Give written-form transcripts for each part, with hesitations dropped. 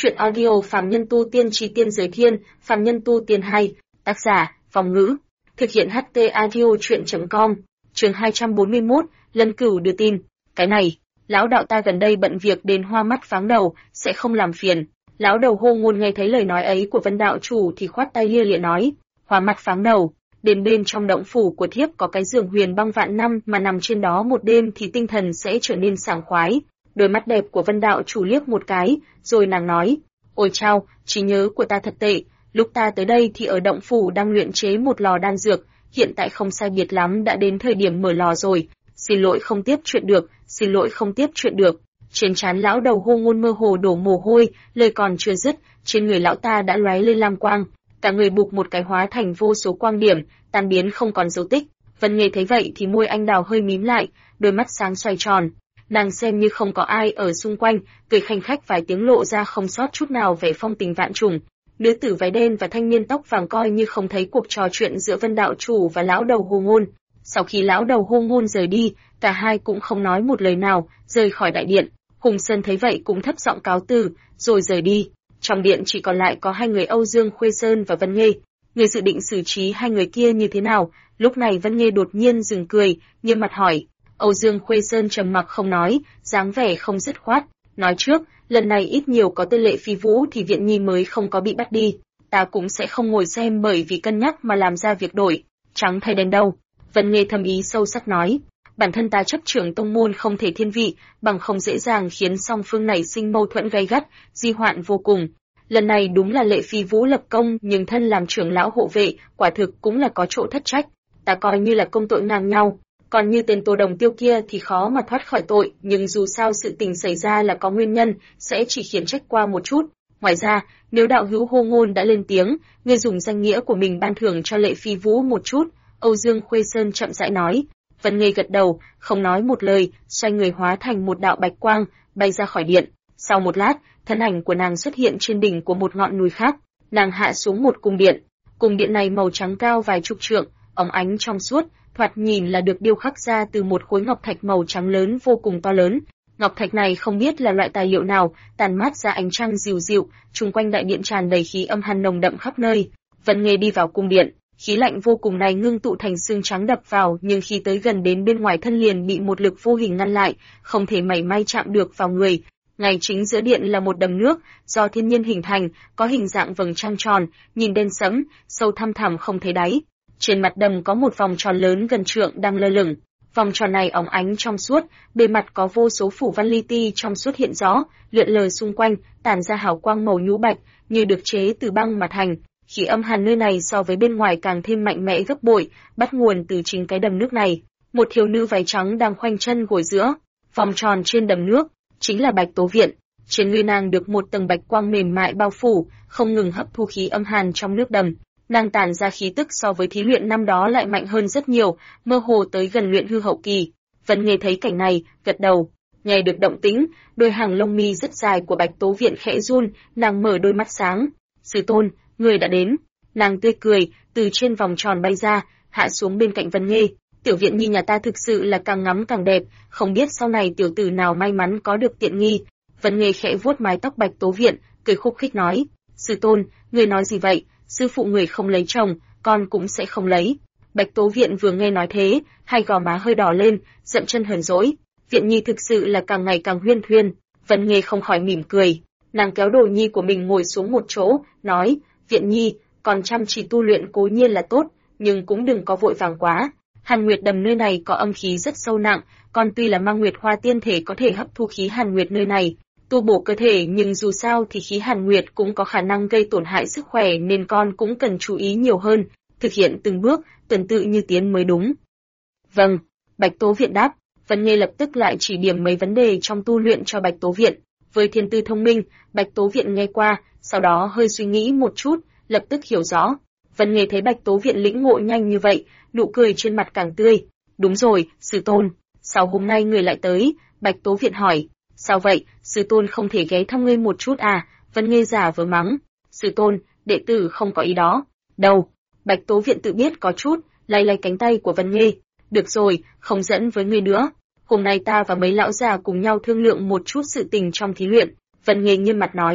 Chuyện audio Phàm Nhân Tu Tiên Chí Tiên Giới Thiên, Phàm Nhân Tu Tiên hay, tác giả, Phong Ngữ. Thực hiện HT Audio Chuyện.com, chương 241, Lân Cửu đưa tin. Cái này, lão đạo ta gần đây bận việc đến hoa mắt váng đầu, sẽ không làm phiền. Lão đầu hô ngôn nghe thấy lời nói ấy của Vân đạo chủ thì khoát tay lia lịa nói, hoa mắt váng đầu. Đến bên trong động phủ của thiếp có cái giường huyền băng vạn năm mà nằm trên đó một đêm thì tinh thần sẽ trở nên sảng khoái. Đôi mắt đẹp của Vân đạo chủ liếc một cái, rồi nàng nói, ôi chao, trí nhớ của ta thật tệ, lúc ta tới đây thì ở động phủ đang luyện chế một lò đan dược, hiện tại không sai biệt lắm đã đến thời điểm mở lò rồi, xin lỗi không tiếp chuyện được, xin lỗi không tiếp chuyện được. Trên trán lão đầu hô ngôn mơ hồ đổ mồ hôi, lời còn chưa dứt, trên người lão ta đã lóe lên lam quang, cả người bục một cái hóa thành vô số quang điểm, tan biến không còn dấu tích. Vân Nghê thấy vậy thì môi anh đào hơi mím lại, đôi mắt sáng xoay tròn. Nàng xem như không có ai ở xung quanh, cười khanh khách vài tiếng lộ ra không sót chút nào vẻ phong tình vạn trùng. Nữ tử váy đen và thanh niên tóc vàng coi như không thấy cuộc trò chuyện giữa Vân đạo chủ và lão đầu hô ngôn. Sau khi lão đầu hô ngôn rời đi, cả hai cũng không nói một lời nào, rời khỏi đại điện. Hùng Sơn thấy vậy cũng thấp giọng cáo từ, rồi rời đi. Trong điện chỉ còn lại có hai người Âu Dương Khuê Sơn và Vân Nghê. Người dự định xử trí hai người kia như thế nào? Lúc này Vân Nghê đột nhiên dừng cười, nghiêm mặt hỏi. Âu Dương Khuê Sơn trầm mặc không nói, dáng vẻ không dứt khoát. Nói trước, lần này ít nhiều có tên Lệ Phi Vũ thì Viện Nhi mới không có bị bắt đi. Ta cũng sẽ không ngồi xem bởi vì cân nhắc mà làm ra việc đổi. Trắng thay đen đâu. Vân Nghê thầm ý sâu sắc nói. Bản thân ta chấp trưởng tông môn không thể thiên vị, bằng không dễ dàng khiến song phương này sinh mâu thuẫn gay gắt, di hoạn vô cùng. Lần này đúng là Lệ Phi Vũ lập công, nhưng thân làm trưởng lão hộ vệ, quả thực cũng là có chỗ thất trách. Ta coi như là công tội ngang nhau. Còn như tên Tô Đồng Tiêu kia thì khó mà thoát khỏi tội, nhưng dù sao sự tình xảy ra là có nguyên nhân, sẽ chỉ khiển trách qua một chút. Ngoài ra, nếu đạo hữu hô ngôn đã lên tiếng, ngươi dùng danh nghĩa của mình ban thưởng cho Lệ Phi Vũ một chút, Âu Dương Khuê Sơn chậm rãi nói. Vân Nghê gật đầu, không nói một lời, xoay người hóa thành một đạo bạch quang, bay ra khỏi điện. Sau một lát, thân ảnh của nàng xuất hiện trên đỉnh của một ngọn núi khác. Nàng hạ xuống một cung điện. Cung điện này màu trắng cao vài chục trượng, óng ánh trong suốt, thoạt nhìn là được điêu khắc ra từ một khối ngọc thạch màu trắng lớn vô cùng to lớn. Ngọc thạch này không biết là loại tài liệu nào, tàn mát ra ánh trăng dịu dịu, chung quanh đại điện tràn đầy khí âm hàn nồng đậm khắp nơi. Vân Nghê đi vào cung điện, khí lạnh vô cùng này ngưng tụ thành xương trắng đập vào, nhưng khi tới gần đến bên ngoài thân liền bị một lực vô hình ngăn lại, không thể mảy may chạm được vào người. Ngay chính giữa điện là một đầm nước, do thiên nhiên hình thành, có hình dạng vầng trăng tròn, nhìn đen sẫm, sâu thăm thẳm không thấy đáy. Trên mặt đầm có một vòng tròn lớn gần trượng đang lơ lửng. Vòng tròn này óng ánh trong suốt, bề mặt có vô số phủ văn li ti trong suốt hiện rõ, lượn lờ xung quanh, tản ra hào quang màu nhũ bạch, như được chế từ băng mà thành. Khí âm hàn nơi này so với bên ngoài càng thêm mạnh mẽ gấp bội, bắt nguồn từ chính cái đầm nước này. Một thiếu nữ váy trắng đang khoanh chân ngồi giữa vòng tròn trên đầm nước, chính là Bạch Tố Viện. Trên người nàng được một tầng bạch quang mềm mại bao phủ, không ngừng hấp thu khí âm hàn trong nước đầm. Nàng tản ra khí tức so với thí luyện năm đó lại mạnh hơn rất nhiều, mơ hồ tới gần luyện hư hậu kỳ. Vân Nghê thấy cảnh này, gật đầu. Nghe được động tĩnh, đôi hàng lông mi rất dài của Bạch Tố Viện khẽ run, nàng mở đôi mắt sáng. Sư tôn, người đã đến. Nàng tươi cười, từ trên vòng tròn bay ra, hạ xuống bên cạnh Vân Nghê. Tiểu Viện Nhi nhà ta thực sự là càng ngắm càng đẹp, không biết sau này tiểu tử nào may mắn có được tiện nghi. Vân Nghê khẽ vuốt mái tóc Bạch Tố Viện, cười khúc khích nói. Sư tôn, người nói gì vậy? Sư phụ người không lấy chồng, con cũng sẽ không lấy. Bạch Tố Viện vừa nghe nói thế, hai gò má hơi đỏ lên, dậm chân hờn dỗi. Viện Nhi thực sự là càng ngày càng huyên thuyên. Vân Nghê không khỏi mỉm cười. Nàng kéo Đồ Nhi của mình ngồi xuống một chỗ, nói, Viện Nhi, còn chăm chỉ tu luyện cố nhiên là tốt, nhưng cũng đừng có vội vàng quá. Hàn Nguyệt đầm nơi này có âm khí rất sâu nặng, con tuy là mang Nguyệt Hoa tiên thể có thể hấp thu khí Hàn Nguyệt nơi này, tu bổ cơ thể, nhưng dù sao thì khí Hàn Nguyệt cũng có khả năng gây tổn hại sức khỏe nên con cũng cần chú ý nhiều hơn, thực hiện từng bước, tuần tự như tiến mới đúng. Vâng, Bạch Tố Viện đáp. Vân Nghê lập tức lại chỉ điểm mấy vấn đề trong tu luyện cho Bạch Tố Viện. Với thiên tư thông minh, Bạch Tố Viện nghe qua, sau đó hơi suy nghĩ một chút, lập tức hiểu rõ. Vân Nghê thấy Bạch Tố Viện lĩnh ngộ nhanh như vậy, nụ cười trên mặt càng tươi. Đúng rồi, sư tôn, sao hôm nay người lại tới? Bạch Tố Viện hỏi. Sao vậy, sư tôn không thể ghé thăm ngươi một chút à? Vân Nghê giả vờ mắng. Sư tôn, đệ tử không có ý đó. Đâu? Bạch Tố Viện tự biết có chút, lay lay cánh tay của Vân Nghê. Được rồi, không dẫn với ngươi nữa. Hôm nay ta và mấy lão già cùng nhau thương lượng một chút sự tình trong thí luyện. Vân Nghê nghiêm mặt nói.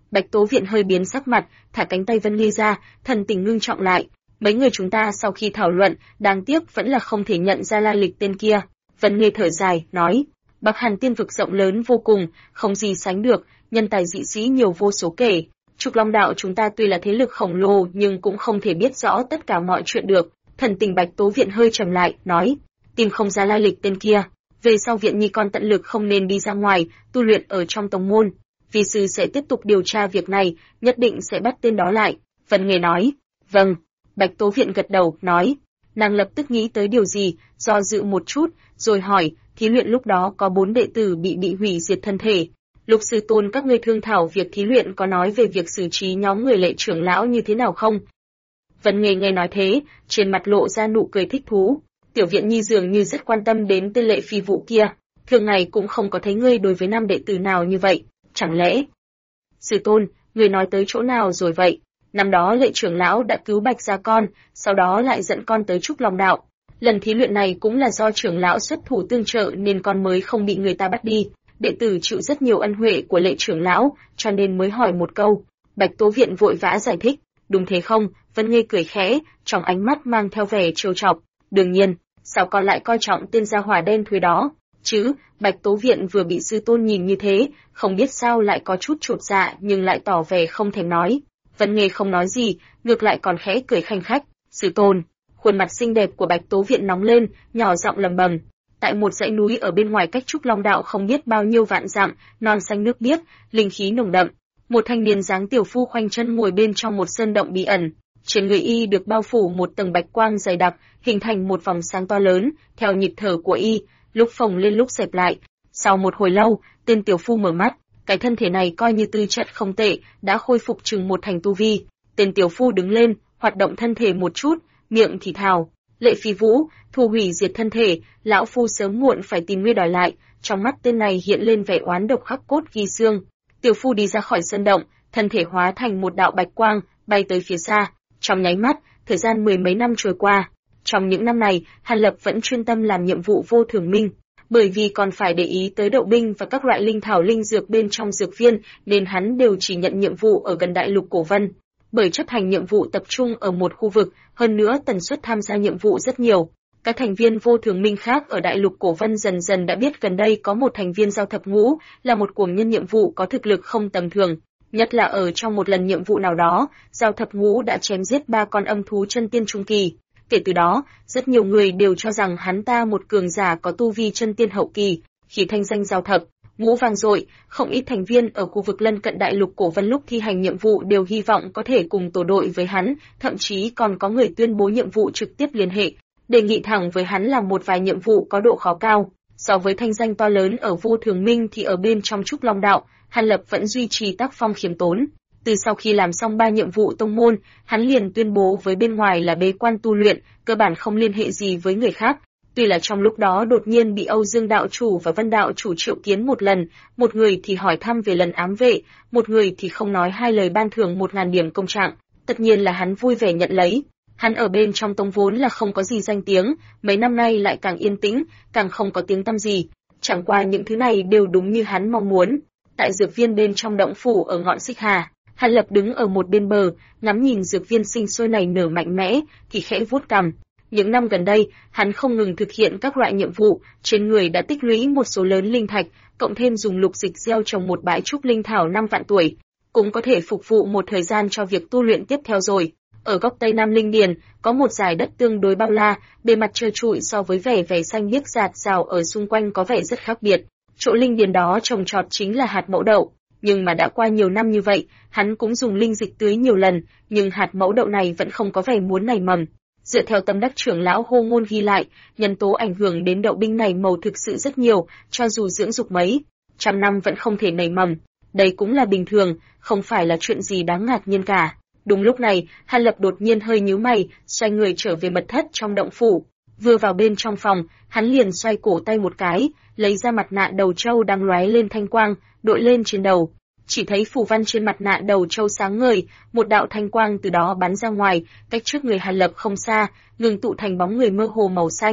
Bạch Tố Viện hơi biến sắc mặt, thả cánh tay Vân Nghi ra, thần tình ngưng trọng lại. Mấy người chúng ta sau khi thảo luận, đáng tiếc vẫn là không thể nhận ra lai lịch tên kia. Vân Nghi thở dài, nói, Bắc Hàn tiên vực rộng lớn vô cùng, không gì sánh được, nhân tài dị sĩ nhiều vô số kể. Trục Long đạo chúng ta tuy là thế lực khổng lồ nhưng cũng không thể biết rõ tất cả mọi chuyện được. Thần tình Bạch Tố Viện hơi trầm lại, nói, tìm không ra lai lịch tên kia. Về sau Viện Nhi con tận lực không nên đi ra ngoài, tu luyện ở trong tông môn. Vi sư sẽ tiếp tục điều tra việc này, nhất định sẽ bắt tên đó lại. Vân Nghề nói, vâng. Bạch Tố Viện gật đầu, nói, nàng lập tức nghĩ tới điều gì, do dự một chút, rồi hỏi, thí luyện lúc đó có 4 đệ tử bị hủy diệt thân thể. Lục sư tôn các ngươi thương thảo việc thí luyện có nói về việc xử trí nhóm người Lệ trưởng lão như thế nào không? Vân Nghề nghe nói thế, trên mặt lộ ra nụ cười thích thú. Tiểu Viện Nhi dường như rất quan tâm đến tên Lệ phi vụ kia, thường ngày cũng không có thấy ngươi đối với nam đệ tử nào như vậy, chẳng lẽ? Sư tôn, người nói tới chỗ nào rồi vậy? Năm đó Lệ trưởng lão đã cứu Bạch gia con, sau đó lại dẫn con tới Trúc Long đạo. Lần thí luyện này cũng là do trưởng lão xuất thủ tương trợ nên con mới không bị người ta bắt đi. Đệ tử chịu rất nhiều ân huệ của Lệ trưởng lão, cho nên mới hỏi một câu. Bạch Tố Viện vội vã giải thích, đúng thế không? Vân Nghê cười khẽ, trong ánh mắt mang theo vẻ trêu chọc. Đương nhiên, sao con lại coi trọng tên gia hỏa đen thúi đó? Chứ, Bạch Tố Viện vừa bị sư tôn nhìn như thế, không biết sao lại có chút chột dạ nhưng lại tỏ vẻ không thèm nói. Vân Nghê không nói gì, ngược lại còn khẽ cười khanh khách. Sư tôn, khuôn mặt xinh đẹp của Bạch Tố Viện nóng lên, nhỏ giọng lầm bầm. Tại một dãy núi ở bên ngoài cách Trúc Long đạo không biết bao nhiêu vạn dặm, non xanh nước biếc, linh khí nồng đậm. Một thanh niên dáng tiểu phu khoanh chân ngồi bên trong một sơn động bí ẩn. Trên người y được bao phủ một tầng bạch quang dày đặc, hình thành một vòng sáng to lớn, theo nhịp thở của y, lúc phồng lên lúc xẹp lại. Sau một hồi lâu, tên tiểu phu mở mắt, cái thân thể này coi như tư chất không tệ, đã khôi phục chừng một thành tu vi. Tên tiểu phu đứng lên, hoạt động thân thể một chút, miệng thì thào, Lệ phi vũ, thu hủy diệt thân thể, lão phu sớm muộn phải tìm ngươi đòi lại. Trong mắt tên này hiện lên vẻ oán độc khắc cốt ghi xương. Tiểu phu đi ra khỏi sơn động, thân thể hóa thành một đạo bạch quang, bay tới phía xa. Trong nháy mắt, thời gian 10 mấy năm trôi qua. Trong những năm này, Hàn Lập vẫn chuyên tâm làm nhiệm vụ vô thường minh. Bởi vì còn phải để ý tới đậu binh và các loại linh thảo linh dược bên trong dược viên, nên hắn đều chỉ nhận nhiệm vụ ở gần đại lục Cổ Vân. Bởi chấp hành nhiệm vụ tập trung ở một khu vực, hơn nữa tần suất tham gia nhiệm vụ rất nhiều. Các thành viên vô thường minh khác ở đại lục Cổ Vân dần dần đã biết gần đây có một thành viên Giao Thập Ngũ, là một cuồng nhân nhiệm vụ có thực lực không tầm thường. Nhất là ở trong một lần nhiệm vụ nào đó, Giao Thập Ngũ đã chém giết 3 con âm thú chân tiên trung kỳ. Kể từ đó, rất nhiều người đều cho rằng hắn ta một cường giả có tu vi chân tiên hậu kỳ. Khi thanh danh Giao Thập Ngũ vang dội, không ít thành viên ở khu vực lân cận đại lục Cổ Vân lúc thi hành nhiệm vụ đều hy vọng có thể cùng tổ đội với hắn, thậm chí còn có người tuyên bố nhiệm vụ trực tiếp liên hệ, đề nghị thẳng với hắn làm một vài nhiệm vụ có độ khó cao. So với thanh danh to lớn ở Vô Thường Minh thì ở bên trong Trúc Long đạo, Hàn Lập vẫn duy trì tác phong khiêm tốn. Từ sau khi làm xong 3 nhiệm vụ tông môn, hắn liền tuyên bố với bên ngoài là bế quan tu luyện, cơ bản không liên hệ gì với người khác. Tuy là trong lúc đó đột nhiên bị Âu Dương đạo chủ và Vân đạo chủ triệu kiến một lần, một người thì hỏi thăm về lần ám vệ, một người thì không nói hai lời ban thưởng 1000 điểm công trạng. Tất nhiên là hắn vui vẻ nhận lấy. Hắn ở bên trong tông vốn là không có gì danh tiếng, mấy năm nay lại càng yên tĩnh, càng không có tiếng tăm gì. Chẳng qua những thứ này đều đúng như hắn mong muốn. Tại dược viên bên trong động phủ ở ngọn Xích Hà, Hàn Lập đứng ở một bên bờ, ngắm nhìn dược viên sinh sôi nảy nở mạnh mẽ, thì khẽ vuốt cằm. Những năm gần đây, hắn không ngừng thực hiện các loại nhiệm vụ, trên người đã tích lũy một số lớn linh thạch, cộng thêm dùng lục dịch gieo trồng một bãi trúc linh thảo 5 vạn tuổi, cũng có thể phục vụ một thời gian cho việc tu luyện tiếp theo rồi. Ở góc Tây Nam Linh Điền, có một dải đất tương đối bao la, bề mặt trơ trụi so với vẻ xanh biếc rạt rào ở xung quanh có vẻ rất khác biệt. Chỗ linh điền đó trồng trọt chính là hạt mẫu đậu, nhưng mà đã qua nhiều năm như vậy, hắn cũng dùng linh dịch tưới nhiều lần, nhưng hạt mẫu đậu này vẫn không có vẻ muốn nảy mầm. Dựa theo tâm đắc trưởng lão Hô Ngôn ghi lại, nhân tố ảnh hưởng đến đậu binh này màu thực sự rất nhiều, cho dù dưỡng dục mấy trăm năm vẫn không thể nảy mầm. Đây cũng là bình thường, không phải là chuyện gì đáng ngạc nhiên cả. Đúng lúc này, Hàn Lập đột nhiên hơi nhíu mày, xoay người trở về mật thất trong động phủ. Vừa vào bên trong phòng, hắn liền xoay cổ tay một cái, lấy ra mặt nạ đầu trâu đang lóe lên thanh quang, đội lên trên đầu. Chỉ thấy phù văn trên mặt nạ đầu trâu sáng ngời, một đạo thanh quang từ đó bắn ra ngoài, cách trước người Hàn Lập không xa, ngừng tụ thành bóng người mơ hồ màu xanh.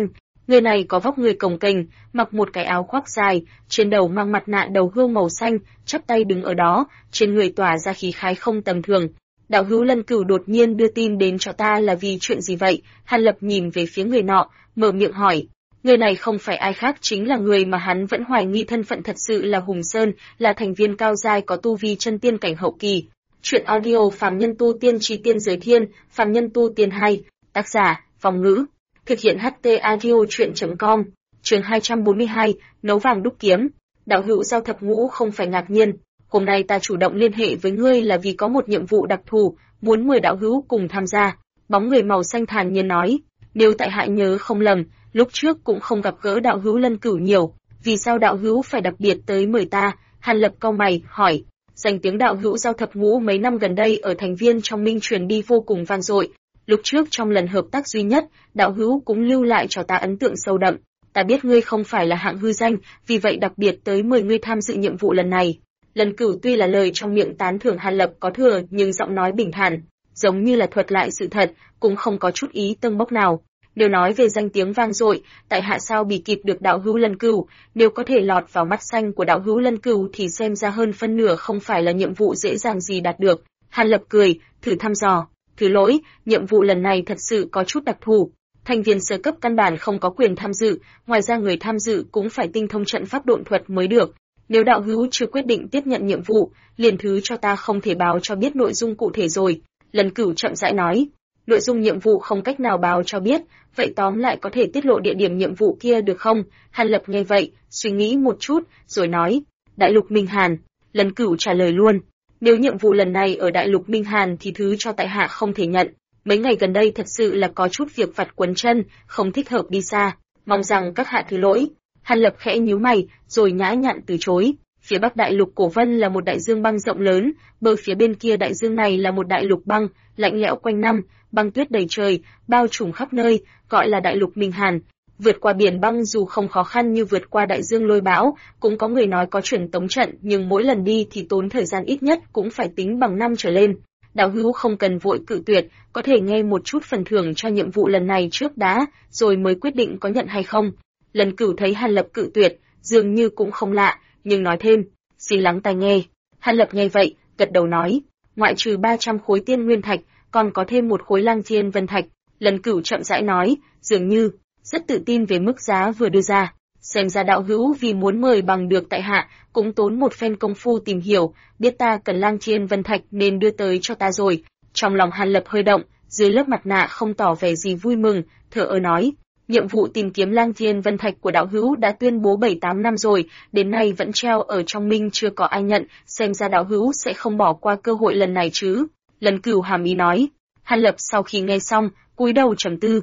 Người này có vóc người cồng kềnh, mặc một cái áo khoác dài, trên đầu mang mặt nạ đầu hươu màu xanh, chắp tay đứng ở đó, trên người tỏa ra khí khái không tầm thường. Đạo hữu Lân Cửu đột nhiên đưa tin đến cho ta là vì chuyện gì vậy? Hàn Lập nhìn về phía người nọ, mở miệng hỏi. Người này không phải ai khác chính là người mà hắn vẫn hoài nghi thân phận thật sự là Hùng Sơn, là thành viên cao giai có tu vi chân tiên cảnh hậu kỳ. Chuyện audio Phàm Nhân Tu Tiên Chí Tiên Giới Thiên, Phàm Nhân Tu Tiên 2, tác giả, Phong Ngữ. Thực hiện HT Audio Chuyện.com, chương 242, nấu vàng đúc kiếm. Đạo hữu Giao Thập Ngũ không phải ngạc nhiên, hôm nay ta chủ động liên hệ với ngươi là vì có một nhiệm vụ đặc thù, muốn mời đạo hữu cùng tham gia. Bóng người màu xanh thản nhiên nói, nếu tại hạ nhớ không lầm, lúc trước cũng không gặp gỡ đạo hữu Lân Cửu nhiều, vì sao đạo hữu phải đặc biệt tới mời ta? Hàn Lập cau mày, hỏi. Danh tiếng đạo hữu Giao Thập Ngũ mấy năm gần đây ở thành viên trong minh truyền đi vô cùng vang dội. Lúc trước trong lần hợp tác duy nhất, đạo hữu cũng lưu lại cho ta ấn tượng sâu đậm. Ta biết ngươi không phải là hạng hư danh, vì vậy đặc biệt tới mời ngươi tham dự nhiệm vụ lần này. Lân Cửu tuy là lời trong miệng tán thưởng Hàn Lập có thừa, nhưng giọng nói bình thản, giống như là thuật lại sự thật, cũng không có chút ý tâng bốc nào. Nếu nói về danh tiếng vang dội, tại hạ sao bị kịp được đạo hữu Lân Cửu, nếu có thể lọt vào mắt xanh của đạo hữu Lân Cửu thì xem ra hơn phân nửa không phải là nhiệm vụ dễ dàng gì đạt được. Hàn Lập cười, thử thăm dò. Thứ lỗi, nhiệm vụ lần này thật sự có chút đặc thù. Thành viên sơ cấp căn bản không có quyền tham dự, ngoài ra người tham dự cũng phải tinh thông trận pháp độn thuật mới được. Nếu đạo hữu chưa quyết định tiếp nhận nhiệm vụ, liền thứ cho ta không thể báo cho biết nội dung cụ thể rồi. Lân Cửu chậm rãi nói, nội dung nhiệm vụ không cách nào báo cho biết, vậy tóm lại có thể tiết lộ địa điểm nhiệm vụ kia được không? Hàn Lập nghe vậy, suy nghĩ một chút, rồi nói, Đại lục Minh Hàn. Lân Cửu trả lời luôn, nếu nhiệm vụ lần này ở Đại lục Minh Hàn thì thứ cho tại hạ không thể nhận. Mấy ngày gần đây thật sự là có chút việc vặt quấn chân, không thích hợp đi xa, mong rằng các hạ thứ lỗi. Hàn Lập khẽ nhíu mày, rồi nhã nhặn từ chối. Phía bắc đại lục Cổ Vân là một đại dương băng rộng lớn, bờ phía bên kia đại dương này là một đại lục băng, lạnh lẽo quanh năm, băng tuyết đầy trời, bao trùm khắp nơi, gọi là đại lục Minh Hàn. Vượt qua biển băng dù không khó khăn như vượt qua đại dương lôi bão, cũng có người nói có truyền tống trận, nhưng mỗi lần đi thì tốn thời gian ít nhất cũng phải tính bằng năm trở lên. Đạo hữu không cần vội cự tuyệt, có thể nghe một chút phần thưởng cho nhiệm vụ lần này trước đã, rồi mới quyết định có nhận hay không. Lân Cửu thấy Hàn Lập cự tuyệt, dường như cũng không lạ, nhưng nói thêm, xin lắng tai nghe. Hàn Lập nghe vậy, gật đầu nói, ngoại trừ 300 khối tiên nguyên thạch, còn có thêm một khối lang thiên vân thạch. Lân Cửu chậm rãi nói, dường như rất tự tin về mức giá vừa đưa ra. Xem ra đạo hữu vì muốn mời bằng được tại hạ, cũng tốn một phen công phu tìm hiểu, biết ta cần lang thiên vân thạch nên đưa tới cho ta rồi. Trong lòng Hàn Lập hơi động, dưới lớp mặt nạ không tỏ vẻ gì vui mừng, thở ơ nói, nhiệm vụ tìm kiếm lang thiên vân thạch của đạo hữu đã tuyên bố 7-8 năm rồi, đến nay vẫn treo ở trong minh chưa có ai nhận, xem ra đạo hữu sẽ không bỏ qua cơ hội lần này chứ. Lân Cửu hàm ý nói. Hàn Lập sau khi nghe xong, cúi đầu trầm tư.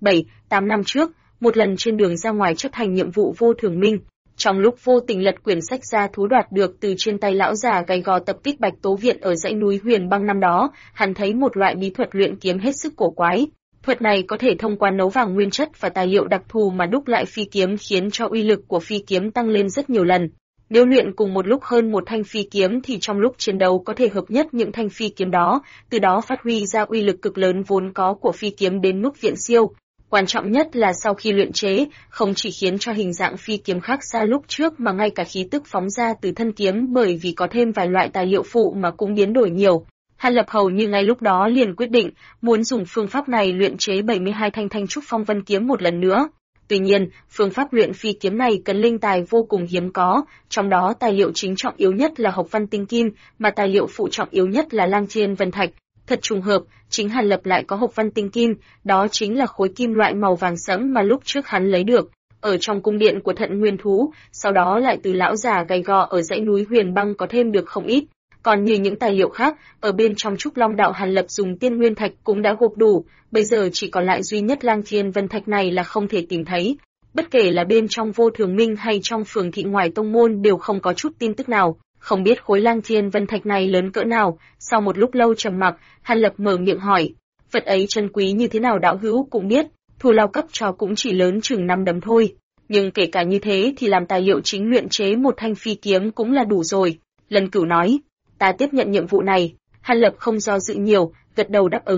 7-8 năm trước, một lần trên đường ra ngoài chấp hành nhiệm vụ vô thường minh, trong lúc vô tình lật quyển sách ra thú đoạt được từ trên tay lão già gầy gò tập kích Bạch Tố Viện ở dãy núi Huyền Băng năm đó, hắn thấy một loại bí thuật luyện kiếm hết sức cổ quái. Thuật này có thể thông qua nấu vàng nguyên chất và tài liệu đặc thù mà đúc lại phi kiếm, khiến cho uy lực của phi kiếm tăng lên rất nhiều lần. Nếu luyện cùng một lúc hơn một thanh phi kiếm thì trong lúc chiến đấu có thể hợp nhất những thanh phi kiếm đó, từ đó phát huy ra uy lực cực lớn vốn có của phi kiếm đến mức viễn siêu. Quan trọng nhất là sau khi luyện chế, không chỉ khiến cho hình dạng phi kiếm khác xa lúc trước mà ngay cả khí tức phóng ra từ thân kiếm bởi vì có thêm vài loại tài liệu phụ mà cũng biến đổi nhiều. Hàn Lập hầu như ngay lúc đó liền quyết định muốn dùng phương pháp này luyện chế 72 thanh Thanh Trúc Phong Vân kiếm một lần nữa. Tuy nhiên, phương pháp luyện phi kiếm này cần linh tài vô cùng hiếm có, trong đó tài liệu chính trọng yếu nhất là Hộc Văn Tinh Kim, mà tài liệu phụ trọng yếu nhất là Lang Thiên Vân Thạch. Thật trùng hợp, chính Hàn Lập lại có Hộc Văn Tinh Kim, đó chính là khối kim loại màu vàng sẫm mà lúc trước hắn lấy được ở trong cung điện của Thận Nguyên Thú, sau đó lại từ lão già gầy gò ở dãy núi Huyền Băng có thêm được không ít. Còn như những tài liệu khác, ở bên trong Trúc Long Đạo Hàn Lập dùng tiên nguyên thạch cũng đã gộp đủ, bây giờ chỉ còn lại duy nhất Lang Thiên Vân Thạch này là không thể tìm thấy. Bất kể là bên trong Vô Thường Minh hay trong phường thị ngoài tông môn đều không có chút tin tức nào, không biết khối Lang Thiên Vân Thạch này lớn cỡ nào. Sau một lúc lâu trầm mặc, Hàn Lập mở miệng hỏi, vật ấy chân quý như thế nào đạo hữu cũng biết, thù lao cấp cho cũng chỉ lớn chừng 5 đấm thôi, nhưng kể cả như thế thì làm tài liệu chính luyện chế một thanh phi kiếm cũng là đủ rồi. Lân Cửu nói, ta tiếp nhận nhiệm vụ này. Hàn Lập không do dự nhiều, gật đầu đáp ứng.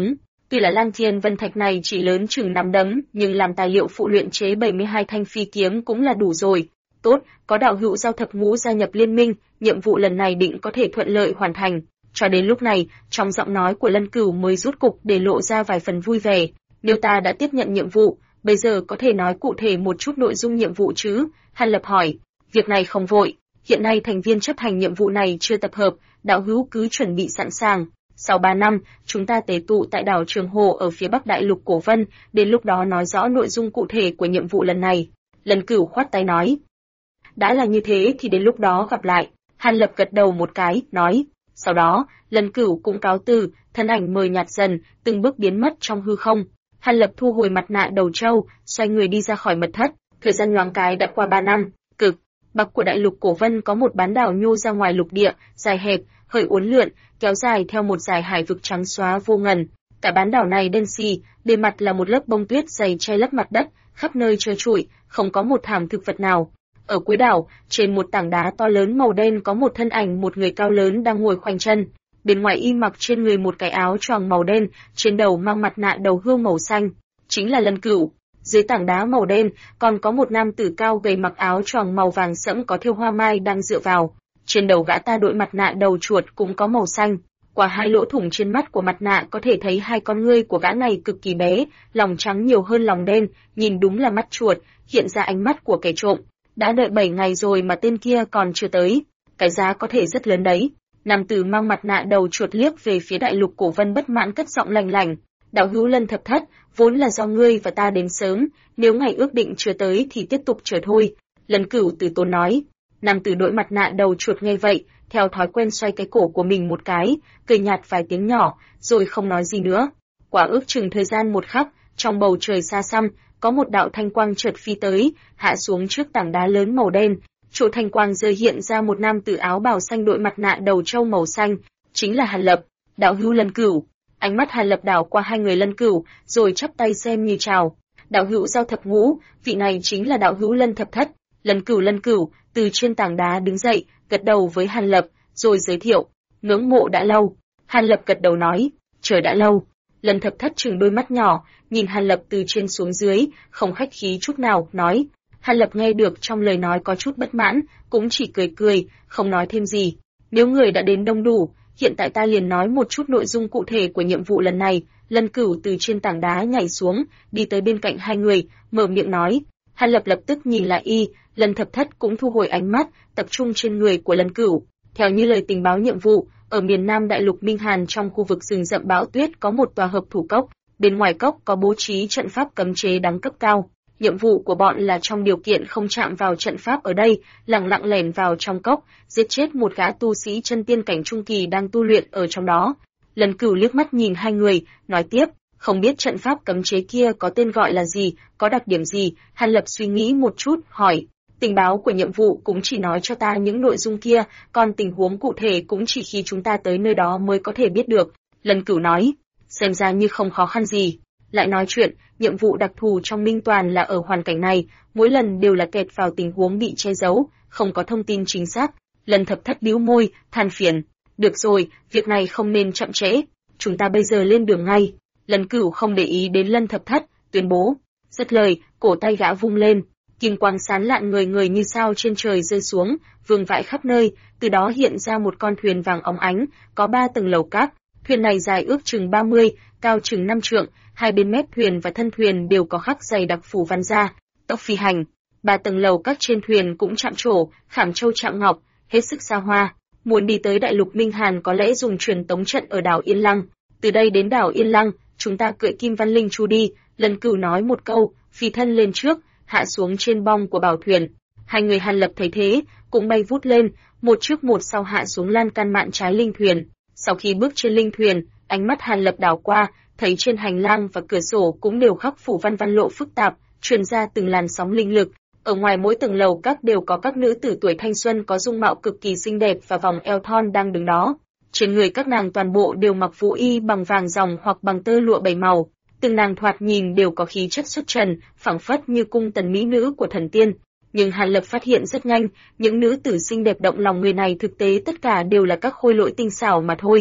Tuy là Lang Thiên Vân Thạch này chỉ lớn chừng nắm đấm, nhưng làm tài liệu phụ luyện chế 72 thanh phi kiếm cũng là đủ rồi. Tốt, có đạo hữu Giao Thập Ngũ gia nhập liên minh, nhiệm vụ lần này định có thể thuận lợi hoàn thành. Cho đến lúc này, trong giọng nói của Lân Cửu mới rút cục để lộ ra vài phần vui vẻ. Nếu ta đã tiếp nhận nhiệm vụ, bây giờ có thể nói cụ thể một chút nội dung nhiệm vụ chứ? Hàn Lập hỏi. Việc này không vội, hiện nay thành viên chấp hành nhiệm vụ này chưa tập hợp, đạo hữu cứ chuẩn bị sẵn sàng. Sau 3 năm, chúng ta tề tụ tại đảo Trường Hồ ở phía bắc đại lục Cổ Vân, đến lúc đó nói rõ nội dung cụ thể của nhiệm vụ lần này. Lân Cửu khoát tay nói. Đã là như thế thì đến lúc đó gặp lại. Hàn Lập gật đầu một cái, nói. Sau đó, Lân Cửu cũng cáo từ, thân ảnh mờ nhạt dần, từng bước biến mất trong hư không. Hàn Lập thu hồi mặt nạ đầu trâu, xoay người đi ra khỏi mật thất. Thời gian nhoáng cái đã qua 3 năm, cực bắc của đại lục Cổ Vân có một bán đảo nhô ra ngoài lục địa, dài hẹp, hơi uốn lượn, kéo dài theo một dải hải vực trắng xóa vô ngần. Cả bán đảo này đen xì, bề mặt là một lớp bông tuyết dày che lấp mặt đất, khắp nơi trơ trụi, không có một thảm thực vật nào. Ở cuối đảo, trên một tảng đá to lớn màu đen có một thân ảnh một người cao lớn đang ngồi khoanh chân. Bên ngoài y mặc trên người một cái áo choàng màu đen, trên đầu mang mặt nạ đầu hươu màu xanh, chính là Lân Cửu. Dưới tảng đá màu đen, còn có một nam tử cao gầy mặc áo choàng màu vàng sẫm có thêu hoa mai đang dựa vào. Trên đầu gã ta đội mặt nạ đầu chuột cũng có màu xanh. Qua 2 lỗ thủng trên mắt của mặt nạ có thể thấy 2 con ngươi của gã này cực kỳ bé, lòng trắng nhiều hơn lòng đen, nhìn đúng là mắt chuột, hiện ra ánh mắt của kẻ trộm. Đã đợi 7 ngày rồi mà tên kia còn chưa tới, cái giá có thể rất lớn đấy. Nam tử mang mặt nạ đầu chuột liếc về phía đại lục Cổ Vân bất mãn cất giọng lành lành. Đạo hữu Lân Thập Thất, vốn là do ngươi và ta đến sớm, nếu ngày ước định chưa tới thì tiếp tục chờ thôi. Lân Cửu từ tốn nói. Nam tử đội mặt nạ đầu chuột nghe vậy, theo thói quen xoay cái cổ của mình một cái, cười nhạt vài tiếng nhỏ, rồi không nói gì nữa. Quả ước chừng thời gian một khắc, trong bầu trời xa xăm, có một đạo thanh quang chợt phi tới, hạ xuống trước tảng đá lớn màu đen. Chỗ thanh quang rơi hiện ra một nam tử áo bào xanh đội mặt nạ đầu trâu màu xanh, chính là Hàn Lập. Đạo hữu Lân Cửu. Ánh mắt Hàn Lập đảo qua 2 người Lân Cửu, rồi chắp tay xem như chào. Đạo hữu Giao Thập Ngũ, vị này chính là đạo hữu Lân Thập Thất. Lân Cửu từ trên tảng đá đứng dậy, gật đầu với Hàn Lập, rồi giới thiệu. Ngưỡng mộ đã lâu. Hàn Lập gật đầu nói, chờ đã lâu. Lân Thập Thất trừng đôi mắt nhỏ, nhìn Hàn Lập từ trên xuống dưới, không khách khí chút nào, nói. Hàn Lập nghe được trong lời nói có chút bất mãn, cũng chỉ cười cười, không nói thêm gì. Nếu người đã đến đông đủ, hiện tại ta liền nói một chút nội dung cụ thể của nhiệm vụ lần này. Lân Cửu từ trên tảng đá nhảy xuống, đi tới bên cạnh 2 người, mở miệng nói. Hàn Lập lập tức nhìn lại y, Lân Thập Thất cũng thu hồi ánh mắt, tập trung trên người của Lân Cửu. Theo như lời tình báo nhiệm vụ, ở miền Nam đại lục Minh Hàn trong khu vực rừng rậm bão tuyết có một tòa hợp thủ cốc, bên ngoài cốc có bố trí trận pháp cấm chế đẳng cấp cao. Nhiệm vụ của bọn là trong điều kiện không chạm vào trận pháp ở đây, lẳng lặng lẻn vào trong cốc, giết chết một gã tu sĩ chân tiên cảnh trung kỳ đang tu luyện ở trong đó. Lân Cửu liếc mắt nhìn 2 người, nói tiếp, không biết trận pháp cấm chế kia có tên gọi là gì, có đặc điểm gì. Hàn Lập suy nghĩ một chút, hỏi. Tình báo của nhiệm vụ cũng chỉ nói cho ta những nội dung kia, còn tình huống cụ thể cũng chỉ khi chúng ta tới nơi đó mới có thể biết được. Lân Cửu nói, xem ra như không khó khăn gì. Lại nói chuyện, nhiệm vụ đặc thù trong Minh Toàn là ở hoàn cảnh này, mỗi lần đều là kẹt vào tình huống bị che giấu, không có thông tin chính xác. Lân Thập Thất bĩu môi, than phiền. Được rồi, việc này không nên chậm trễ, chúng ta bây giờ lên đường ngay. Lân Cửu không để ý đến Lân Thập Thất, tuyên bố. Dứt lời, cổ tay gã vung lên, kim quang sáng lạn người như sao trên trời rơi xuống, vương vãi khắp nơi, từ đó hiện ra một con thuyền vàng óng ánh, có 3 tầng lầu các. Thuyền này dài ước chừng 30, cao chừng 5 trượng, hai bên mép thuyền và thân thuyền đều có khắc dày đặc phủ văn gia, tốc phi hành. 3 tầng lầu các trên thuyền cũng chạm trổ, khảm châu chạm ngọc, hết sức xa hoa. Muốn đi tới đại lục Minh Hàn có lẽ dùng truyền tống trận ở đảo Yên Lăng. Từ đây đến đảo Yên Lăng, chúng ta cưỡi Kim Văn Linh Chu đi. Lân Cửu nói một câu, phi thân lên trước, hạ xuống trên bong của bảo thuyền. 2 người Hàn Lập thấy thế, cũng bay vút lên, một trước một sau hạ xuống lan can mạn trái linh thuyền. Sau khi bước trên linh thuyền, ánh mắt Hàn Lập đảo qua, thấy trên hành lang và cửa sổ cũng đều khắc phủ văn lộ phức tạp, truyền ra từng làn sóng linh lực. Ở ngoài mỗi tầng lầu các đều có các nữ tử tuổi thanh xuân có dung mạo cực kỳ xinh đẹp và vòng eo thon đang đứng đó. Trên người các nàng toàn bộ đều mặc vũ y bằng vàng ròng hoặc bằng tơ lụa 7 màu. Từng nàng thoạt nhìn đều có khí chất xuất trần, phảng phất như cung tần mỹ nữ của thần tiên. Nhưng Hàn Lập phát hiện rất nhanh, những nữ tử xinh đẹp động lòng người này thực tế tất cả đều là các khôi lỗi tinh xảo mà thôi.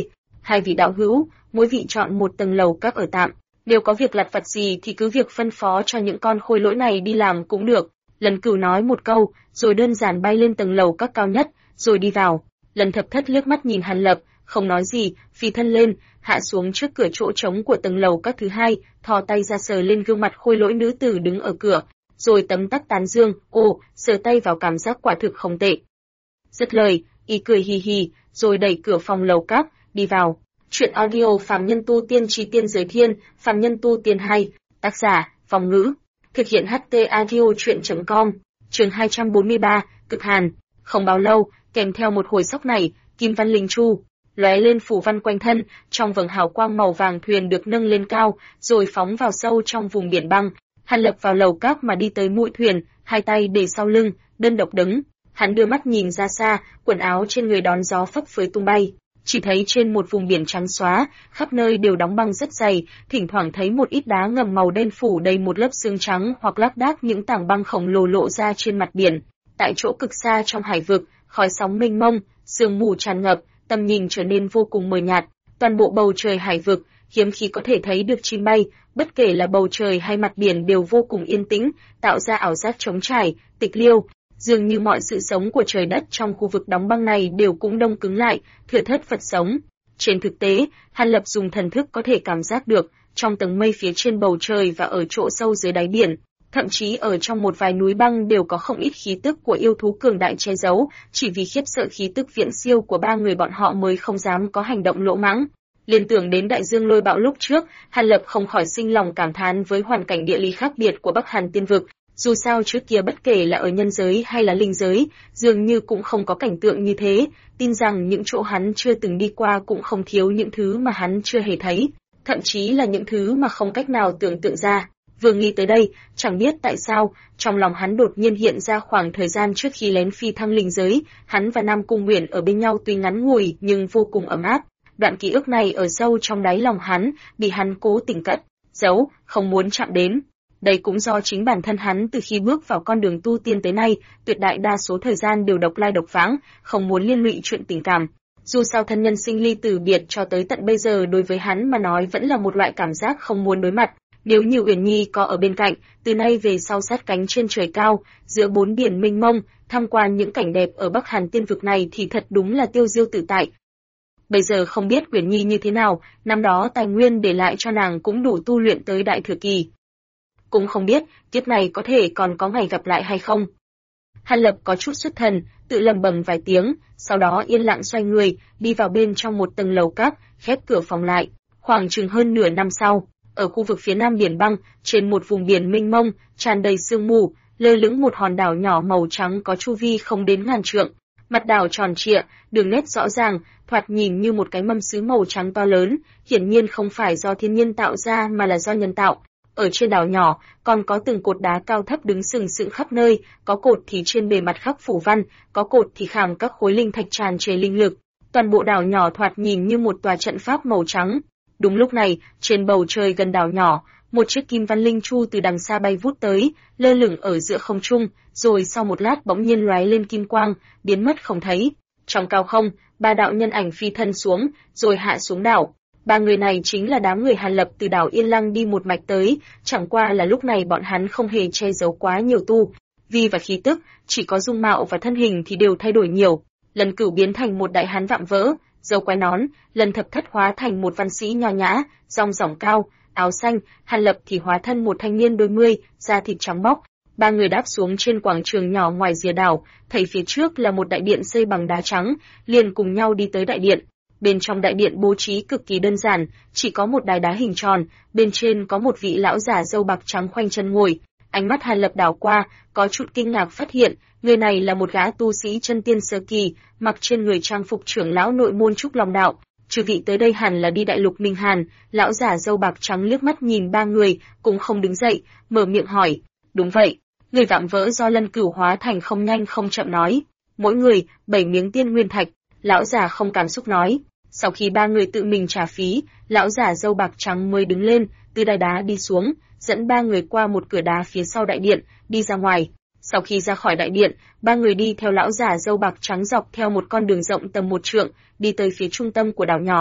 Hai vị đạo hữu, mỗi vị chọn một tầng lầu các ở tạm. Nếu có việc lặt vặt gì thì cứ việc phân phó cho những con khôi lỗi này đi làm cũng được. Lần Cửu nói một câu, rồi đơn giản bay lên tầng lầu các cao nhất, rồi đi vào. Lần Thập Thất liếc mắt nhìn Hàn Lập, không nói gì, phi thân lên, hạ xuống trước cửa chỗ trống của tầng lầu các thứ hai, thò tay ra sờ lên gương mặt khôi lỗi nữ tử đứng ở cửa, rồi tấm tắc tán dương, sờ tay vào cảm giác quả thực không tệ. Dứt lời, y cười hì hì, rồi đẩy cửa phòng lầu các, đi vào. Chuyện audio Phàm Nhân Tu Tiên Chi Tiên Giới Thiên, Phàm Nhân Tu Tiên 2, tác giả, Phong Ngữ. Thực hiện HT Audio Chuyện.com, chương 243, Cực Hàn. Không bao lâu, kèm theo một hồi sóc này, kim văn linh chu lóe lên phủ văn quanh thân, trong vầng hào quang màu vàng thuyền được nâng lên cao, rồi phóng vào sâu trong vùng biển băng. Hàn Lập vào lầu các mà đi tới mũi thuyền, hai tay để sau lưng, đơn độc đứng. Hắn đưa mắt nhìn ra xa, quần áo trên người đón gió phấp phới tung bay. Chỉ thấy trên một vùng biển trắng xóa, khắp nơi đều đóng băng rất dày, thỉnh thoảng thấy một ít đá ngầm màu đen phủ đầy một lớp sương trắng hoặc lác đác những tảng băng khổng lồ lộ ra trên mặt biển. Tại chỗ cực xa trong hải vực, khói sóng mênh mông, sương mù tràn ngập, tầm nhìn trở nên vô cùng mờ nhạt. Toàn bộ bầu trời hải vực, hiếm khi có thể thấy được chim bay, bất kể là bầu trời hay mặt biển đều vô cùng yên tĩnh, tạo ra ảo giác trống trải, tịch liêu. Dường như mọi sự sống của trời đất trong khu vực đóng băng này đều cũng đông cứng lại, thưa thớt vật sống. Trên thực tế, Hàn Lập dùng thần thức có thể cảm giác được, trong tầng mây phía trên bầu trời và ở chỗ sâu dưới đáy biển, thậm chí ở trong một vài núi băng đều có không ít khí tức của yêu thú cường đại che giấu, chỉ vì khiếp sợ khí tức viễn siêu của ba người bọn họ mới không dám có hành động lỗ mãng. Liên tưởng đến đại dương lôi bạo lúc trước, Hàn Lập không khỏi sinh lòng cảm thán với hoàn cảnh địa lý khác biệt của Bắc Hàn Tiên vực. Dù sao trước kia bất kể là ở nhân giới hay là linh giới, dường như cũng không có cảnh tượng như thế, tin rằng những chỗ hắn chưa từng đi qua cũng không thiếu những thứ mà hắn chưa hề thấy, thậm chí là những thứ mà không cách nào tưởng tượng ra. Vừa nghĩ tới đây, chẳng biết tại sao, trong lòng hắn đột nhiên hiện ra khoảng thời gian trước khi lén phi thăng linh giới, hắn và Nam Cung Uyển ở bên nhau tuy ngắn ngủi nhưng vô cùng ấm áp. Đoạn ký ức này ở sâu trong đáy lòng hắn, bị hắn cố tình cất giấu, không muốn chạm đến. Đây cũng do chính bản thân hắn từ khi bước vào con đường tu tiên tới nay, tuyệt đại đa số thời gian đều độc lai độc vãng, không muốn liên lụy chuyện tình cảm. Dù sao thân nhân sinh ly tử biệt cho tới tận bây giờ đối với hắn mà nói vẫn là một loại cảm giác không muốn đối mặt. Nếu như Uyển Nhi có ở bên cạnh, từ nay về sau sát cánh trên trời cao, giữa bốn biển mênh mông, tham quan những cảnh đẹp ở Bắc Hàn Tiên vực này thì thật đúng là tiêu diêu tự tại. Bây giờ không biết Uyển Nhi như thế nào, năm đó tài nguyên để lại cho nàng cũng đủ tu luyện tới đại thừa kỳ. Cũng không biết, kiếp này có thể còn có ngày gặp lại hay không. Hàn Lập có chút xuất thần, tự lẩm bẩm vài tiếng, sau đó yên lặng xoay người, đi vào bên trong một tầng lầu các, khép cửa phòng lại. Khoảng chừng hơn nửa năm sau, ở khu vực phía nam biển băng, trên một vùng biển mênh mông, tràn đầy sương mù, lơ lửng một hòn đảo nhỏ màu trắng có chu vi không đến ngàn trượng. Mặt đảo tròn trịa, đường nét rõ ràng, thoạt nhìn như một cái mâm sứ màu trắng to lớn, hiển nhiên không phải do thiên nhiên tạo ra mà là do nhân tạo. Ở trên đảo nhỏ, còn có từng cột đá cao thấp đứng sừng sững khắp nơi, có cột thì trên bề mặt khắc phủ văn, có cột thì khảm các khối linh thạch tràn trề linh lực. Toàn bộ đảo nhỏ thoạt nhìn như một tòa trận pháp màu trắng. Đúng lúc này, trên bầu trời gần đảo nhỏ, một chiếc kim văn linh chu từ đằng xa bay vút tới, lơ lửng ở giữa không trung, rồi sau một lát bỗng nhiên lóe lên kim quang, biến mất không thấy. Trong cao không, ba đạo nhân ảnh phi thân xuống, rồi hạ xuống đảo. Ba người này chính là đám người Hàn Lập từ đảo Yên Lăng đi một mạch tới, chẳng qua là lúc này bọn hắn không hề che giấu quá nhiều tu vi và khí tức, chỉ có dung mạo và thân hình thì đều thay đổi nhiều. Lần Cửu biến thành một đại hán vạm vỡ, râu quai nón, Lần Thập Thất hóa thành một văn sĩ nho nhã, dong dỏng cao, áo xanh, Hàn Lập thì hóa thân một thanh niên đôi mươi, da thịt trắng bóc. Ba người đáp xuống trên quảng trường nhỏ ngoài rìa đảo, thấy phía trước là một đại điện xây bằng đá trắng, liền cùng nhau đi tới đại điện. Bên trong đại điện bố trí cực kỳ đơn giản, chỉ có một đài đá hình tròn, bên trên có một vị lão giả râu bạc trắng khoanh chân ngồi. Ánh mắt Hàn Lập đảo qua, có chút kinh ngạc phát hiện, người này là một gã tu sĩ chân tiên sơ kỳ, mặc trên người trang phục trưởng lão nội môn Trúc Long đạo. Chư vị tới đây hẳn là đi đại lục Minh Hàn. Lão giả râu bạc trắng liếc mắt nhìn ba người, cũng không đứng dậy, mở miệng hỏi. Đúng vậy, người vạm vỡ do Lân Cửu hóa thành không nhanh không chậm nói. Mỗi người 7 miếng tiên nguyên thạch. Lão giả không cảm xúc nói. Sau khi ba người tự mình trả phí, lão giả râu bạc trắng mới đứng lên, từ đài đá đi xuống, dẫn ba người qua một cửa đá phía sau đại điện, đi ra ngoài. Sau khi ra khỏi đại điện, ba người đi theo lão giả râu bạc trắng dọc theo một con đường rộng tầm 1 trượng, đi tới phía trung tâm của đảo nhỏ.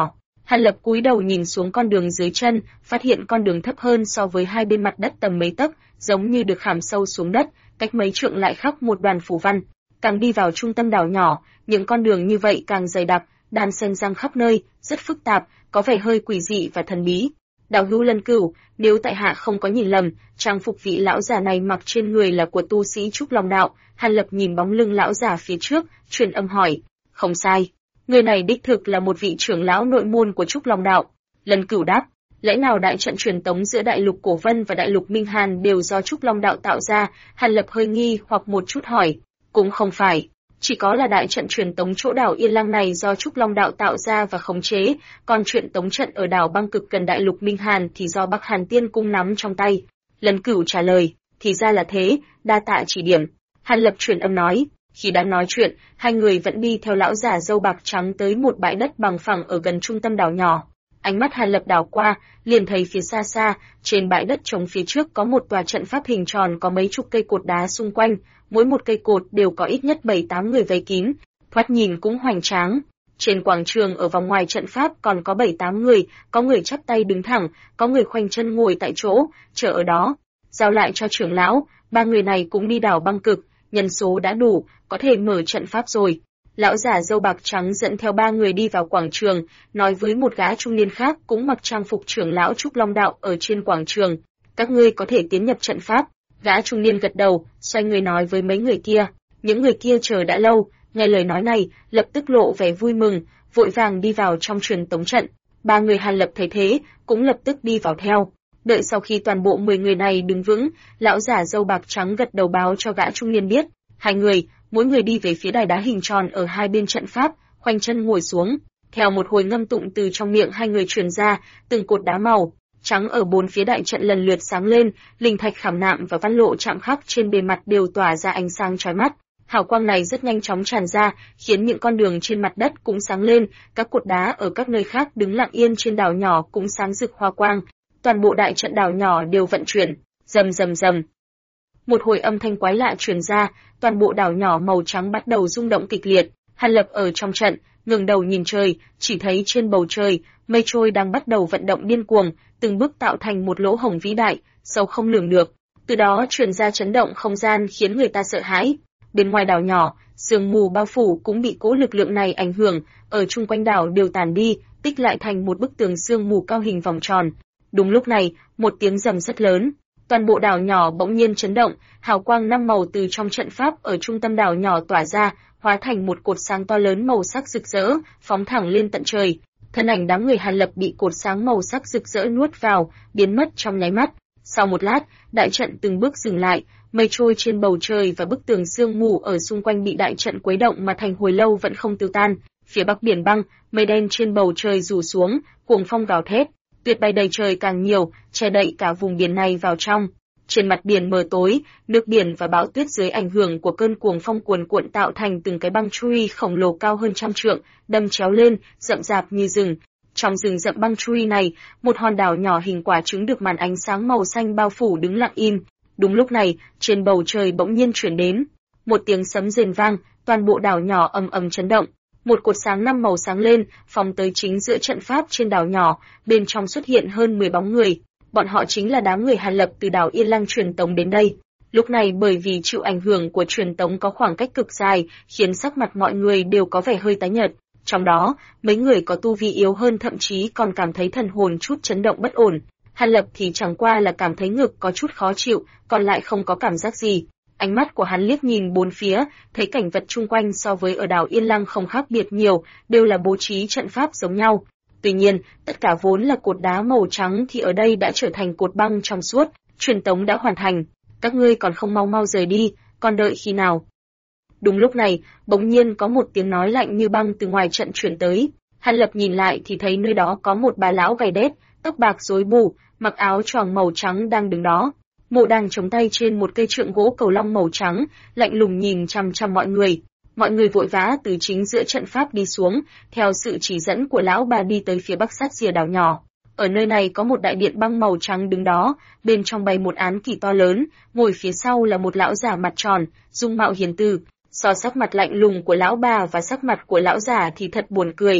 Hàn Lập cúi đầu nhìn xuống con đường dưới chân, phát hiện con đường thấp hơn so với hai bên mặt đất tầm mấy tấc, giống như được khảm sâu xuống đất, cách mấy trượng lại khắc một đoàn phù văn. Càng đi vào trung tâm đảo nhỏ, những con đường như vậy càng dày đặc, đan xen răng khắp nơi, rất phức tạp, có vẻ hơi quỷ dị và thần bí. Đạo hữu Lân Cửu, nếu tại hạ không có nhìn lầm, trang phục vị lão già này mặc trên người là của tu sĩ Trúc Long đạo. Hàn Lập nhìn bóng lưng lão già phía trước, truyền âm hỏi. Không sai, người này đích thực là một vị trưởng lão nội môn của Trúc Long đạo. Lân Cửu đáp. Lẽ nào đại trận truyền tống giữa đại lục Cổ Vân và đại lục Minh Hàn đều do Trúc Long đạo tạo ra? Hàn Lập hơi nghi hoặc một chút hỏi. Cũng không phải, chỉ có là đại trận truyền tống chỗ đảo Yên Lăng này do Trúc Long đạo tạo ra và khống chế, còn truyền tống trận ở đảo Băng Cực gần đại lục Minh Hàn thì do Bắc Hàn Tiên cung nắm trong tay. Lân Cửu trả lời, thì ra là thế, đa tạ chỉ điểm. Hàn Lập truyền âm nói. Khi đang nói chuyện, hai người vẫn đi theo lão giả râu bạc trắng tới một bãi đất bằng phẳng ở gần trung tâm đảo nhỏ. Ánh mắt Hàn Lập đảo qua, liền thấy phía xa xa, trên bãi đất trống phía trước có một tòa trận pháp hình tròn có mấy chục cây cột đá xung quanh, mỗi một cây cột đều có ít nhất 7-8 người vây kín, thoạt nhìn cũng hoành tráng. Trên quảng trường ở vòng ngoài trận pháp còn có 7-8 người, có người chắp tay đứng thẳng, có người khoanh chân ngồi tại chỗ, chờ ở đó. Giao lại cho trưởng lão, 3 người này cũng đi đảo Băng Cực, nhân số đã đủ, có thể mở trận pháp rồi. Lão giả râu bạc trắng dẫn theo 3 người đi vào quảng trường, nói với một gã trung niên khác cũng mặc trang phục trưởng lão Trúc Long đạo ở trên quảng trường. Các ngươi có thể tiến nhập trận pháp. Gã trung niên gật đầu, xoay người nói với mấy người kia. Những người kia chờ đã lâu, nghe lời nói này, lập tức lộ vẻ vui mừng, vội vàng đi vào trong truyền tống trận. 3 người Hàn Lập thấy thế, cũng lập tức đi vào theo. Đợi sau khi toàn bộ 10 người này đứng vững, lão giả râu bạc trắng gật đầu báo cho gã trung niên biết. 2 người, mỗi người đi về phía đài đá hình tròn ở hai bên trận pháp, khoanh chân ngồi xuống. Theo một hồi ngâm tụng từ trong miệng hai người truyền ra, từng cột đá màu trắng ở bốn phía đại trận lần lượt sáng lên, linh thạch khảm nạm và văn lộ chạm khắc trên bề mặt đều tỏa ra ánh sáng chói mắt. Hào quang này rất nhanh chóng tràn ra, khiến những con đường trên mặt đất cũng sáng lên, các cột đá ở các nơi khác đứng lặng yên trên đảo nhỏ cũng sáng rực hoa quang. Toàn bộ đại trận đảo nhỏ đều vận chuyển, rầm rầm rầm. Một hồi âm thanh quái lạ truyền ra, toàn bộ đảo nhỏ màu trắng bắt đầu rung động kịch liệt. Hàn Lập ở trong trận, ngẩng đầu nhìn trời, chỉ thấy trên bầu trời, mây trôi đang bắt đầu vận động điên cuồng, từng bước tạo thành một lỗ hổng vĩ đại, sâu không lường được. Từ đó truyền ra chấn động không gian khiến người ta sợ hãi. Bên ngoài đảo nhỏ, sương mù bao phủ cũng bị cỗ lực lượng này ảnh hưởng, ở chung quanh đảo đều tàn đi, tích lại thành một bức tường sương mù cao hình vòng tròn. Đúng lúc này, một tiếng rầm rất lớn, toàn bộ đảo nhỏ bỗng nhiên chấn động, hào quang 5 màu từ trong trận pháp ở trung tâm đảo nhỏ tỏa ra, hóa thành một cột sáng to lớn màu sắc rực rỡ, phóng thẳng lên tận trời. Thân ảnh đám người Hàn Lập bị cột sáng màu sắc rực rỡ nuốt vào, biến mất trong nháy mắt. Sau một lát, đại trận từng bước dừng lại, mây trôi trên bầu trời và bức tường sương mù ở xung quanh bị đại trận quấy động mà thành hồi lâu vẫn không tiêu tan. Phía bắc biển băng, mây đen trên bầu trời rủ xuống, cuồng phong gào thét, tuyết bay đầy trời càng nhiều, che đậy cả vùng biển này vào trong. Trên mặt biển mờ tối, nước biển và bão tuyết dưới ảnh hưởng của cơn cuồng phong cuồn cuộn tạo thành từng cái băng chui khổng lồ cao hơn 100 trượng, đâm chéo lên, rậm rạp như rừng. Trong rừng rậm băng chui này, một hòn đảo nhỏ hình quả trứng được màn ánh sáng màu xanh bao phủ đứng lặng im. Đúng lúc này, trên bầu trời bỗng nhiên chuyển đến một tiếng sấm rền vang, toàn bộ đảo nhỏ ầm ầm chấn động. Một cột sáng 5 màu sáng lên, phóng tới chính giữa trận pháp trên đảo nhỏ, bên trong xuất hiện hơn 10 bóng người. Bọn họ chính là đám người Hàn Lập từ đảo Yên Lăng truyền tống đến đây. Lúc này bởi vì chịu ảnh hưởng của truyền tống có khoảng cách cực dài, khiến sắc mặt mọi người đều có vẻ hơi tái nhợt. Trong đó, mấy người có tu vi yếu hơn thậm chí còn cảm thấy thần hồn chút chấn động bất ổn. Hàn Lập thì chẳng qua là cảm thấy ngực có chút khó chịu, còn lại không có cảm giác gì. Ánh mắt của hắn liếc nhìn bốn phía, thấy cảnh vật chung quanh so với ở đảo Yên Lăng không khác biệt nhiều, đều là bố trí trận pháp giống nhau. Tuy nhiên, tất cả vốn là cột đá màu trắng thì ở đây đã trở thành cột băng trong suốt, truyền tống đã hoàn thành. Các ngươi còn không mau mau rời đi, còn đợi khi nào? Đúng lúc này, bỗng nhiên có một tiếng nói lạnh như băng từ ngoài trận truyền tới. Hàn Lập nhìn lại thì thấy nơi đó có một bà lão gầy đét, tóc bạc rối bù, mặc áo choàng màu trắng đang đứng đó. Mộ đang chống tay trên một cây trượng gỗ cầu long màu trắng, lạnh lùng nhìn chằm chằm mọi người. Mọi người vội vã từ chính giữa trận pháp đi xuống, theo sự chỉ dẫn của lão bà đi tới phía bắc sát rìa đảo nhỏ. Ở nơi này có một đại điện băng màu trắng đứng đó, bên trong bày một án kỷ to lớn, ngồi phía sau là một lão già mặt tròn, dung mạo hiền từ. So sắc mặt lạnh lùng của lão bà và sắc mặt của lão già thì thật buồn cười.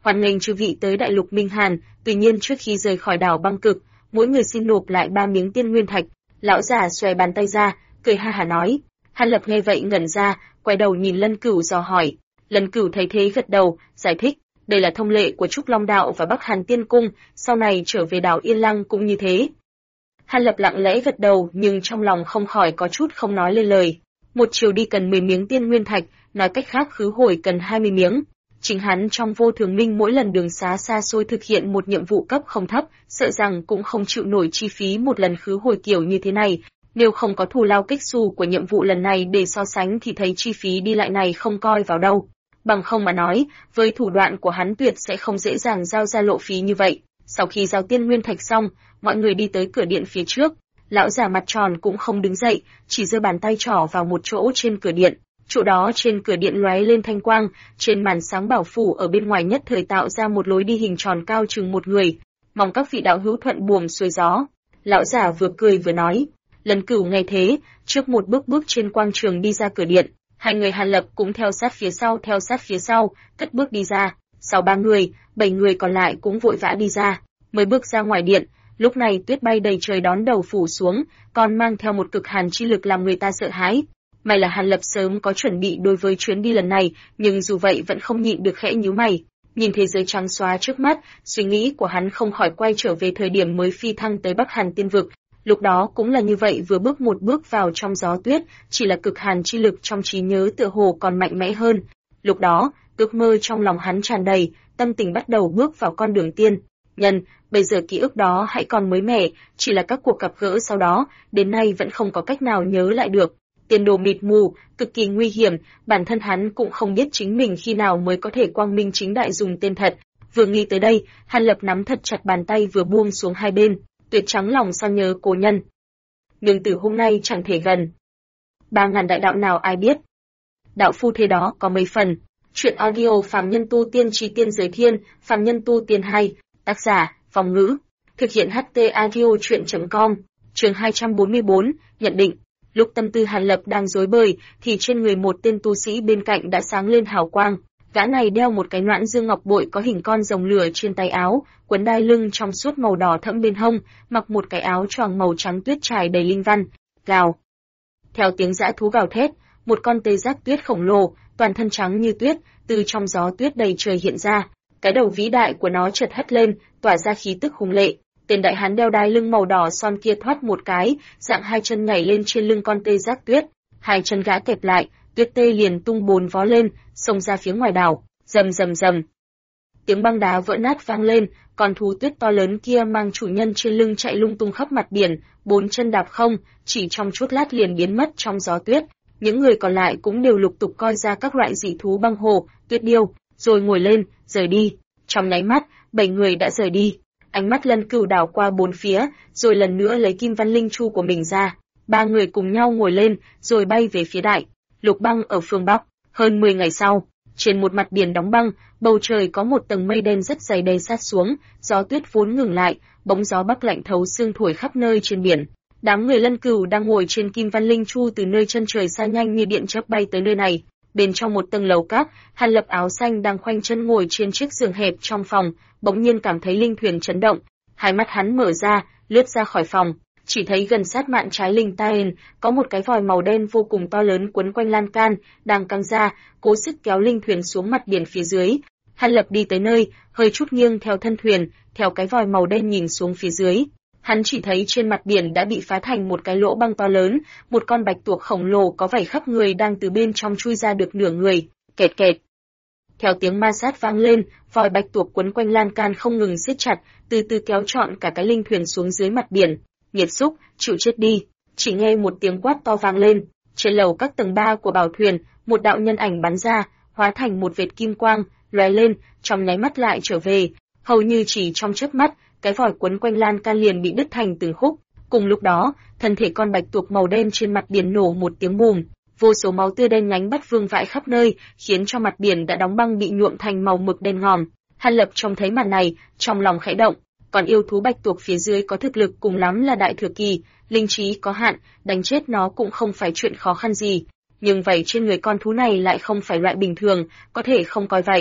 Hoan nghênh chư vị tới đại lục Minh Hàn, tuy nhiên trước khi rời khỏi đảo Băng Cực, mỗi người xin nộp lại 3 miếng tiên nguyên thạch. Lão già xòe bàn tay ra, cười ha hả nói. Hàn Lập nghe vậy ngẩn ra, quay đầu nhìn Lân Cửu dò hỏi. Lân Cửu thấy thế gật đầu, giải thích, đây là thông lệ của Trúc Long Đạo và Bắc Hàn Tiên Cung, sau này trở về đảo Yên Lăng cũng như thế. Hàn Lập lặng lẽ gật đầu, nhưng trong lòng không khỏi có chút không nói lên lời. Một chiều đi cần 10 miếng tiên nguyên thạch, nói cách khác khứ hồi cần 20 miếng. Chính hắn trong Vô Thường Minh mỗi lần đường xá xa xôi thực hiện một nhiệm vụ cấp không thấp, sợ rằng cũng không chịu nổi chi phí một lần khứ hồi kiểu như thế này. Nếu không có thù lao kích xù của nhiệm vụ lần này để so sánh thì thấy chi phí đi lại này không coi vào đâu. Bằng không mà nói, với thủ đoạn của hắn tuyệt sẽ không dễ dàng giao ra lộ phí như vậy. Sau khi giao tiên nguyên thạch xong, mọi người đi tới cửa điện phía trước. Lão già mặt tròn cũng không đứng dậy, chỉ giơ bàn tay trỏ vào một chỗ trên cửa điện. Chỗ đó trên cửa điện lóe lên thanh quang, trên màn sáng bảo phủ ở bên ngoài nhất thời tạo ra một lối đi hình tròn cao chừng một người. Mong các vị đạo hữu thuận buồm xuôi gió. Lão già vừa cười vừa nói. Lân Cửu nghe thế, trước một bước trên quang trường đi ra cửa điện. Hai người Hàn Lập cũng theo sát phía sau, cất bước đi ra. Sau 3 người, 7 người còn lại cũng vội vã đi ra. Mới bước ra ngoài điện, lúc này tuyết bay đầy trời đón đầu phủ xuống, còn mang theo một cực hàn chi lực làm người ta sợ hãi. May là Hàn Lập sớm có chuẩn bị đối với chuyến đi lần này, nhưng dù vậy vẫn không nhịn được khẽ nhíu mày. Nhìn thế giới trắng xóa trước mắt, suy nghĩ của hắn không khỏi quay trở về thời điểm mới phi thăng tới Bắc Hàn Tiên Vực. Lúc đó cũng là như vậy, vừa bước một bước vào trong gió tuyết, chỉ là cực hàn chi lực trong trí nhớ tựa hồ còn mạnh mẽ hơn. Lúc đó, ước mơ trong lòng hắn tràn đầy, tâm tình bắt đầu bước vào con đường tiên nhân. Bây giờ ký ức đó hãy còn mới mẻ, chỉ là các cuộc gặp gỡ sau đó, đến nay vẫn không có cách nào nhớ lại được. Tiền đồ mịt mù, cực kỳ nguy hiểm, bản thân hắn cũng không biết chính mình khi nào mới có thể quang minh chính đại dùng tên thật. Vừa nghĩ tới đây, Hàn Lập nắm thật chặt bàn tay vừa buông xuống hai bên, tuyệt trắng lòng sao nhớ cố nhân. Nhưng từ hôm nay chẳng thể gần. 3.000 đại đạo nào ai biết. Đạo phu thế đó có mấy phần. Chuyện audio Phàm Nhân Tu Tiên Chí Tiên Giới Thiên, Phàm Nhân Tu Tiên hay. Tác giả, Phong Ngữ. Thực hiện HT audio chuyện.com. Chương 244, nhận định. Lúc tâm tư Hàn Lập đang rối bời, thì trên người một tên tu sĩ bên cạnh đã sáng lên hào quang. Gã này đeo một cái noãn dương ngọc bội có hình con rồng lửa trên tay áo, quấn đai lưng trong suốt màu đỏ thẫm bên hông, mặc một cái áo choàng màu trắng tuyết trải đầy linh văn. Gào. Theo tiếng dã thú gào thét, một con tê giác tuyết khổng lồ, toàn thân trắng như tuyết, từ trong gió tuyết đầy trời hiện ra. Cái đầu vĩ đại của nó chợt hất lên, tỏa ra khí tức hùng lệ. Tên đại hán đeo đai lưng màu đỏ son kia thoát một cái, dạng hai chân nhảy lên trên lưng con tê giác tuyết. Hai chân gã kẹp lại, tuyết tê liền tung bồn vó lên, xông ra phía ngoài đảo. Rầm rầm rầm. Tiếng băng đá vỡ nát vang lên, con thú tuyết to lớn kia mang chủ nhân trên lưng chạy lung tung khắp mặt biển, 4 chân đạp không, chỉ trong chút lát liền biến mất trong gió tuyết. Những người còn lại cũng đều lục tục coi ra các loại dị thú băng hồ, tuyết điêu, rồi ngồi lên, rời đi. Trong nháy mắt, 7 người đã rời đi. Ánh mắt Lân Cửu đảo qua bốn phía, rồi lần nữa lấy Kim Văn Linh Chu của mình ra. 3 người cùng nhau ngồi lên, rồi bay về phía đại lục băng ở phương Bắc. Hơn 10 ngày sau, trên một mặt biển đóng băng, bầu trời có một tầng mây đen rất dày đầy sát xuống, gió tuyết vốn ngừng lại, bỗng gió bắc lạnh thấu xương thổi khắp nơi trên biển. Đám người Lân Cửu đang ngồi trên Kim Văn Linh Chu từ nơi chân trời xa nhanh như điện chớp bay tới nơi này. Bên trong một tầng lầu các, Hàn Lập áo xanh đang khoanh chân ngồi trên chiếc giường hẹp trong phòng, bỗng nhiên cảm thấy linh thuyền chấn động. Hai mắt hắn mở ra, lướt ra khỏi phòng, chỉ thấy gần sát mạn trái linh taen có một cái vòi màu đen vô cùng to lớn quấn quanh lan can, đang căng ra, cố sức kéo linh thuyền xuống mặt biển phía dưới. Hàn Lập đi tới nơi, hơi chút nghiêng theo thân thuyền, theo cái vòi màu đen nhìn xuống phía dưới. Hắn chỉ thấy trên mặt biển đã bị phá thành một cái lỗ băng to lớn, một con bạch tuộc khổng lồ có vảy khắp người đang từ bên trong chui ra được nửa người, kẹt kẹt. Theo tiếng ma sát vang lên, vòi bạch tuộc quấn quanh lan can không ngừng siết chặt, từ từ kéo trọn cả cái linh thuyền xuống dưới mặt biển. Nghiệt xúc, chịu chết đi! Chỉ nghe một tiếng quát to vang lên. Trên lầu các tầng 3 của bảo thuyền, một đạo nhân ảnh bắn ra, hóa thành một vệt kim quang, lóe lên, trong nháy mắt lại trở về. Hầu như chỉ trong chớp mắt, cái vòi quấn quanh lan can liền bị đứt thành từng khúc. Cùng lúc đó, thân thể con bạch tuộc màu đen trên mặt biển nổ một tiếng bùm, vô số máu tươi đen nhánh bắt vương vãi khắp nơi, khiến cho mặt biển đã đóng băng bị nhuộm thành màu mực đen ngòm. Hàn Lập trông thấy màn này, trong lòng khẽ động. Còn yêu thú bạch tuộc phía dưới có thực lực cùng lắm là đại thừa kỳ, linh trí có hạn, đánh chết nó cũng không phải chuyện khó khăn gì. Nhưng vảy trên người con thú này lại không phải loại bình thường, có thể không coi vảy.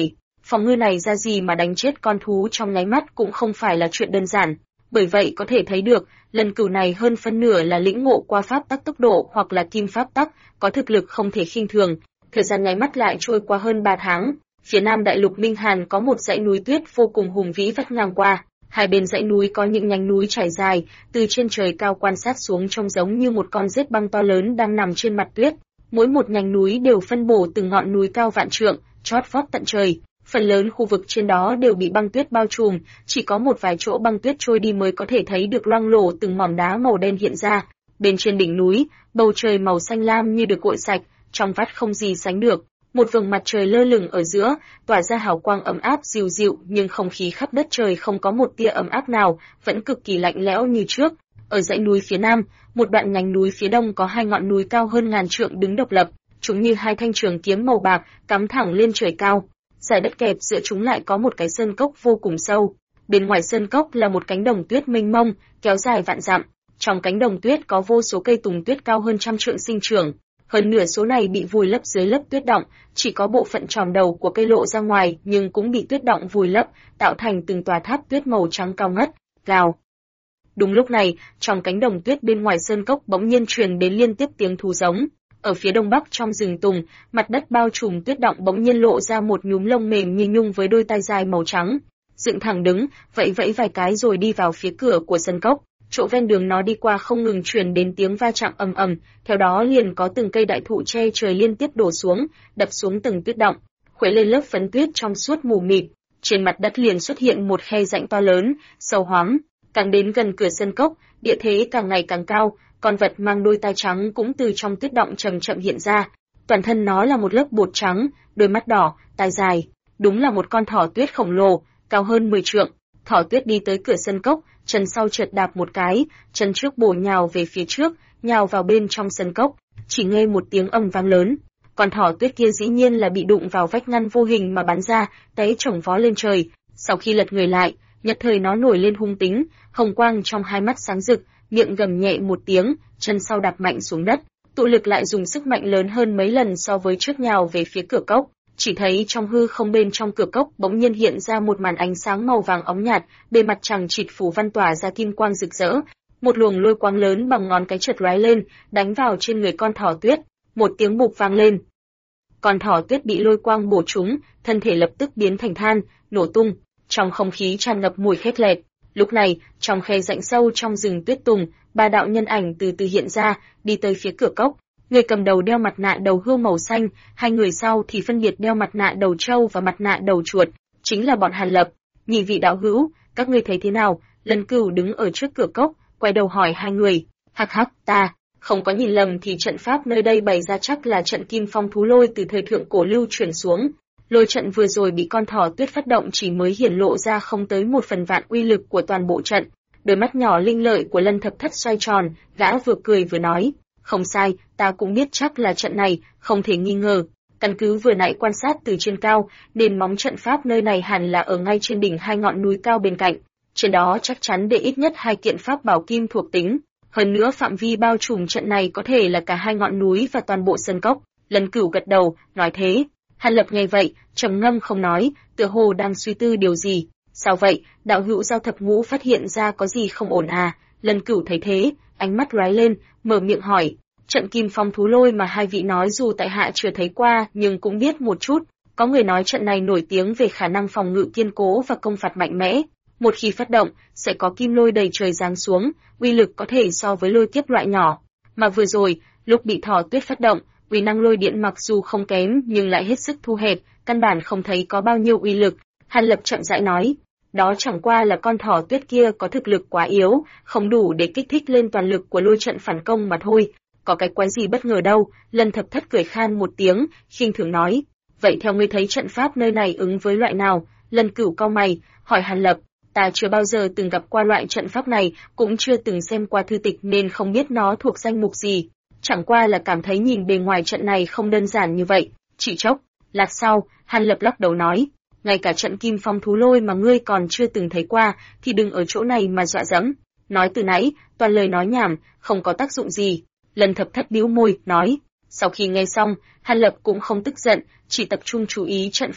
phòng ngự này ra gì mà đánh chết con thú trong nháy mắt cũng không phải là chuyện đơn giản. Bởi vậy có thể thấy được, Lần Cửu này hơn phân nửa là lĩnh ngộ qua pháp tắc tốc độ hoặc là kim pháp tắc, có thực lực không thể khinh thường. Thời gian nháy mắt lại trôi qua hơn 3 tháng. Phía nam đại lục Minh Hàn có một dãy núi tuyết vô cùng hùng vĩ vắt ngang qua. Hai bên dãy núi có những nhánh núi trải dài, từ trên trời cao quan sát xuống trông giống như một con rết băng to lớn đang nằm trên mặt tuyết. Mỗi một nhánh núi đều phân bổ từng ngọn núi cao vạn trượng, chót vót tận trời. Phần lớn khu vực trên đó đều bị băng tuyết bao trùm, chỉ có một vài chỗ băng tuyết trôi đi mới có thể thấy được loang lổ từng mỏm đá màu đen hiện ra. Bên trên đỉnh núi, bầu trời màu xanh lam như được gội sạch, trong vắt không gì sánh được. Một vầng mặt trời lơ lửng ở giữa, tỏa ra hào quang ấm áp dịu dịu, nhưng không khí khắp đất trời không có một tia ấm áp nào, vẫn cực kỳ lạnh lẽo như trước. Ở dãy núi phía nam, một đoạn nhánh núi phía đông có hai ngọn núi cao hơn ngàn trượng đứng độc lập, chúng như hai thanh trường kiếm màu bạc cắm thẳng lên trời cao. Dải đất kẹp giữa chúng lại có một cái sơn cốc vô cùng sâu. Bên ngoài sơn cốc là một cánh đồng tuyết mênh mông, kéo dài vạn dặm. Trong cánh đồng tuyết có vô số cây tùng tuyết cao hơn 100 trượng sinh trưởng. Hơn nửa số này bị vùi lấp dưới lớp tuyết động, chỉ có bộ phận tròm đầu của cây lộ ra ngoài, nhưng cũng bị tuyết động vùi lấp, tạo thành từng tòa tháp tuyết màu trắng cao ngất. Gào. Đúng lúc này, trong cánh đồng tuyết bên ngoài sơn cốc bỗng nhiên truyền đến liên tiếp tiếng thú giống. Ở phía đông bắc trong rừng tùng, mặt đất bao trùm tuyết động bỗng nhiên lộ ra một nhúm lông mềm như nhung với đôi tai dài màu trắng. Dựng thẳng đứng, vẫy vẫy vài cái rồi đi vào phía cửa của sơn cốc. Chỗ ven đường nó đi qua không ngừng truyền đến tiếng va chạm ầm ầm, theo đó liền có từng cây đại thụ che trời liên tiếp đổ xuống, đập xuống từng tuyết động, khuấy lên lớp phấn tuyết trong suốt mù mịt. Trên mặt đất liền xuất hiện một khe rãnh to lớn, sâu hoắm. Càng đến gần cửa sơn cốc, địa thế càng ngày càng cao, con vật mang đôi tai trắng cũng từ trong tuyết động chậm chậm hiện ra. Toàn thân nó là một lớp bột trắng, đôi mắt đỏ, tai dài, đúng là một con thỏ tuyết khổng lồ, cao hơn 10 trượng. Thỏ tuyết đi tới cửa sơn cốc, chân sau trượt đạp một cái, chân trước bổ nhào về phía trước, nhào vào bên trong sơn cốc. Chỉ nghe một tiếng ầm vang lớn, con thỏ tuyết kia dĩ nhiên là bị đụng vào vách ngăn vô hình mà bắn ra, té chổng vó lên trời. Sau khi lật người lại, nhất thời nó nổi lên hung tính, hồng quang trong hai mắt sáng rực, miệng gầm nhẹ một tiếng, chân sau đạp mạnh xuống đất, tụ lực lại dùng sức mạnh lớn hơn mấy lần so với trước nhào về phía cửa cốc. Chỉ thấy trong hư không bên trong cửa cốc bỗng nhiên hiện ra một màn ánh sáng màu vàng óng nhạt, bề mặt chằng chịt phủ văn tỏa ra kim quang rực rỡ. Một luồng lôi quang lớn bằng ngón cái chợt lóe lên, đánh vào trên người con thỏ tuyết. Một tiếng bụp vang lên. Con thỏ tuyết bị lôi quang bổ trúng, thân thể lập tức biến thành than, nổ tung. Trong không khí tràn ngập mùi khét lẹt. Lúc này, trong khe rãnh sâu trong rừng tuyết tùng, ba đạo nhân ảnh từ từ hiện ra, đi tới phía cửa cốc. Người cầm đầu đeo mặt nạ đầu hươu màu xanh, hai người sau thì phân biệt đeo mặt nạ đầu trâu và mặt nạ đầu chuột, chính là bọn Hàn Lập. Nhị vị đạo hữu, các ngươi thấy thế nào? Lần Cửu đứng ở trước cửa cốc, quay đầu hỏi hai người. Hắc hắc, ta không có nhìn lầm thì trận pháp nơi đây bày ra chắc là trận Kim Phong thú lôi từ thời thượng cổ lưu truyền xuống. Lôi trận vừa rồi bị con thỏ tuyết phát động chỉ mới hiển lộ ra không tới 1/1000 uy lực của toàn bộ trận. Đôi mắt nhỏ linh lợi của Lân Thập Thất xoay tròn, gã vừa cười vừa nói. Không sai, ta cũng biết chắc là trận này, không thể nghi ngờ. Căn cứ vừa nãy quan sát từ trên cao, nền móng trận pháp nơi này hẳn là ở ngay trên đỉnh hai ngọn núi cao bên cạnh. Trên đó chắc chắn để ít nhất hai kiện pháp bảo kim thuộc tính. Hơn nữa phạm vi bao trùm trận này có thể là cả hai ngọn núi và toàn bộ sơn cốc. Lân Cửu gật đầu, nói thế. Hàn Lập nghe vậy, trầm ngâm không nói, tựa hồ đang suy tư điều gì. Sao vậy? Đạo hữu Giao Thập Ngũ phát hiện ra có gì không ổn à? Lân Cửu thấy thế, ánh mắt lóe lên, mở miệng hỏi. Trận Kim Phong thú lôi mà hai vị nói dù tại hạ chưa thấy qua nhưng cũng biết một chút. Có người nói trận này nổi tiếng về khả năng phòng ngự kiên cố và công phạt mạnh mẽ. Một khi phát động, sẽ có kim lôi đầy trời giáng xuống, uy lực có thể so với lôi kiếp loại nhỏ. Mà vừa rồi, lúc bị thỏ tuyết phát động, uy năng lôi điện mặc dù không kém nhưng lại hết sức thu hẹp, căn bản không thấy có bao nhiêu uy lực. Hàn Lập chậm rãi nói, đó chẳng qua là con thỏ tuyết kia có thực lực quá yếu, không đủ để kích thích lên toàn lực của lôi trận phản công mà thôi. Có cái quái gì bất ngờ đâu. Lân Thập Thất cười khan một tiếng, khinh thường nói, vậy theo ngươi thấy trận pháp nơi này ứng với loại nào? Lân Cửu cau mày, hỏi Hàn Lập, ta chưa bao giờ từng gặp qua loại trận pháp này, cũng chưa từng xem qua thư tịch nên không biết nó thuộc danh mục gì. Chẳng qua là cảm thấy nhìn bề ngoài trận này không đơn giản như vậy. Chỉ chốc lát sau, Hàn Lập lắc đầu nói, ngay cả trận Kim Phong thú lôi mà ngươi còn chưa từng thấy qua, thì đừng ở chỗ này mà dọa dẫm. Nói từ nãy, toàn lời nói nhảm, không có tác dụng gì. Lân Thập Thất bĩu môi, nói. Sau khi nghe xong, Hàn Lập cũng không tức giận, chỉ tập trung chú ý trận pháp,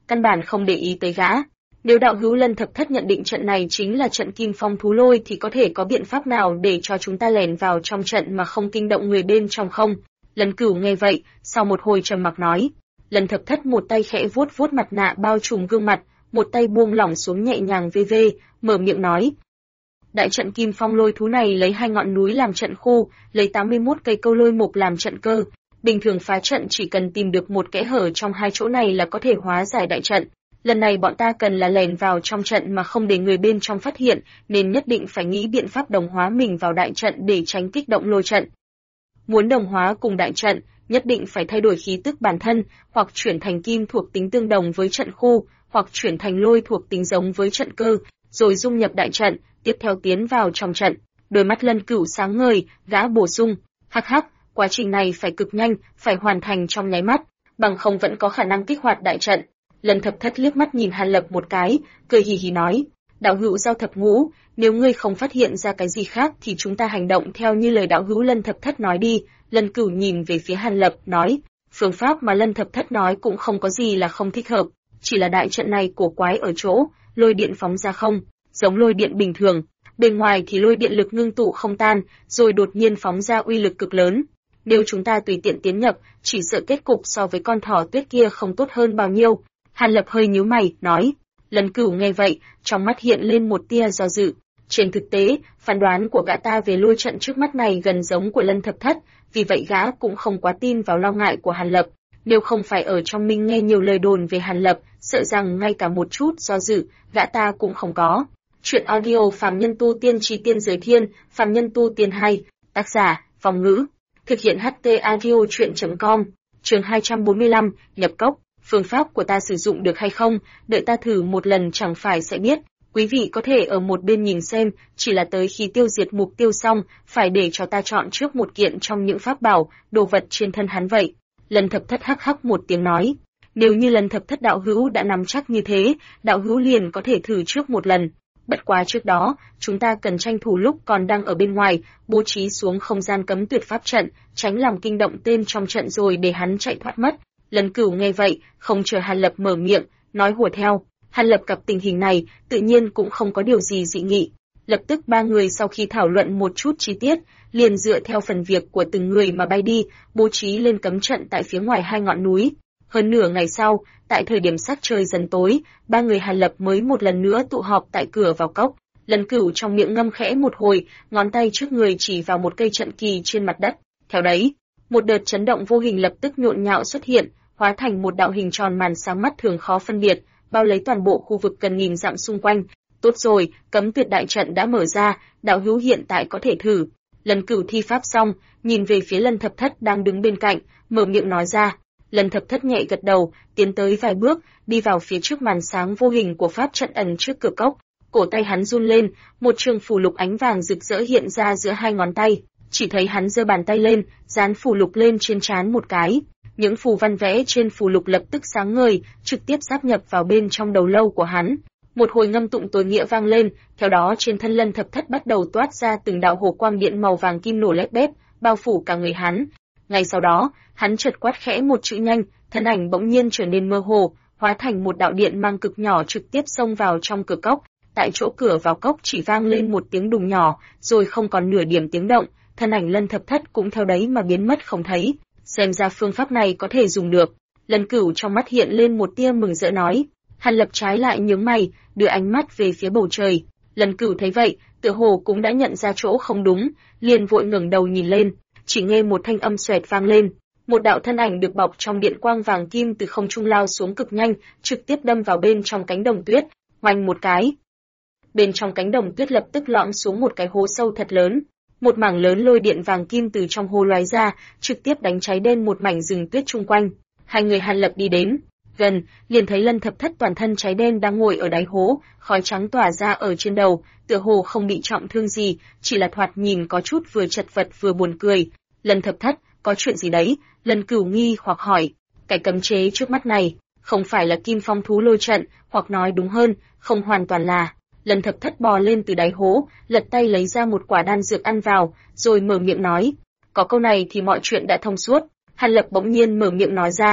căn bản không để ý tới gã. Nếu đạo hữu Lân Thập Thất nhận định trận này chính là trận Kim Phong Thú Lôi thì có thể có biện pháp nào để cho chúng ta lẻn vào trong trận mà không kinh động người bên trong không? Lân Cửu nghe vậy, sau một hồi trầm mặc nói. Lân Thập Thất một tay khẽ vuốt vuốt mặt nạ bao trùm gương mặt, một tay buông lỏng xuống nhẹ nhàng vê, mở miệng nói. Đại trận Kim Phong Lôi Thú này lấy 2 ngọn núi làm trận khu, lấy 81 cây câu lôi mục làm trận cơ. Bình thường phá trận chỉ cần tìm được một kẽ hở trong 2 chỗ này là có thể hóa giải đại trận. Lần này bọn ta cần là lèn vào trong trận mà không để người bên trong phát hiện, nên nhất định phải nghĩ biện pháp đồng hóa mình vào đại trận để tránh kích động lôi trận. Muốn đồng hóa cùng đại trận, nhất định phải thay đổi khí tức bản thân, hoặc chuyển thành kim thuộc tính tương đồng với trận khu, hoặc chuyển thành lôi thuộc tính giống với trận cơ, rồi dung nhập đại trận, tiếp theo tiến vào trong trận. Đôi mắt Lân Cửu sáng ngời, gã bổ sung, hắc hắc, quá trình này phải cực nhanh, phải hoàn thành trong nháy mắt, bằng không vẫn có khả năng kích hoạt đại trận. Lân Thập Thất liếc mắt nhìn Hàn Lập một cái, cười hì hì nói, đạo hữu Giao Thập Ngũ, nếu ngươi không phát hiện ra cái gì khác thì chúng ta hành động theo như lời đạo hữu Lân Thập Thất nói đi. Lân Cửu nhìn về phía Hàn Lập, nói, phương pháp mà Lân Thập Thất nói cũng không có gì là không thích hợp, chỉ là đại trận này cổ quái ở chỗ, lôi điện phóng ra không, giống lôi điện bình thường, bên ngoài thì lôi điện lực ngưng tụ không tan, rồi đột nhiên phóng ra uy lực cực lớn. Nếu chúng ta tùy tiện tiến nhập, chỉ sợ kết cục so với con thỏ tuyết kia không tốt hơn bao nhiêu. Hàn Lập hơi nhíu mày, nói. Lân Cửu nghe vậy, trong mắt hiện lên một tia do dự. Trên thực tế, phán đoán của gã ta về lôi trận trước mắt này gần giống của Lân Thập Thất, vì vậy gã cũng không quá tin vào lo ngại của Hàn Lập. Nếu không phải ở trong Minh nghe nhiều lời đồn về Hàn Lập, sợ rằng ngay cả một chút do dự, gã ta cũng không có. Chuyện audio Phàm Nhân Tu Tiên Chí Tiên Giới Thiên, Phàm Nhân Tu Tiên hay, tác giả, Phong Ngữ. Thực hiện HT Audio Chuyện.com, chương 245, nhập cốc. Phương pháp của ta sử dụng được hay không, đợi ta thử một lần chẳng phải sẽ biết. Quý vị có thể ở một bên nhìn xem, chỉ là tới khi tiêu diệt mục tiêu xong, phải để cho ta chọn trước một kiện trong những pháp bảo, đồ vật trên thân hắn vậy. Lân Thập Thất hắc hắc một tiếng nói. Nếu như Lân Thập Thất đạo hữu đã nắm chắc như thế, đạo hữu liền có thể thử trước một lần. Bất quá trước đó, chúng ta cần tranh thủ lúc còn đang ở bên ngoài, bố trí xuống không gian cấm tuyệt pháp trận, tránh làm kinh động tên trong trận rồi để hắn chạy thoát mất. Lân Cửu nghe vậy, không chờ Hàn Lập mở miệng, nói hùa theo. Hàn Lập gặp tình hình này, tự nhiên cũng không có điều gì dị nghị. Lập tức 3 người sau khi thảo luận một chút chi tiết, liền dựa theo phần việc của từng người mà bay đi, bố trí lên cấm trận tại phía ngoài 2 ngọn núi. Hơn nửa ngày sau, tại thời điểm sắc trời dần tối, 3 người Hàn Lập mới một lần nữa tụ họp tại cửa vào cốc. Lân Cửu trong miệng ngâm khẽ một hồi, ngón tay trước người chỉ vào một cây trận kỳ trên mặt đất. Theo đấy, một đợt chấn động vô hình lập tức nhộn nhạo xuất hiện, hóa thành một đạo hình tròn màn sáng mắt thường khó phân biệt, bao lấy toàn bộ khu vực gần nghìn dặm xung quanh. Tốt rồi, cấm tuyệt đại trận đã mở ra, đạo hữu hiện tại có thể thử. Lân Cửu thi pháp xong, nhìn về phía Lân Thập Thất đang đứng bên cạnh, mở miệng nói ra. Lân Thập Thất nhẹ gật đầu, tiến tới vài bước, đi vào phía trước màn sáng vô hình của pháp trận ẩn trước cửa cốc. Cổ tay hắn run lên, một trường phù lục ánh vàng rực rỡ hiện ra giữa 2 ngón tay. Chỉ thấy hắn giơ bàn tay lên, dán phù lục lên trên trán một cái. Những phù văn vẽ trên phù lục lập tức sáng ngời, trực tiếp giáp nhập vào bên trong đầu lâu của hắn. Một hồi ngâm tụng tối nghĩa vang lên, theo đó trên thân Lân Thập Thất bắt đầu toát ra từng đạo hồ quang điện màu vàng kim nổ lép bép, bao phủ cả người hắn. Ngay sau đó, hắn chợt quát khẽ một chữ nhanh, thân ảnh bỗng nhiên trở nên mơ hồ, hóa thành một đạo điện mang cực nhỏ trực tiếp xông vào trong cửa cốc. Tại chỗ cửa vào cốc chỉ vang lên một tiếng đùng nhỏ, rồi không còn nửa điểm tiếng động, thân ảnh Lân Thập Thất cũng theo đấy mà biến mất không thấy. Xem ra phương pháp này có thể dùng được. Lân Cửu trong mắt hiện lên một tia mừng rỡ nói. Hàn Lập trái lại nhướng mày, đưa ánh mắt về phía bầu trời. Lân Cửu thấy vậy, tựa hồ cũng đã nhận ra chỗ không đúng, liền vội ngẩng đầu nhìn lên, chỉ nghe một thanh âm xoẹt vang lên. Một đạo thân ảnh được bọc trong điện quang vàng kim từ không trung lao xuống cực nhanh, trực tiếp đâm vào bên trong cánh đồng tuyết, oanh một cái. Bên trong cánh đồng tuyết lập tức lõm xuống một cái hố sâu thật lớn. Một mảng lớn lôi điện vàng kim từ trong hố lóe ra, trực tiếp đánh cháy đen một mảnh rừng tuyết chung quanh. 2 người Hàn Lập đi đến gần, liền thấy Lân Thập Thất toàn thân cháy đen đang ngồi ở đáy hố, khói trắng tỏa ra ở trên đầu, tựa hồ không bị trọng thương gì, chỉ là thoạt nhìn có chút vừa chật vật vừa buồn cười. Lân Thập Thất, có chuyện gì đấy? Lân Cửu nghi hoặc hỏi. Cái cấm chế trước mắt này, không phải là Kim Phong Thú Lôi trận, hoặc nói đúng hơn, không hoàn toàn là. Lân Thập Thất bò lên từ đáy hố, lật tay lấy ra một quả đan dược ăn vào, rồi mở miệng nói. Có câu này thì mọi chuyện đã thông suốt. Hàn Lập bỗng nhiên mở miệng nói ra.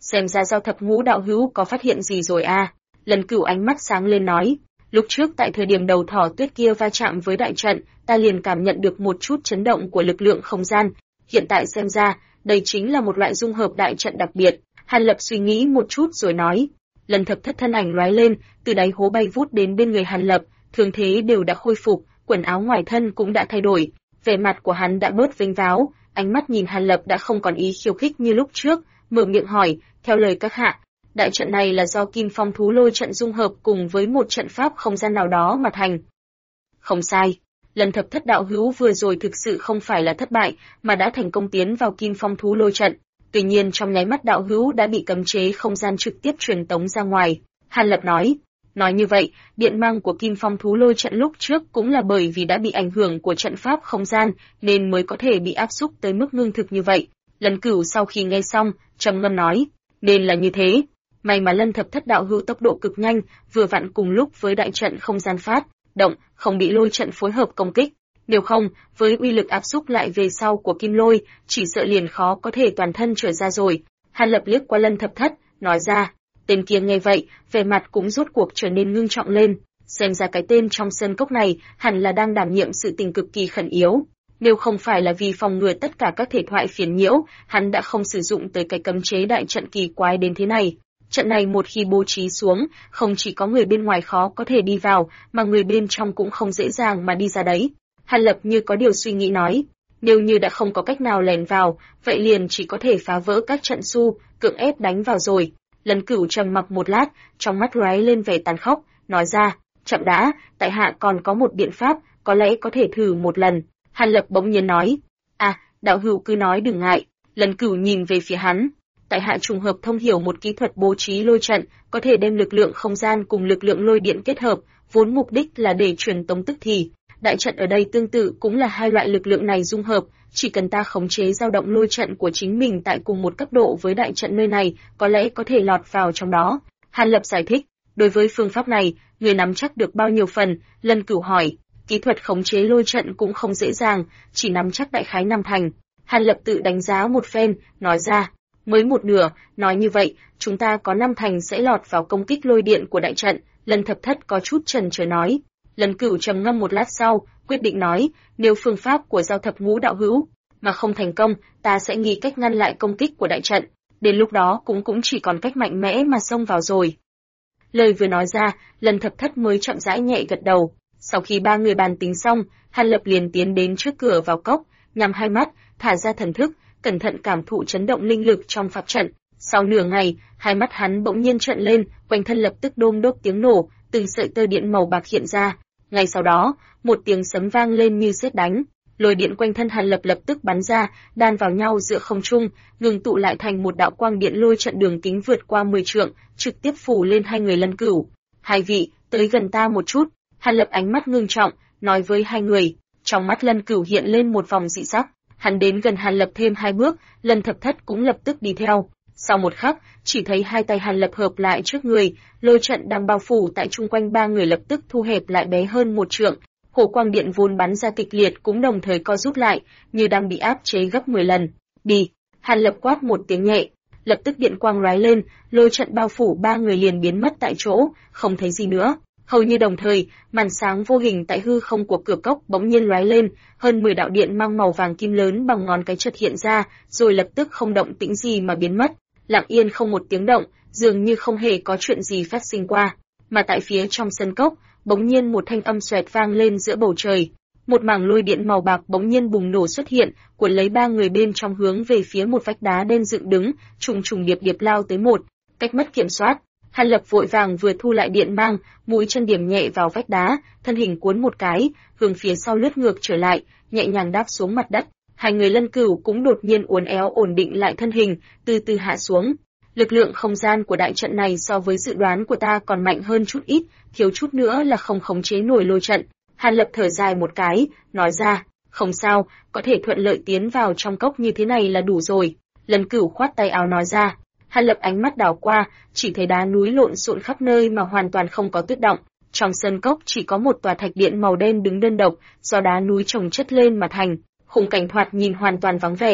xem ra Giao Thập Ngũ đạo hữu có phát hiện gì rồi à? Lần Cửu ánh mắt sáng lên nói, lúc trước tại thời điểm đầu thỏ tuyết kia va chạm với đại trận, ta liền cảm nhận được một chút chấn động của lực lượng không gian. Hiện tại xem ra, đây chính là một loại dung hợp đại trận đặc biệt. Hàn Lập suy nghĩ một chút rồi nói. Lần Thập Thất thân ảnh lóe lên, từ đáy hố bay vút đến bên người Hàn Lập, thương thế đều đã khôi phục, quần áo ngoài thân cũng đã thay đổi, vẻ mặt của hắn đã bớt vênh váo, ánh mắt nhìn Hàn Lập đã không còn ý khiêu khích như lúc trước, mở miệng hỏi, theo lời các hạ, đại trận này là do Kim Phong thú lôi trận dung hợp cùng với một trận pháp không gian nào đó mà thành. Không sai, lần Thập Thất đạo hữu vừa rồi thực sự không phải là thất bại, mà đã thành công tiến vào Kim Phong thú lôi trận. Tuy nhiên trong nháy mắt đạo hữu đã bị cấm chế không gian trực tiếp truyền tống ra ngoài. Hàn Lập nói như vậy, điện mang của Kim Phong thú lôi trận lúc trước cũng là bởi vì đã bị ảnh hưởng của trận pháp không gian, nên mới có thể bị áp xúc tới mức ngưng thực như vậy. Lần Cửu sau khi nghe xong, trầm ngâm nói, nên là như thế. May mà Lân Thập Thất đạo hữu tốc độ cực nhanh, vừa vặn cùng lúc với đại trận không gian phát động, không bị lôi trận phối hợp công kích. Nếu không, với uy lực áp xúc lại về sau của kim lôi, chỉ sợ liền khó có thể toàn thân trở ra rồi. Hàn Lập liếc qua Lân Thập Thất, nói ra. Tên kia nghe vậy, vẻ mặt cũng rốt cuộc trở nên ngưng trọng lên. Xem ra cái tên trong sơn cốc này hẳn là đang đảm nhiệm sự tình cực kỳ khẩn yếu. Nếu không phải là vì phòng ngừa tất cả các thể thoại phiền nhiễu, hắn đã không sử dụng tới cái cấm chế đại trận kỳ quái đến thế này. Trận này một khi bố trí xuống, không chỉ có người bên ngoài khó có thể đi vào, mà người bên trong cũng không dễ dàng mà đi ra đấy. Hàn Lập như có điều suy nghĩ nói, nếu như đã không có cách nào lẻn vào, vậy liền chỉ có thể phá vỡ các trận su, cưỡng ép đánh vào rồi. Lần Cửu trầm mặc một lát, trong mắt lóe lên vẻ tàn khốc, nói ra, chậm đã, tại hạ còn có một biện pháp, có lẽ có thể thử một lần. Hàn Lập bỗng nhiên nói, đạo hữu cứ nói đừng ngại. Lần Cửu nhìn về phía hắn, tại hạ trùng hợp thông hiểu một kỹ thuật bố trí lôi trận, có thể đem lực lượng không gian cùng lực lượng lôi điện kết hợp, vốn mục đích là để truyền tống tức thì. Đại trận ở đây tương tự cũng là hai loại lực lượng này dung hợp, chỉ cần ta khống chế dao động lôi trận của chính mình tại cùng một cấp độ với đại trận nơi này, có lẽ có thể lọt vào trong đó. Hàn Lập giải thích, đối với phương pháp này, người nắm chắc được bao nhiêu phần? Lân Cửu hỏi, kỹ thuật khống chế lôi trận cũng không dễ dàng, chỉ nắm chắc đại khái 5 thành. Hàn Lập tự đánh giá một phen, nói ra, mới một nửa, nói như vậy, chúng ta có 5 thành sẽ lọt vào công kích lôi điện của đại trận. Lân Thập Thất có chút chần chờ nói. Lần Cửu trầm ngâm một lát sau, quyết định nói, nếu phương pháp của Giao Thập Ngũ đạo hữu mà không thành công, ta sẽ nghĩ cách ngăn lại công kích của đại trận. Đến lúc đó cũng chỉ còn cách mạnh mẽ mà xông vào rồi. Lời vừa nói ra, Lần Thập Thất mới chậm rãi nhẹ gật đầu. Sau khi ba người bàn tính xong, Hàn Lập liền tiến đến trước cửa vào cốc, nhắm hai mắt, thả ra thần thức, cẩn thận cảm thụ chấn động linh lực trong pháp trận. Sau nửa ngày, hai mắt hắn bỗng nhiên trợn lên, quanh thân lập tức đôm đốp tiếng nổ, từng sợi tơ điện màu bạc hiện ra. Ngay sau đó, một tiếng sấm vang lên như sét đánh, lôi điện quanh thân Hàn Lập lập tức bắn ra, đan vào nhau giữa không trung, ngừng tụ lại thành một đạo quang điện lôi trận đường kính vượt qua 10 trượng, trực tiếp phủ lên hai người Lân Cửu. Hai vị, tới gần ta một chút. Hàn Lập ánh mắt ngưng trọng, nói với hai người. Trong mắt Lân Cửu hiện lên một vòng dị sắc. Hắn đến gần Hàn Lập thêm 2 bước, Lân Thập Thất cũng lập tức đi theo. Sau một khắc, chỉ thấy hai tay Hàn Lập hợp lại trước người, lôi trận đang bao phủ tại chung quanh ba người lập tức thu hẹp lại bé hơn 1 trượng. Hồ quang điện vốn bắn ra kịch liệt cũng đồng thời co rút lại, như đang bị áp chế gấp 10 lần. Đi! Hàn Lập quát một tiếng nhẹ, lập tức điện quang lóe lên, lôi trận bao phủ ba người liền biến mất tại chỗ, không thấy gì nữa. Hầu như đồng thời, màn sáng vô hình tại hư không của cửa cốc bỗng nhiên lóe lên, hơn 10 đạo điện mang màu vàng kim lớn bằng ngón cái chợt hiện ra, rồi lập tức không động tĩnh gì mà biến mất, lặng yên không một tiếng động, dường như không hề có chuyện gì phát sinh qua. Mà tại phía trong sân cốc, bỗng nhiên một thanh âm xoẹt vang lên giữa bầu trời. Một mảng lôi điện màu bạc bỗng nhiên bùng nổ xuất hiện, cuốn lấy ba người bên trong hướng về phía một vách đá đen dựng đứng, trùng điệp điệp lao tới một cách mất kiểm soát. Hàn Lập vội vàng vừa thu lại điện mang, mũi chân điểm nhẹ vào vách đá, thân hình cuốn một cái, hướng phía sau lướt ngược trở lại, nhẹ nhàng đáp xuống mặt đất. Hai người Lân Cửu cũng đột nhiên uốn éo ổn định lại thân hình, từ từ hạ xuống. Lực lượng không gian của đại trận này so với dự đoán của ta còn mạnh hơn chút ít, thiếu chút nữa là không khống chế nổi lôi trận. Hàn Lập thở dài một cái, nói ra, không sao, có thể thuận lợi tiến vào trong cốc như thế này là đủ rồi. Lân Cửu khoát tay áo nói ra. Hàn Lập ánh mắt đảo qua, chỉ thấy đá núi lộn xộn khắp nơi mà hoàn toàn không có tuyết động. Trong sân cốc chỉ có một tòa thạch điện màu đen đứng đơn độc, do đá núi chồng chất lên mà thành. Khung cảnh thoạt nhìn hoàn toàn vắng vẻ.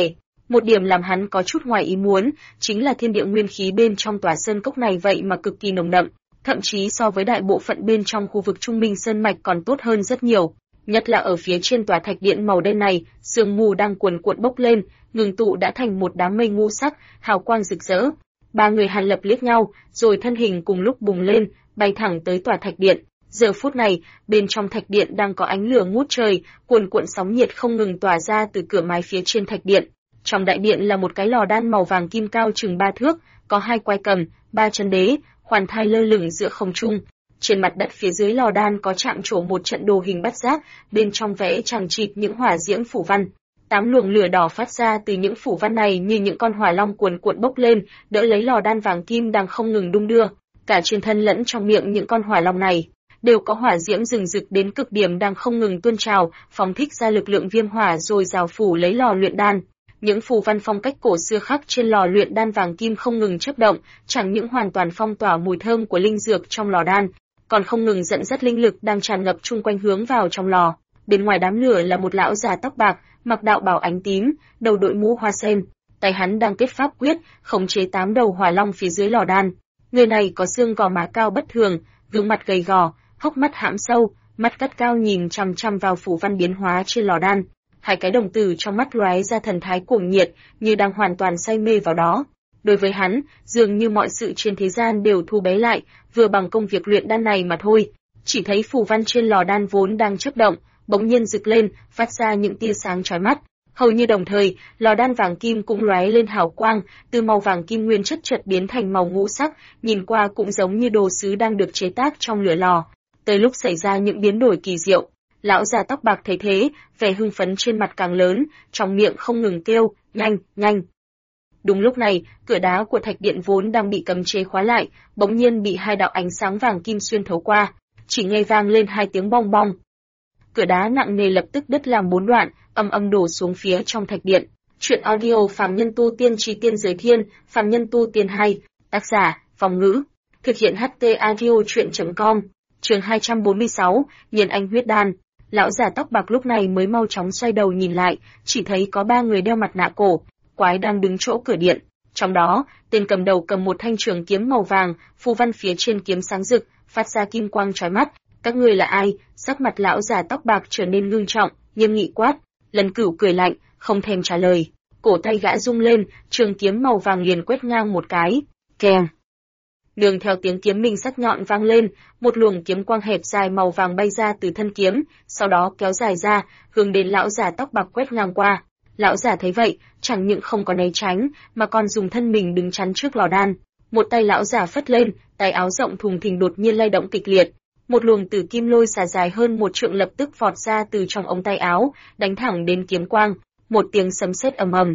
Một điểm làm hắn có chút ngoài ý muốn, chính là thiên địa nguyên khí bên trong tòa sơn cốc này vậy mà cực kỳ nồng đậm, thậm chí so với đại bộ phận bên trong khu vực Trung Minh Sơn Mạch còn tốt hơn rất nhiều. Nhất là ở phía trên tòa thạch điện màu đen này, sương mù đang cuồn cuộn bốc lên, ngừng tụ đã thành một đám mây ngũ sắc, hào quang rực rỡ. Ba người Hàn Lập liếc nhau, rồi thân hình cùng lúc bùng lên, bay thẳng tới tòa thạch điện. Giờ phút này, bên trong thạch điện đang có ánh lửa ngút trời, cuồn cuộn sóng nhiệt không ngừng tỏa ra từ cửa mái phía trên thạch điện. Trong đại điện là một cái lò đan màu vàng kim cao chừng 3 thước, có 2 quai cầm, 3 chân đế, hoàn thai lơ lửng giữa không trung. Trên mặt đất phía dưới lò đan có chạm trổ một trận đồ hình bát giác, bên trong vẽ chằng chịt những hỏa diễm phủ văn. 8 luồng lửa đỏ phát ra từ những phủ văn này như những con hỏa long cuồn cuộn bốc lên, đỡ lấy lò đan vàng kim đang không ngừng đung đưa. Cả trên thân lẫn trong miệng những con hỏa long này đều có hỏa diễm rừng rực đến cực điểm đang không ngừng tuôn trào, phóng thích ra lực lượng viêm hỏa rồi rào phủ lấy lò luyện đan. Những phù văn phong cách cổ xưa khắc trên lò luyện đan vàng kim không ngừng chớp động, chẳng những hoàn toàn phong tỏa mùi thơm của linh dược trong lò đan, còn không ngừng dẫn dắt linh lực đang tràn ngập chung quanh hướng vào trong lò. Bên ngoài đám lửa là một lão già tóc bạc, mặc đạo bào ánh tím, đầu đội mũ hoa sen, tay hắn đang kết pháp quyết, khống chế 8 đầu hỏa long phía dưới lò đan. Người này có xương gò má cao bất thường, gương mặt gầy gò, hốc mắt hãm sâu, mắt cắt cao nhìn chằm chằm vào phù văn biến hóa trên lò đan. 2 cái đồng tử trong mắt lóe ra thần thái cuồng nhiệt, như đang hoàn toàn say mê vào đó. Đối với hắn, dường như mọi sự trên thế gian đều thu bé lại, vừa bằng công việc luyện đan này mà thôi. Chỉ thấy phù văn trên lò đan vốn đang chớp động, bỗng nhiên rực lên, phát ra những tia sáng chói mắt. Hầu như đồng thời, lò đan vàng kim cũng lóe lên hào quang, từ màu vàng kim nguyên chất chợt biến thành màu ngũ sắc, nhìn qua cũng giống như đồ sứ đang được chế tác trong lửa lò. Tới lúc xảy ra những biến đổi kỳ diệu, lão già tóc bạc thấy thế, vẻ hưng phấn trên mặt càng lớn, trong miệng không ngừng kêu, nhanh, nhanh. Đúng lúc này, cửa đá của thạch điện vốn đang bị cấm chế khóa lại, bỗng nhiên bị 2 đạo ánh sáng vàng kim xuyên thấu qua, chỉ nghe vang lên 2 tiếng bong bong. Cửa đá nặng nề lập tức đứt làm 4 đoạn, ầm ầm đổ xuống phía trong thạch điện. Truyện audio Phàm Nhân Tu Tiên Chí Tiên Giới Thiên, Phàm Nhân Tu Tiên 2, tác giả, Phong Ngữ, thực hiện HT audio truyện.com. Chương 246, Nhiên Anh huyết đan. Lão già tóc bạc lúc này mới mau chóng xoay đầu nhìn lại, chỉ thấy có 3 người đeo mặt nạ cổ, quái đang đứng chỗ cửa điện. Trong đó, tên cầm đầu cầm một thanh trường kiếm màu vàng, phù văn phía trên kiếm sáng rực, phát ra kim quang chói mắt. Các ngươi là ai? Sắc mặt lão già tóc bạc trở nên ngưng trọng, nghiêm nghị quát. Lần Cửu cười lạnh, không thèm trả lời. Cổ tay gã rung lên, trường kiếm màu vàng liền quét ngang một cái. Keng. Nương theo tiếng kiếm minh sắc nhọn vang lên, một luồng kiếm quang hẹp dài màu vàng bay ra từ thân kiếm, sau đó kéo dài ra, hướng đến lão già tóc bạc quét ngang qua. Lão già thấy vậy, chẳng những không có né tránh, mà còn dùng thân mình đứng chắn trước lò đan. Một tay lão già phất lên, tay áo rộng thùng thình đột nhiên lay động kịch liệt. Một luồng tử kim lôi xà dài hơn 1 trượng lập tức vọt ra từ trong ống tay áo, đánh thẳng đến kiếm quang. Một tiếng sấm sét ầm ầm.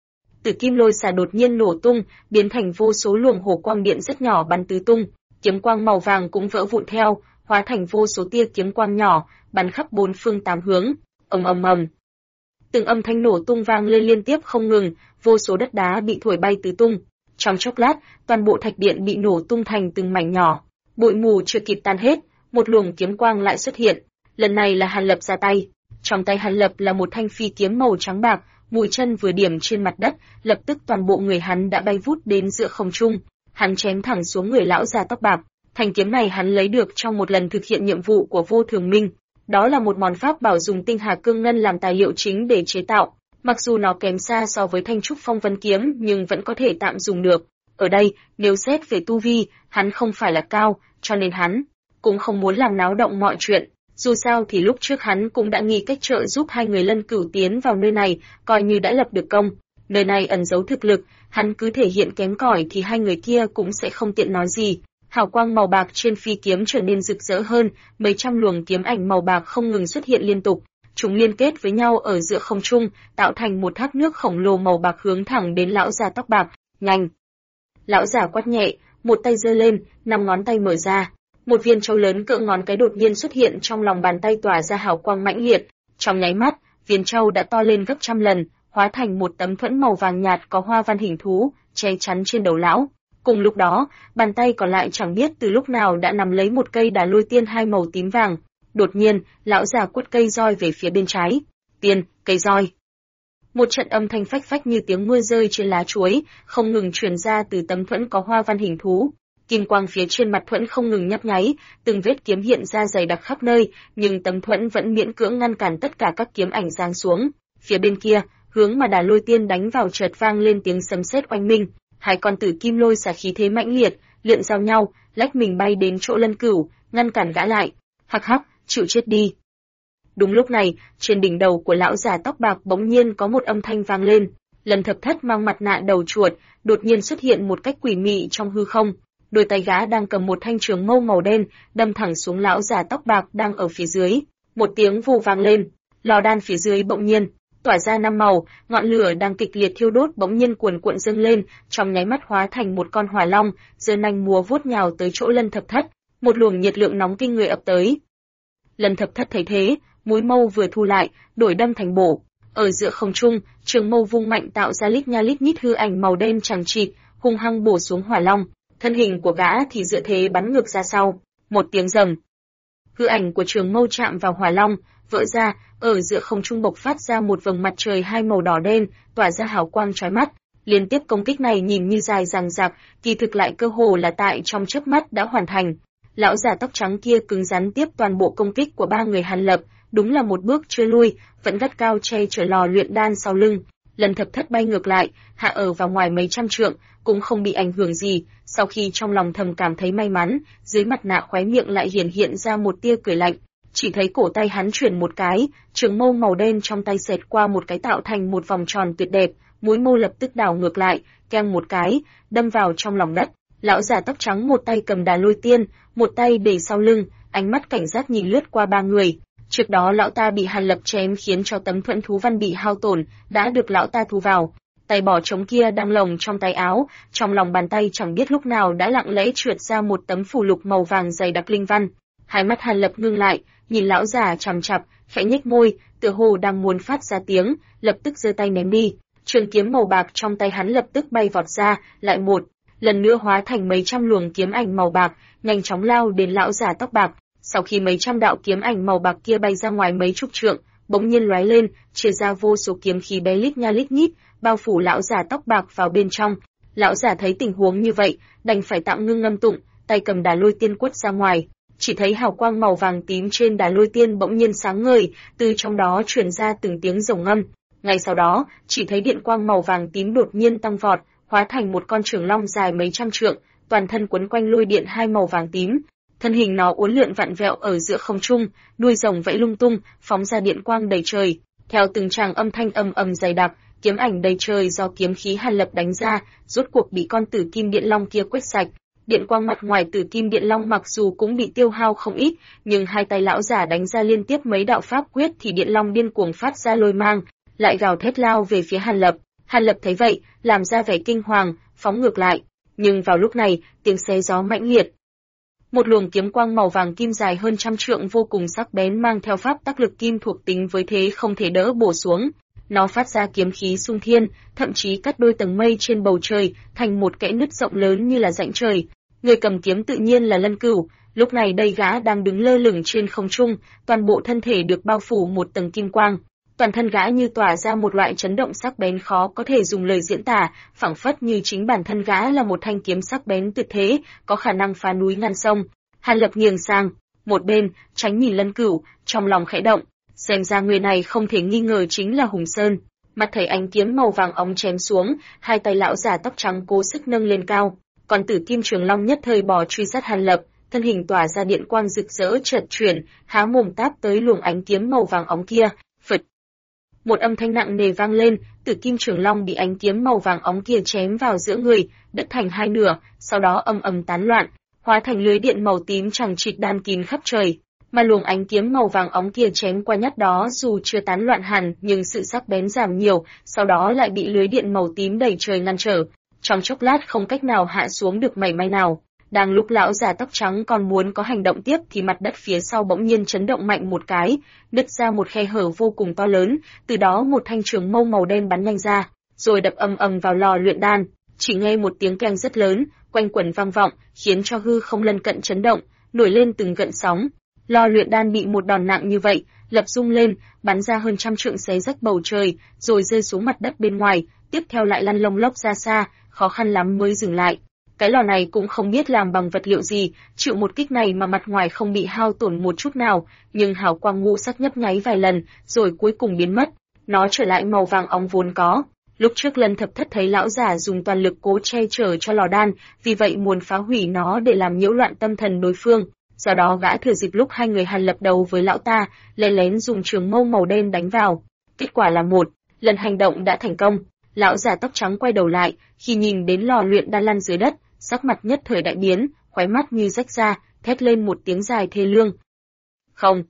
Tử kim lôi xà đột nhiên nổ tung, biến thành vô số luồng hổ quang điện rất nhỏ bắn tứ tung, kiếm quang màu vàng cũng vỡ vụn theo, hóa thành vô số tia kiếm quang nhỏ, bắn khắp 4 phương 8 hướng. Ầm ầm ầm. Từng âm thanh nổ tung vang lên liên tiếp không ngừng, vô số đất đá bị thổi bay tứ tung. Trong chốc lát, toàn bộ thạch điện bị nổ tung thành từng mảnh nhỏ. Bụi mù chưa kịp tan hết, một luồng kiếm quang lại xuất hiện. Lần này là Hàn Lập ra tay. Trong tay Hàn Lập là một thanh phi kiếm màu trắng bạc, mũi chân vừa điểm trên mặt đất, lập tức toàn bộ người hắn đã bay vút đến giữa không trung. Hắn chém thẳng xuống người lão già tóc bạc. Thanh kiếm này hắn lấy được trong một lần thực hiện nhiệm vụ của Vô Thường Minh. Đó là một món pháp bảo dùng tinh hà cương ngân làm tài liệu chính để chế tạo. Mặc dù nó kém xa so với thanh trúc phong vân kiếm nhưng vẫn có thể tạm dùng được. Ở đây, nếu xét về tu vi, hắn không phải là cao, cho nên hắn cũng không muốn làm náo động mọi chuyện. Dù sao thì lúc trước hắn cũng đã nghĩ cách trợ giúp 2 người Lân Cửu tiến vào nơi này, coi như đã lập được công. Nơi này ẩn giấu thực lực, hắn cứ thể hiện kém cỏi thì 2 người kia cũng sẽ không tiện nói gì. Hào quang màu bạc trên phi kiếm trở nên rực rỡ hơn, mấy trăm luồng kiếm ảnh màu bạc không ngừng xuất hiện liên tục. Chúng liên kết với nhau ở giữa không trung, tạo thành một thác nước khổng lồ màu bạc hướng thẳng đến lão già tóc bạc. Nhanh! Lão già quát nhẹ, một tay giơ lên, 5 ngón tay mở ra. Một viên châu lớn cỡ ngón cái đột nhiên xuất hiện trong lòng bàn tay tỏa ra hào quang mãnh liệt. Trong nháy mắt, viên châu đã to lên gấp trăm lần, hóa thành một tấm thuẫn màu vàng nhạt có hoa văn hình thú, che chắn trên đầu lão. Cùng lúc đó, bàn tay còn lại chẳng biết từ lúc nào đã nắm lấy một cây đà lôi tiên 2 màu tím vàng. Đột nhiên, lão già quất cây roi về phía bên trái. Tiên, cây roi. Một trận âm thanh phách phách như tiếng mưa rơi trên lá chuối, không ngừng truyền ra từ tấm thuẫn có hoa văn hình thú. Kim quang phía trên mặt thuẫn không ngừng nhấp nháy, từng vết kiếm hiện ra dày đặc khắp nơi, nhưng tấm thuẫn vẫn miễn cưỡng ngăn cản tất cả các kiếm ảnh giáng xuống. Phía bên kia, hướng mà Đà Lôi Tiên đánh vào chợt vang lên tiếng sấm sét oanh minh, hai con tử kim lôi xả khí thế mãnh liệt, lượn giao nhau, lách mình bay đến chỗ Lân Cửu, ngăn cản gã lại. Hắc hắc, chịu chết đi. Đúng lúc này, trên đỉnh đầu của lão già tóc bạc bỗng nhiên có một âm thanh vang lên. Lần Thập Thất mang mặt nạ đầu chuột, đột nhiên xuất hiện một cách quỷ mị trong hư không. Đôi tay gã đang cầm một thanh trường mâu màu đen, đâm thẳng xuống lão già tóc bạc đang ở phía dưới. Một tiếng vù vang lên, lò đan phía dưới bỗng nhiên tỏa ra năm màu, ngọn lửa đang kịch liệt thiêu đốt bỗng nhiên cuồn cuộn dâng lên, trong nháy mắt hóa thành một con hỏa long, giơ nanh múa vuốt nhào tới chỗ Lân Thập Thất. Một luồng nhiệt lượng nóng kinh người ập tới. Lân Thập Thất thấy thế, mũi mâu vừa thu lại, đổi đâm thành bổ. Ở giữa không trung, trường mâu vung mạnh tạo ra lít nha lít nhít hư ảnh màu đen chằng chịt, hung hăng bổ xuống hỏa long. Thân hình của gã thì dựa thế bắn ngược ra sau. Một tiếng rầm, hư ảnh của trường mâu chạm vào hỏa long, vỡ ra, ở giữa không trung bộc phát ra một vầng mặt trời hai màu đỏ đen, tỏa ra hào quang chói mắt. Liên tiếp công kích này nhìn như dài dằng dặc, kỳ thực lại cơ hồ là tại trong chớp mắt đã hoàn thành. Lão già tóc trắng kia cứng rắn tiếp toàn bộ công kích của ba người Hàn Lập, đúng là một bước chưa lui, vẫn gắt cao che chở lò luyện đan sau lưng. Lần Thập Thất bay ngược lại, hạ ở vào ngoài mấy trăm trượng, cũng không bị ảnh hưởng gì. Sau khi trong lòng thầm cảm thấy may mắn, dưới mặt nạ khóe miệng lại hiện ra một tia cười lạnh. Chỉ thấy cổ tay hắn chuyển một cái, trường mâu màu đen trong tay xẹt qua một cái tạo thành một vòng tròn tuyệt đẹp, mũi mâu lập tức đảo ngược lại, keng một cái, đâm vào trong lòng đất. Lão già tóc trắng một tay cầm Đà Lôi Tiên, một tay để sau lưng, ánh mắt cảnh giác nhìn lướt qua ba người. Trước đó lão ta bị Hàn Lập chém khiến cho tấm thuẫn thú văn bị hao tổn, đã được lão ta thu vào. Tay bỏ trống kia đang lồng trong tay áo, trong lòng bàn tay chẳng biết lúc nào đã lặng lẽ trượt ra một tấm phù lục màu vàng dày đặc linh văn. Hai mắt Hàn Lập ngưng lại, nhìn lão già chằm chằm, khẽ nhếch môi, tựa hồ đang muốn phát ra tiếng, lập tức giơ tay ném đi. Trường kiếm màu bạc trong tay hắn lập tức bay vọt ra, lại một lần nữa hóa thành mấy trăm luồng kiếm ảnh màu bạc, nhanh chóng lao đến lão già tóc bạc. Sau khi mấy trăm đạo kiếm ảnh màu bạc kia bay ra ngoài mấy chục trượng, bỗng nhiên lóe lên, chia ra vô số kiếm khí bé lít nha lít nhít, bao phủ lão già tóc bạc vào bên trong. Lão già thấy tình huống như vậy, đành phải tạm ngưng ngâm tụng, tay cầm Đà Lôi Tiên quất ra ngoài. Chỉ thấy hào quang màu vàng tím trên Đà Lôi Tiên bỗng nhiên sáng ngời, từ trong đó truyền ra từng tiếng rồng ngâm. Ngay sau đó, chỉ thấy điện quang màu vàng tím đột nhiên tăng vọt, hóa thành một con trường long dài mấy trăm trượng, toàn thân quấn quanh lôi điện hai màu vàng tím. Thân hình nó uốn lượn vặn vẹo ở giữa không trung, đuôi rồng vẫy lung tung, phóng ra điện quang đầy trời. Theo từng tràng âm thanh ầm ầm dày đặc, kiếm ảnh đầy trời do kiếm khí Hàn Lập đánh ra, rốt cuộc bị con tử kim điện long kia quét sạch. Điện quang mặt ngoài tử kim điện long mặc dù cũng bị tiêu hao không ít, nhưng hai tay lão giả đánh ra liên tiếp mấy đạo pháp quyết thì điện long điên cuồng phát ra lôi mang, lại gào thét lao về phía Hàn Lập. Hàn Lập thấy vậy, làm ra vẻ kinh hoàng, phóng ngược lại. Nhưng vào lúc này, tiếng xé gió mãnh liệt. Một luồng kiếm quang màu vàng kim dài hơn trăm trượng vô cùng sắc bén mang theo pháp tắc lực kim thuộc tính với thế không thể đỡ bổ xuống. Nó phát ra kiếm khí xung thiên, thậm chí cắt đôi tầng mây trên bầu trời thành một kẽ nứt rộng lớn như là rãnh trời. Người cầm kiếm tự nhiên là Lân Cửu, lúc này đây gã đang đứng lơ lửng trên không trung, toàn bộ thân thể được bao phủ một tầng kim quang. Toàn thân gã như tỏa ra một loại chấn động sắc bén khó có thể dùng lời diễn tả, phảng phất như chính bản thân gã là một thanh kiếm sắc bén tuyệt thế, có khả năng phá núi ngăn sông. Hàn Lập nghiêng sang một bên, tránh nhìn Lân Cửu, trong lòng khẽ động, xem ra người này không thể nghi ngờ chính là Hùng Sơn. Mắt thấy ánh kiếm màu vàng óng chém xuống, hai tay lão già tóc trắng cố sức nâng lên cao, còn tử kim trường long nhất thời bỏ truy sát Hàn Lập, thân hình tỏa ra điện quang rực rỡ chợt chuyển, há mồm táp tới luồng ánh kiếm màu vàng óng kia. Phật, một âm thanh nặng nề vang lên, tử kim trường long bị ánh kiếm màu vàng óng kia chém vào giữa người, đứt thành hai nửa, sau đó ầm ầm tán loạn, hóa thành lưới điện màu tím chằng chịt đan kín khắp trời. Mà luồng ánh kiếm màu vàng óng kia chém qua nhát đó dù chưa tán loạn hẳn, nhưng sự sắc bén giảm nhiều, sau đó lại bị lưới điện màu tím đầy trời ngăn trở, trong chốc lát không cách nào hạ xuống được mảy may nào. Đang lúc lão già tóc trắng còn muốn có hành động tiếp thì mặt đất phía sau bỗng nhiên chấn động mạnh một cái, nứt ra một khe hở vô cùng to lớn, từ đó một thanh trường mâu màu đen bắn nhanh ra, rồi đập ầm ầm vào lò luyện đan. Chỉ nghe một tiếng keng rất lớn, quanh quẩn vang vọng, khiến cho hư không lân cận chấn động, nổi lên từng gợn sóng. Lò luyện đan bị một đòn nặng như vậy, lập rung lên, bắn ra hơn trăm trượng xé rách bầu trời, rồi rơi xuống mặt đất bên ngoài, tiếp theo lại lăn lông lốc ra xa, khó khăn lắm mới dừng lại. Cái lò này cũng không biết làm bằng vật liệu gì, chịu một kích này mà mặt ngoài không bị hao tổn một chút nào, nhưng hào quang ngũ sắc nhấp nháy vài lần, rồi cuối cùng biến mất. Nó trở lại màu vàng óng vốn có. Lúc trước Lân Thập Thất thấy lão giả dùng toàn lực cố che chở cho lò đan, vì vậy muốn phá hủy nó để làm nhiễu loạn tâm thần đối phương. Do đó gã thừa dịp lúc hai người Hàn lập đầu với lão ta, lén lén dùng trường mâu màu đen đánh vào. Kết quả là một lần hành động đã thành công. Lão giả tóc trắng quay đầu lại, khi nhìn đến lò luyện đan lăn dưới đất, sắc mặt nhất thời đại biến, khóe mắt như rách ra, thét lên một tiếng dài thê lương. Không.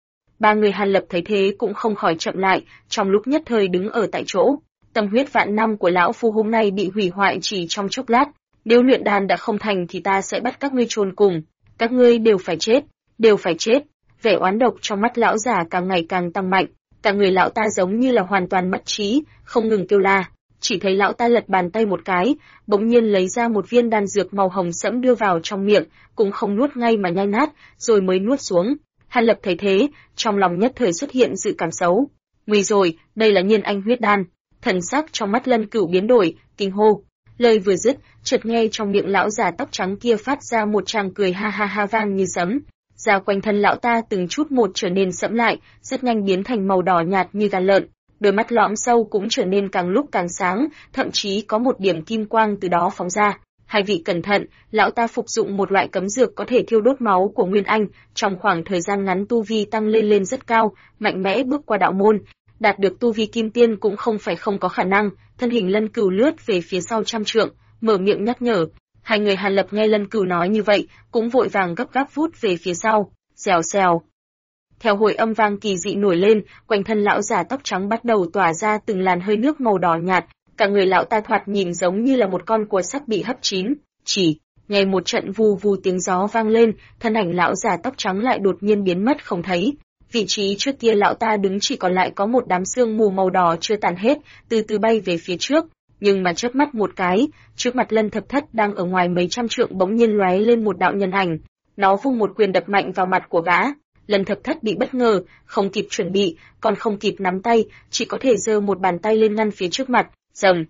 Ba người Hàn Lập thấy thế cũng không khỏi chậm lại, trong lúc nhất thời đứng ở tại chỗ. Tâm huyết vạn năm của lão phu hôm nay bị hủy hoại chỉ trong chốc lát. Nếu luyện đan đã không thành thì ta sẽ bắt các ngươi chôn cùng. Các ngươi đều phải chết, đều phải chết. Vẻ oán độc trong mắt lão giả càng ngày càng tăng mạnh. Cả người lão ta giống như là hoàn toàn mất trí, không ngừng kêu la. Chỉ thấy lão ta lật bàn tay một cái, bỗng nhiên lấy ra một viên đan dược màu hồng sẫm đưa vào trong miệng, cũng không nuốt ngay mà nhai nát, rồi mới nuốt xuống. Hàn Lập thấy thế, trong lòng nhất thời xuất hiện dự cảm xấu. Nguy rồi, đây là Nhiên Anh huyết đan. Thần sắc trong mắt Lân Cửu biến đổi, kinh hô. Lời vừa dứt, chợt nghe trong miệng lão già tóc trắng kia phát ra một tràng cười ha ha ha vang như sấm. Da quanh thân lão ta từng chút một trở nên sẫm lại, rất nhanh biến thành màu đỏ nhạt như gan lợn. Đôi mắt lõm sâu cũng trở nên càng lúc càng sáng, thậm chí có một điểm kim quang từ đó phóng ra. Hai vị cẩn thận, lão ta phục dụng một loại cấm dược có thể thiêu đốt máu của Nguyên Anh, trong khoảng thời gian ngắn tu vi tăng lên rất cao, mạnh mẽ bước qua đạo môn, đạt được tu vi kim tiên cũng không phải không có khả năng. Thân hình Lân Cửu lướt về phía sau trăm trượng, mở miệng nhắc nhở. Hai người Hàn Lập nghe Lân Cửu nói như vậy, cũng vội vàng gấp gáp vút về phía sau, xèo xèo. Theo hồi âm vang kỳ dị nổi lên, quanh thân lão già tóc trắng bắt đầu tỏa ra từng làn hơi nước màu đỏ nhạt, cả người lão ta thoạt nhìn giống như là một con cua sắp bị hấp chín. Chỉ nghe một trận vù vù tiếng gió vang lên, thân ảnh lão già tóc trắng lại đột nhiên biến mất không thấy. Vị trí trước kia lão ta đứng chỉ còn lại có một đám sương mù màu đỏ chưa tàn hết, từ từ bay về phía trước. Nhưng mà chớp mắt một cái, trước mặt Lân Thập Thất đang ở ngoài mấy trăm trượng bỗng nhiên lóe lên một đạo nhân ảnh. Nó vung một quyền đập mạnh vào mặt của gã. Lân Thập Thất bị bất ngờ, không kịp chuẩn bị, còn không kịp nắm tay, chỉ có thể giơ một bàn tay lên ngăn phía trước mặt. Rầm.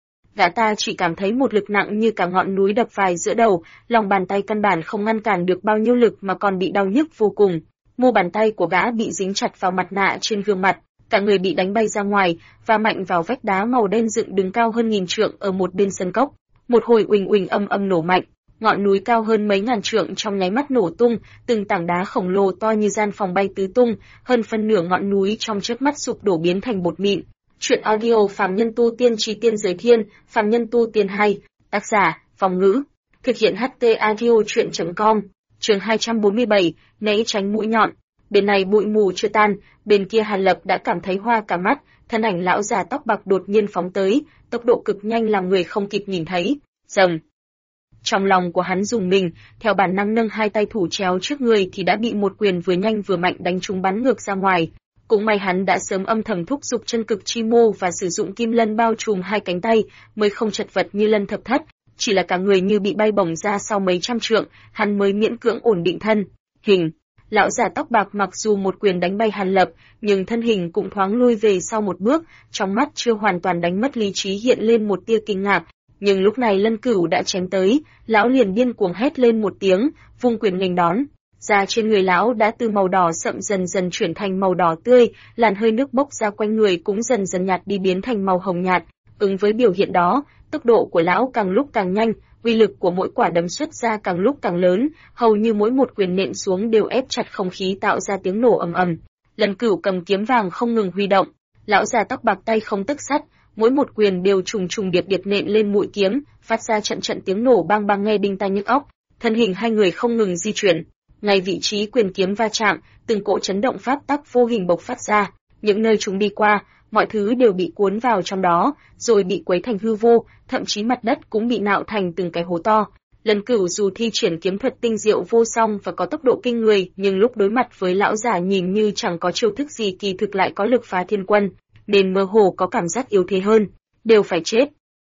Gã ta chỉ cảm thấy một lực nặng như cả ngọn núi đập vài giữa đầu, lòng bàn tay căn bản không ngăn cản được bao nhiêu lực mà còn bị đau nhức vô cùng. Mu bàn tay của gã bị dính chặt vào mặt nạ trên gương mặt, cả người bị đánh bay ra ngoài, và mạnh vào vách đá màu đen dựng đứng cao hơn 1000 trượng ở một bên sân cốc. Một hồi uỳnh uỳnh âm âm nổ mạnh, ngọn núi cao hơn mấy ngàn trượng trong nháy mắt nổ tung, từng tảng đá khổng lồ to như gian phòng bay tứ tung, hơn phân nửa ngọn núi trong chớp mắt sụp đổ biến thành bột mịn. Truyện audio Phàm Nhân Tu Tiên Chí Tiên Giới Thiên, Phàm Nhân Tu Tiên 2, tác giả, Phong Ngữ, thực hiện HT audio truyện.com, chương 247, né tránh mũi nhọn. Bên này bụi mù chưa tan, bên kia Hàn Lập đã cảm thấy hoa cả mắt, thân ảnh lão già tóc bạc đột nhiên phóng tới, tốc độ cực nhanh làm người không kịp nhìn thấy. Rầm. Trong lòng của hắn rùng mình, theo bản năng nâng hai tay thủ chéo trước người thì đã bị một quyền vừa nhanh vừa mạnh đánh trúng bắn ngược ra ngoài. Cũng may hắn đã sớm âm thầm thúc giục chân cực chi mô và sử dụng kim lân bao trùm hai cánh tay, mới không chật vật như Lân Thập Thất, chỉ là cả người như bị bay bổng ra sau mấy trăm trượng, hắn mới miễn cưỡng ổn định thân hình. Lão già tóc bạc mặc dù một quyền đánh bay Hàn Lập, nhưng thân hình cũng thoáng lui về sau một bước, trong mắt chưa hoàn toàn đánh mất lý trí hiện lên một tia kinh ngạc. Nhưng lúc này Lân Cửu đã chém tới, lão liền điên cuồng hét lên một tiếng, vung quyền nghênh đón. Da trên người lão đã từ màu đỏ sậm dần dần chuyển thành màu đỏ tươi, làn hơi nước bốc ra quanh người cũng dần dần nhạt đi biến thành màu hồng nhạt. Ứng với biểu hiện đó, tốc độ của lão càng lúc càng nhanh, uy lực của mỗi quả đấm xuất ra càng lúc càng lớn, hầu như mỗi một quyền nện xuống đều ép chặt không khí tạo ra tiếng nổ ầm ầm. Lân Cửu cầm kiếm vàng không ngừng huy động, lão già tóc bạc tay không tấc sắt, mỗi một quyền đều trùng trùng điệp điệp nện lên mũi kiếm, phát ra trận trận tiếng nổ bang bang nghe đinh tai nhức óc. Thân hình hai người không ngừng di chuyển, ngay vị trí quyền kiếm va chạm, từng cỗ chấn động pháp tắc vô hình bộc phát ra, những nơi chúng đi qua, mọi thứ đều bị cuốn vào trong đó, rồi bị quấy thành hư vô, thậm chí mặt đất cũng bị nạo thành từng cái hố to. Lân Cửu dù thi triển kiếm thuật tinh diệu vô song và có tốc độ kinh người, nhưng lúc đối mặt với lão giả nhìn như chẳng có chiêu thức gì kỳ thực lại có lực phá thiên quân, nên mơ hồ có cảm giác yếu thế hơn, đều phải chết.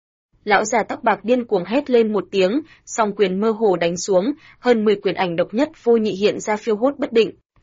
Lão già tóc bạc điên cuồng hét lên một tiếng, song quyền mơ hồ đánh xuống, hơn 10 quyền ảnh độc nhất vô nhị hiện ra phiêu hốt bất định.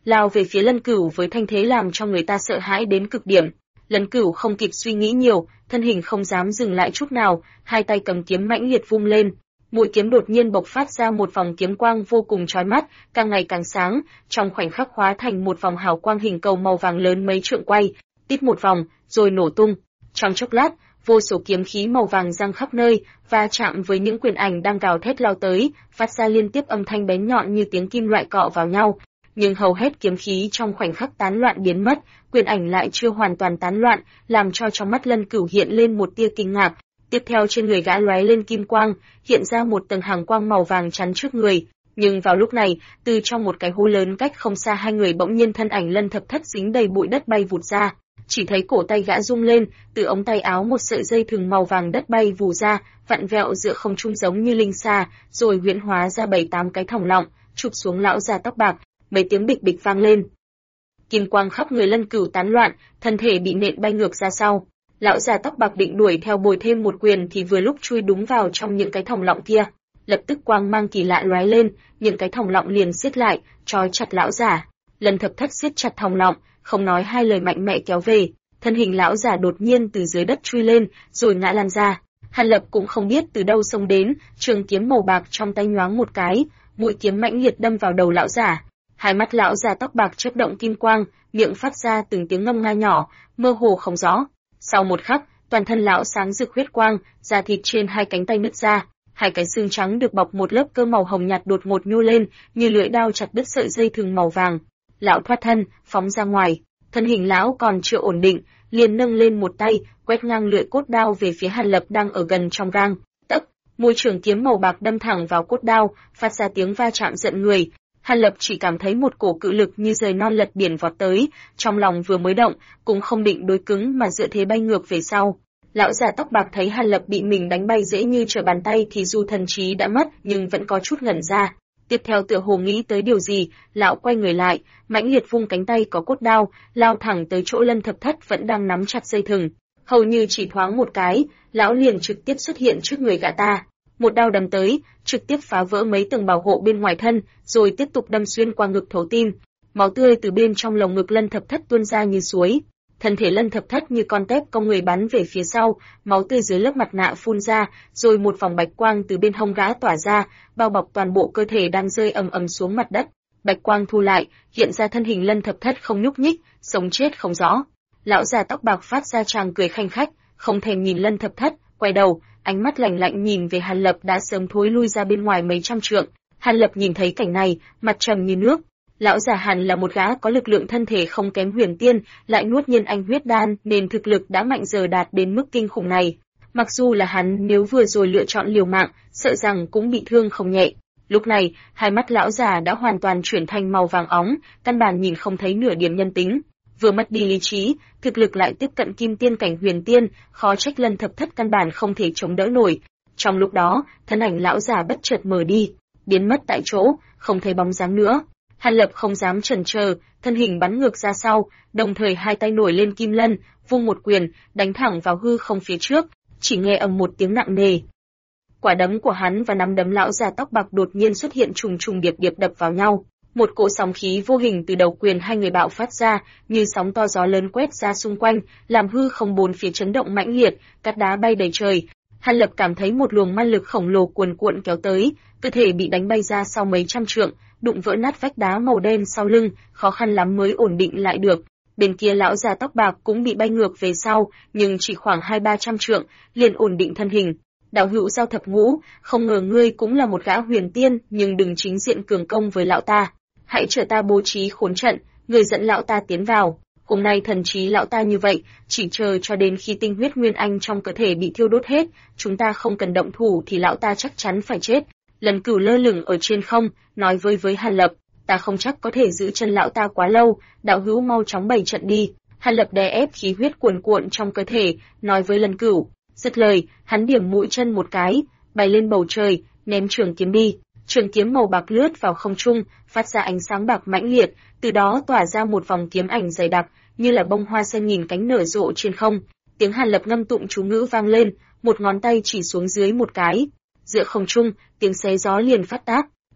lao về phía Lân Cửu với thanh thế làm cho người ta sợ hãi đến cực điểm. Lân Cửu không kịp suy nghĩ nhiều, thân hình không dám dừng lại chút nào, hai tay cầm kiếm mãnh liệt vung lên. Mũi kiếm đột nhiên bộc phát ra một vòng kiếm quang vô cùng chói mắt, càng ngày càng sáng, trong khoảnh khắc hóa thành một vòng hào quang hình cầu màu vàng lớn mấy trượng quay, tít một vòng, rồi nổ tung. Trong chốc lát, vô số kiếm khí màu vàng giăng khắp nơi, va chạm với những quyền ảnh đang gào thét lao tới, phát ra liên tiếp âm thanh bén nhọn như tiếng kim loại cọ vào nhau. Nhưng hầu hết kiếm khí trong khoảnh khắc tán loạn biến mất, quyền ảnh lại chưa hoàn toàn tán loạn, làm cho trong mắt Lân Cửu hiện lên một tia kinh ngạc. Tiếp theo trên người gã lóe lên kim quang, hiện ra một tầng hàng quang màu vàng chắn trước người. Nhưng vào lúc này, từ trong một cái hố lớn cách không xa hai người bỗng nhiên thân ảnh Lân Thập Thất dính đầy bụi đất bay vụt ra. Chỉ thấy cổ tay gã rung lên, từ ống tay áo một sợi dây thừng màu vàng đất bay vù ra, vặn vẹo giữa không trung giống như linh xà, rồi huyễn hóa ra 7-8 cái thòng lọng, chụp xuống lão già tóc bạc. Mấy tiếng bịch bịch vang lên. Kim quang khắp người Lân Cửu tán loạn, thân thể bị nện bay ngược ra sau. Lão già tóc bạc định đuổi theo bồi thêm một quyền thì vừa lúc chui đúng vào trong những cái thòng lọng kia. Lập tức quang mang kỳ lạ lóe lên, những cái thòng lọng liền siết lại, trói chặt lão già. Lân Thập Thất siết chặt thòng lọng, không nói hai lời mạnh mẽ kéo về. Thân hình lão già đột nhiên từ dưới đất chui lên, rồi ngã lăn ra. Hàn Lập cũng không biết từ đâu xông đến, trường kiếm màu bạc trong tay nhoáng một cái, mũi kiếm mãnh liệt đâm vào đầu lão già. Hai mắt lão già tóc bạc chớp động kim quang, miệng phát ra từng tiếng ngâm nga nhỏ, mơ hồ không rõ. Sau một khắc, toàn thân lão sáng rực huyết quang, da thịt trên hai cánh tay nứt ra, hai cái xương trắng được bọc một lớp cơ màu hồng nhạt đột ngột nhô lên, như lưỡi dao chặt đứt sợi dây thừng màu vàng. Lão thoát thân, phóng ra ngoài, thân hình lão còn chưa ổn định, liền nâng lên một tay, quét ngang lưỡi cốt đao về phía Hàn Lập đang ở gần trong gang tấc. Mũi trường kiếm màu bạc đâm thẳng vào cốt đao, phát ra tiếng va chạm giận người. Hàn Lập chỉ cảm thấy một cổ cự lực như rời non lật biển vọt tới, trong lòng vừa mới động, cũng không định đối cứng mà dựa thế bay ngược về sau. Lão già tóc bạc thấy Hàn Lập bị mình đánh bay dễ như trở bàn tay thì dù thần trí đã mất nhưng vẫn có chút ngẩn ra. Tiếp theo tựa hồ nghĩ tới điều gì, lão quay người lại, mãnh liệt vung cánh tay có cốt đao, lao thẳng tới chỗ Lân Thập Thất vẫn đang nắm chặt dây thừng. Hầu như chỉ thoáng một cái, lão liền trực tiếp xuất hiện trước người gã ta. Một đao đâm tới, trực tiếp phá vỡ mấy tầng bảo hộ bên ngoài thân, rồi tiếp tục đâm xuyên qua ngực thấu tim. Máu tươi từ bên trong lồng ngực Lân Thập Thất tuôn ra như suối. Thân thể Lân Thập Thất như con tép cong người bắn về phía sau, máu tươi dưới lớp mặt nạ phun ra, rồi một vòng bạch quang từ bên hông gã tỏa ra, bao bọc toàn bộ cơ thể đang rơi ầm ầm xuống mặt đất. Bạch quang thu lại, hiện ra thân hình Lân Thập Thất không nhúc nhích, sống chết không rõ. Lão già tóc bạc phát ra tràng cười khanh khách, không thèm nhìn Lân Thập Thất, quay đầu, ánh mắt lạnh lạnh nhìn về Hàn Lập đã sớm thối lui ra bên ngoài mấy trăm trượng. Hàn Lập nhìn thấy cảnh này, mặt trầm như nước. Lão già Hàn là một gã có lực lượng thân thể không kém Huyền Tiên, lại nuốt nhiên anh huyết đan nên thực lực đã mạnh giờ đạt đến mức kinh khủng này. Mặc dù là hắn nếu vừa rồi lựa chọn liều mạng, sợ rằng cũng bị thương không nhẹ. Lúc này, hai mắt lão già đã hoàn toàn chuyển thành màu vàng óng, căn bản nhìn không thấy nửa điểm nhân tính. Vừa mất đi lý trí, thực lực lại tiếp cận kim tiên cảnh Huyền Tiên, khó trách Lân Thập Thất căn bản không thể chống đỡ nổi. Trong lúc đó, thân ảnh lão già bất chợt mờ đi, biến mất tại chỗ, không thấy bóng dáng nữa. Hàn Lập không dám chần chờ, thân hình bắn ngược ra sau, đồng thời hai tay nổi lên kim lân, vung một quyền, đánh thẳng vào hư không phía trước, chỉ nghe ầm một tiếng nặng nề. Quả đấm của hắn và nắm đấm lão già tóc bạc đột nhiên xuất hiện trùng trùng điệp điệp đập vào nhau. Một cỗ sóng khí vô hình từ đầu quyền hai người bạo phát ra, như sóng to gió lớn quét ra xung quanh, làm hư không bốn phía chấn động mãnh liệt, cát đá bay đầy trời. Hàn Lập cảm thấy một luồng ma lực khổng lồ cuồn cuộn kéo tới, cơ thể bị đánh bay ra sau mấy trăm trượng, đụng vỡ nát vách đá màu đen sau lưng, khó khăn lắm mới ổn định lại được. Bên kia lão già tóc bạc cũng bị bay ngược về sau, nhưng chỉ khoảng 200-300 trượng, liền ổn định thân hình. Đạo hữu Giao Thập Ngũ, không ngờ ngươi cũng là một gã huyền tiên, nhưng đừng chính diện cường công với lão ta. Hãy chờ ta bố trí khốn trận, người dẫn lão ta tiến vào. Hôm nay thần trí lão ta như vậy, chỉ chờ cho đến khi tinh huyết nguyên anh trong cơ thể bị thiêu đốt hết, chúng ta không cần động thủ thì lão ta chắc chắn phải chết. Lần Cửu lơ lửng ở trên không, nói với Hàn Lập, ta không chắc có thể giữ chân lão ta quá lâu, đạo hữu mau chóng bày trận đi. Hàn Lập đè ép khí huyết cuồn cuộn trong cơ thể, nói với Lần Cửu. Dứt lời, hắn điểm mũi chân một cái, bay lên bầu trời, ném trường kiếm đi. Trường kiếm màu bạc lướt vào không trung, phát ra ánh sáng bạc mãnh liệt, từ đó tỏa ra một vòng kiếm ảnh dày đặc, như là bông hoa sen nghìn cánh nở rộ trên không. Tiếng Hàn Lập ngâm tụng chú ngữ vang lên, một ngón tay chỉ xuống dưới một cái. Giữa không trung, tiếng xé gió liền phát tác,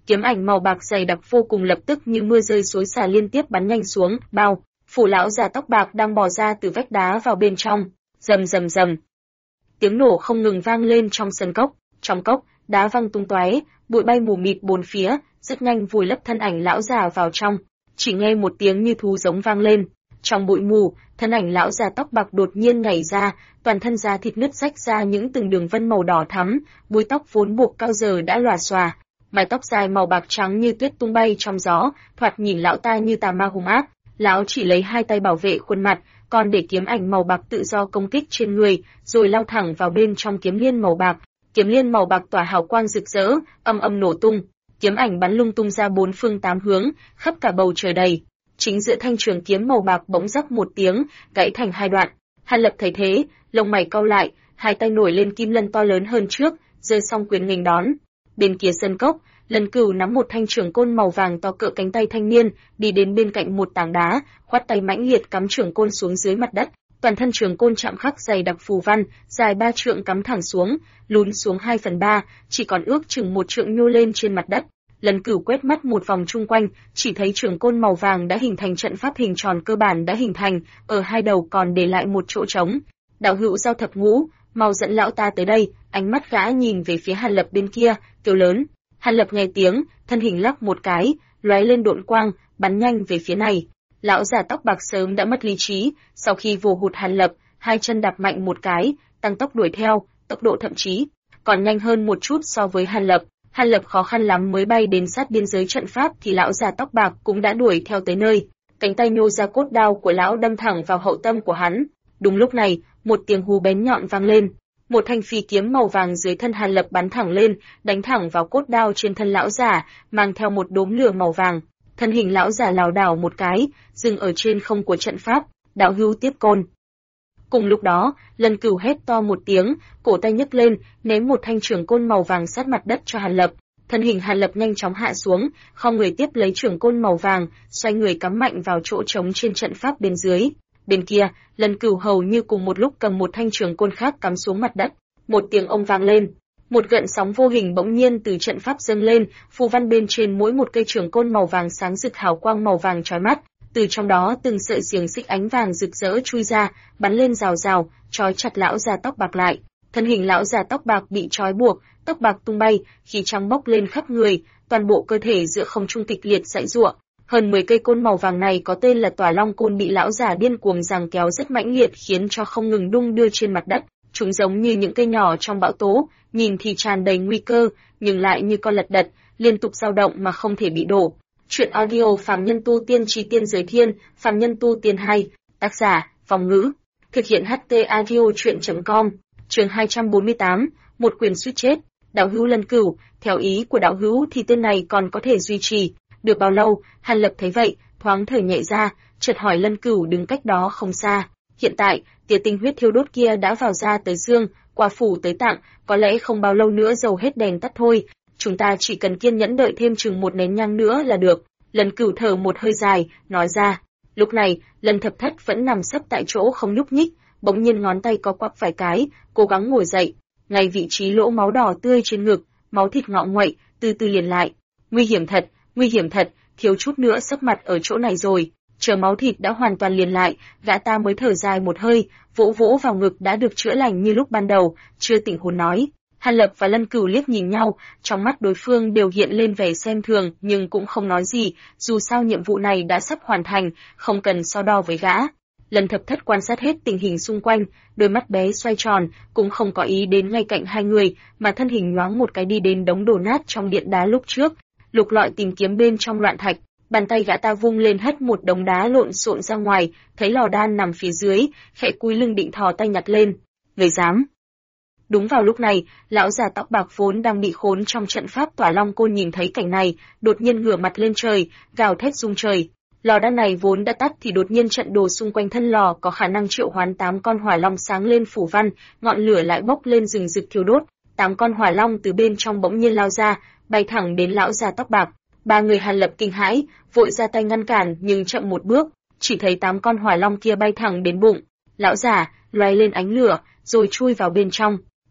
Kiếm ảnh màu bạc dày đặc vô cùng lập tức như mưa rơi xối xả liên tiếp bắn nhanh xuống, bao phủ lão già tóc bạc đang bò ra từ vách đá vào bên trong. Rầm rầm rầm. Tiếng nổ không ngừng vang lên trong sân cốc, trong cốc, đá văng tung tóe, bụi bay mù mịt bốn phía, rất nhanh vùi lấp thân ảnh lão già vào trong. Chỉ nghe một tiếng như thú giống vang lên, trong bụi mù, thân ảnh lão già tóc bạc đột nhiên nhảy ra, toàn thân da thịt nứt rách ra những từng đường vân màu đỏ thắm, búi tóc vốn buộc cao giờ đã lòa xòa, mái tóc dài màu bạc trắng như tuyết tung bay trong gió, thoạt nhìn lão ta như tà ma hung ác. Lão chỉ lấy hai tay bảo vệ khuôn mặt, còn để kiếm ảnh màu bạc tự do công kích trên người, rồi lao thẳng vào bên trong kiếm liên màu bạc. Kiếm liên màu bạc tỏa hào quang rực rỡ, âm âm nổ tung, kiếm ảnh bắn lung tung ra bốn phương tám hướng, khắp cả bầu trời đầy. Chính giữa thanh trường kiếm màu bạc bỗng rắc một tiếng, gãy thành hai đoạn. Hàn Lập thấy thế, lông mày cau lại, hai tay nổi lên kim lân to lớn hơn trước, giơ song quyền nghênh đón. Bên kia sân cốc, Lần Cửu nắm một thanh trường côn màu vàng to cỡ cánh tay thanh niên, đi đến bên cạnh một tảng đá, khoát tay mãnh liệt cắm trường côn xuống dưới mặt đất. Toàn thân trường côn chạm khắc dày đặc phù văn, dài 3 trượng cắm thẳng xuống, lún xuống 2/3, chỉ còn ước chừng 1 trượng nhô lên trên mặt đất. Lần Cửu quét mắt một vòng chung quanh, chỉ thấy trường côn màu vàng đã hình thành trận pháp hình tròn cơ bản đã hình thành, ở hai đầu còn để lại một chỗ trống. Đạo hữu Giao Thập Ngũ, mau dẫn lão ta tới đây. Ánh mắt gã nhìn về phía Hàn Lập bên kia, kêu lớn. Hàn Lập nghe tiếng, thân hình lắc một cái, lóe lên độn quang, bắn nhanh về phía này. Lão già tóc bạc sớm đã mất lý trí, sau khi vồ hụt Hàn Lập, hai chân đạp mạnh một cái, tăng tốc đuổi theo, tốc độ thậm chí còn nhanh hơn một chút so với Hàn Lập. Hàn Lập khó khăn lắm mới bay đến sát biên giới trận pháp thì lão già tóc bạc cũng đã đuổi theo tới nơi. Cánh tay nhô ra cốt đao của lão đâm thẳng vào hậu tâm của hắn. Đúng lúc này, một tiếng hú bén nhọn vang lên. Một thanh phi kiếm màu vàng dưới thân Hàn Lập bắn thẳng lên, đánh thẳng vào cốt đao trên thân lão già, mang theo một đốm lửa màu vàng. Thân hình lão già lảo đảo một cái, dừng ở trên không của trận pháp. Đạo hữu tiếp côn. Cùng lúc đó, Lần Cửu hét to một tiếng, cổ tay nhấc lên, ném một thanh trường côn màu vàng sát mặt đất cho Hàn Lập. Thân hình Hàn Lập nhanh chóng hạ xuống, khom người tiếp lấy trường côn màu vàng, xoay người cắm mạnh vào chỗ trống trên trận pháp bên dưới. Bên kia, Lần Cửu hầu như cùng một lúc cầm một thanh trường côn khác cắm xuống mặt đất. Một tiếng ông vang lên, một gợn sóng vô hình bỗng nhiên từ trận pháp dâng lên, phù văn bên trên mỗi một cây trường côn màu vàng sáng rực hào quang màu vàng chói mắt. Từ trong đó từng sợi xiềng xích ánh vàng rực rỡ chui ra, bắn lên rào rào, trói chặt lão già tóc bạc lại. Thân hình lão già tóc bạc bị trói buộc, tóc bạc tung bay, khí trắng bốc lên khắp người, toàn bộ cơ thể giữa không trung kịch liệt giãy giụa. Hơn 10 cây côn màu vàng này có tên là Tỏa Long côn bị lão già điên cuồng giằng kéo rất mãnh liệt khiến cho không ngừng đung đưa trên mặt đất. Chúng giống như những cây nhỏ trong bão tố, nhìn thì tràn đầy nguy cơ, nhưng lại như con lật đật, liên tục dao động mà không thể bị đổ. Chuyện audio Phàm Nhân Tu Tiên Chí Tiên Giới Thiên, Phàm Nhân Tu Tiên 2, tác giả, Phong Ngữ, thực hiện HT audio chuyện.com, chương 248, một quyền suýt chết. Đạo hữu Lần Cửu, theo ý của đạo hữu thì tên này còn có thể duy trì được bao lâu? Hàn Lập thấy vậy, thoáng thở nhẹ ra, chợt hỏi Lần Cửu đứng cách đó không xa. Hiện tại, tia tinh huyết thiêu đốt kia đã vào da tới xương, qua phủ tới tạng, có lẽ không bao lâu nữa dầu hết đèn tắt thôi. Chúng ta chỉ cần kiên nhẫn đợi thêm chừng một nén nhang nữa là được. Lần Cửu thở một hơi dài, nói ra. Lúc này, Lần Thập Thất vẫn nằm sấp tại chỗ không nhúc nhích, bỗng nhiên ngón tay có quắp vài cái, cố gắng ngồi dậy. Ngay vị trí lỗ máu đỏ tươi trên ngực, máu thịt ngọ nguậy, từ từ liền lại. Nguy hiểm thật, thiếu chút nữa sấp mặt ở chỗ này rồi. Chờ máu thịt đã hoàn toàn liền lại, gã ta mới thở dài một hơi, vỗ vỗ vào ngực đã được chữa lành như lúc ban đầu, chưa tỉnh hồn nói. Hàn Lập và Lần Cửu liếc nhìn nhau, trong mắt đối phương đều hiện lên vẻ xem thường nhưng cũng không nói gì, dù sao nhiệm vụ này đã sắp hoàn thành, không cần so đo với gã. Lần Thập Thất quan sát hết tình hình xung quanh, đôi mắt bé xoay tròn, cũng không có ý đến ngay cạnh hai người, mà thân hình nhoáng một cái đi đến đống đổ nát trong điện đá lúc trước, lục lọi tìm kiếm bên trong loạn thạch. Bàn tay gã ta vung lên hất một đống đá lộn xộn ra ngoài, thấy lò đan nằm phía dưới, khẽ cúi lưng định thò tay nhặt lên. Người dám? Đúng vào lúc này, lão già tóc bạc vốn đang bị khốn trong trận pháp Tỏa Long côn nhìn thấy cảnh này, đột nhiên ngửa mặt lên trời, gào thét rung trời. Lò đan này vốn đã tắt thì đột nhiên trận đồ xung quanh thân lò có khả năng triệu hoán 8 con hỏa long sáng lên phủ văn, ngọn lửa lại bốc lên rừng rực thiêu đốt. 8 con hỏa long từ bên trong bỗng nhiên lao ra, bay thẳng đến lão già tóc bạc. Ba người Hàn Lập kinh hãi, vội ra tay ngăn cản nhưng chậm một bước, chỉ thấy 8 con hỏa long kia bay thẳng đến bụng lão già, loay lên ánh lửa, rồi chui vào bên trong.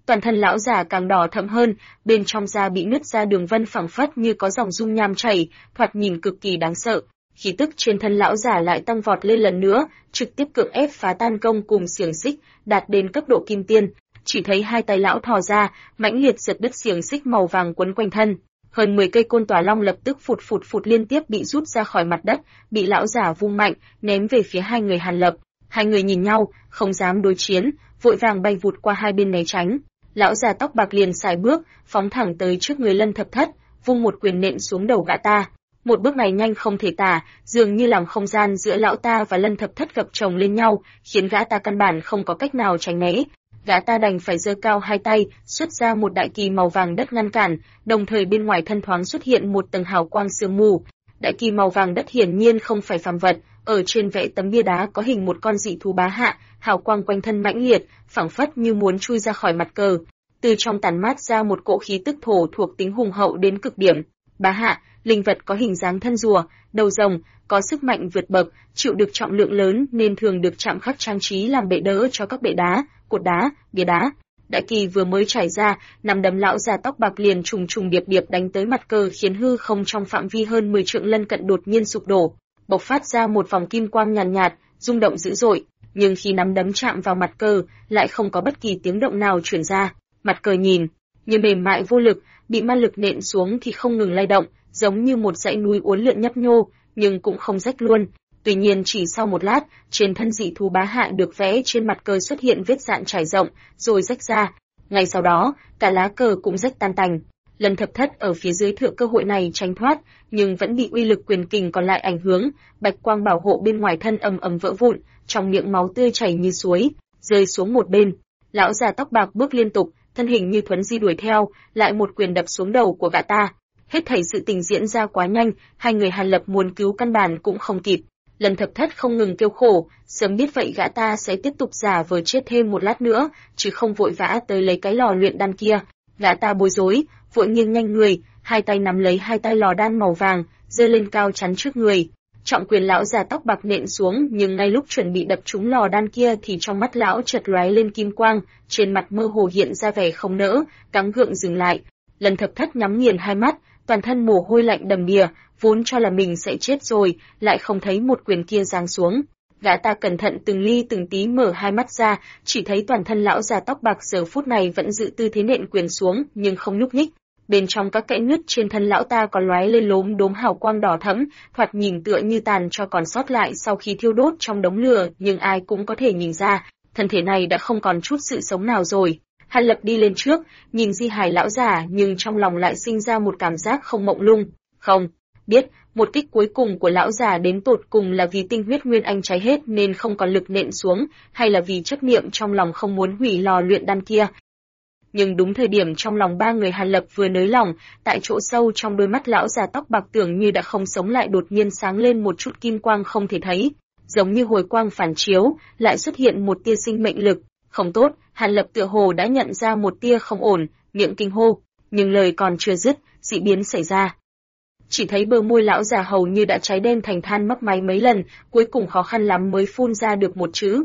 Toàn thân lão già càng đỏ thẫm hơn, bên trong da bị nứt ra đường vân phẳng phất như có dòng dung nham chảy, thoạt nhìn cực kỳ đáng sợ. Khí tức trên thân lão già lại tăng vọt lên lần nữa, trực tiếp cưỡng ép phá tan công cùng xiềng xích, đạt đến cấp độ kim tiên. Chỉ thấy hai tay lão thò ra, mãnh liệt giật đứt xiềng xích màu vàng quấn quanh thân. Hơn 10 cây côn tỏa long lập tức phụt phụt phụt liên tiếp bị rút ra khỏi mặt đất, bị lão già vung mạnh, ném về phía hai người Hàn Lập. Hai người nhìn nhau, không dám đối chiến, vội vàng bay vụt qua hai bên né tránh. Lão già tóc bạc liền sải bước, phóng thẳng tới trước người Lân Thập Thất, vung một quyền nện xuống đầu gã ta. Một bước này nhanh không thể tả, dường như làm không gian giữa lão ta và Lân Thập Thất gập chồng lên nhau, khiến gã ta căn bản không có cách nào tránh né. Gã ta đành phải giơ cao hai tay, xuất ra một đại kỳ màu vàng đất ngăn cản, đồng thời bên ngoài thân thoáng xuất hiện một tầng hào quang sương mù. Đại kỳ màu vàng đất hiển nhiên không phải phàm vật, ở trên vẽ tấm bia đá có hình một con dị thú bá hạ, hào quang quanh thân mãnh liệt, phảng phất như muốn chui ra khỏi mặt cờ. Từ trong tàn mát ra một cỗ khí tức thổ thuộc tính hùng hậu đến cực điểm. Bá hạ, linh vật có hình dáng thân rùa, đầu rồng, có sức mạnh vượt bậc, chịu được trọng lượng lớn nên thường được chạm khắc trang trí làm bệ đỡ cho các bệ đá, cột đá, bia đá. Đại kỳ vừa mới trải ra, nắm đấm lão già tóc bạc liền trùng trùng điệp điệp đánh tới mặt cờ, khiến hư không trong phạm vi hơn 10 trượng lân cận đột nhiên sụp đổ, bộc phát ra một vòng kim quang nhàn nhạt, rung động dữ dội. Nhưng khi nắm đấm chạm vào mặt cờ, lại không có bất kỳ tiếng động nào truyền ra. Mặt cờ nhìn như mềm mại vô lực, bị ma lực nện xuống thì không ngừng lay động, giống như một dãy núi uốn lượn nhấp nhô, nhưng cũng không rách luôn. Tuy nhiên chỉ sau một lát, trên thân dị thú bá hạ được vẽ trên mặt cờ xuất hiện vết rạn trải rộng, rồi rách ra. Ngay sau đó, cả lá cờ cũng rách tan tành. Lân Thập Thất ở phía dưới thừa cơ hội này tránh thoát, nhưng vẫn bị uy lực quyền kình còn lại ảnh hưởng, bạch quang bảo hộ bên ngoài thân ầm ầm vỡ vụn, trong miệng máu tươi chảy như suối, rơi xuống một bên. Lão già tóc bạc bước liên tục, thân hình như thuấn di đuổi theo, lại một quyền đập xuống đầu của gã ta. Hết thảy sự tình diễn ra quá nhanh, hai người Hàn Lập muốn cứu căn bản cũng không kịp. Lân Thập Thất không ngừng kêu khổ, sớm biết vậy gã ta sẽ tiếp tục giả vờ chết thêm một lát nữa, chứ không vội vã tới lấy cái lò luyện đan kia. Gã ta bối rối, vội nghiêng nhanh người, hai tay nắm lấy hai tay lò đan màu vàng, giơ lên cao chắn trước người. Trọng quyền lão già tóc bạc nện xuống, nhưng ngay lúc chuẩn bị đập trúng lò đan kia thì trong mắt lão chợt lóe lên kim quang, trên mặt mơ hồ hiện ra vẻ không nỡ, gắng gượng dừng lại. Lân Thập Thất nhắm nghiền hai mắt, toàn thân mồ hôi lạnh đầm đìa, vốn cho là mình sẽ chết rồi, lại không thấy một quyền kia giáng xuống. Gã ta cẩn thận từng ly từng tí mở hai mắt ra, chỉ thấy toàn thân lão già tóc bạc giờ phút này vẫn giữ tư thế nện quyền xuống, nhưng không nhúc nhích. Bên trong các kẽ nứt trên thân lão ta còn lóe lên lốm đốm hào quang đỏ thẫm, thoạt nhìn tựa như tàn cho còn sót lại sau khi thiêu đốt trong đống lửa, nhưng ai cũng có thể nhìn ra, thân thể này đã không còn chút sự sống nào rồi. Hàn Lập đi lên trước, nhìn di hài lão già, nhưng trong lòng lại sinh ra một cảm giác không mộng lung. Không biết, một kích cuối cùng của lão già đến tột cùng là vì tinh huyết nguyên anh cháy hết nên không còn lực nện xuống, hay là vì chấp niệm trong lòng không muốn hủy lò luyện đan kia. Nhưng đúng thời điểm trong lòng ba người Hàn Lập vừa nới lòng, tại chỗ sâu trong đôi mắt lão già tóc bạc tưởng như đã không sống lại đột nhiên sáng lên một chút kim quang không thể thấy, giống như hồi quang phản chiếu, lại xuất hiện một tia sinh mệnh lực. Không tốt, Hàn Lập tựa hồ đã nhận ra một tia không ổn, miệng kinh hô, nhưng lời còn chưa dứt, dị biến xảy ra. Chỉ thấy bờ môi lão già hầu như đã cháy đen thành than mấp máy mấy lần, cuối cùng khó khăn lắm mới phun ra được một chữ.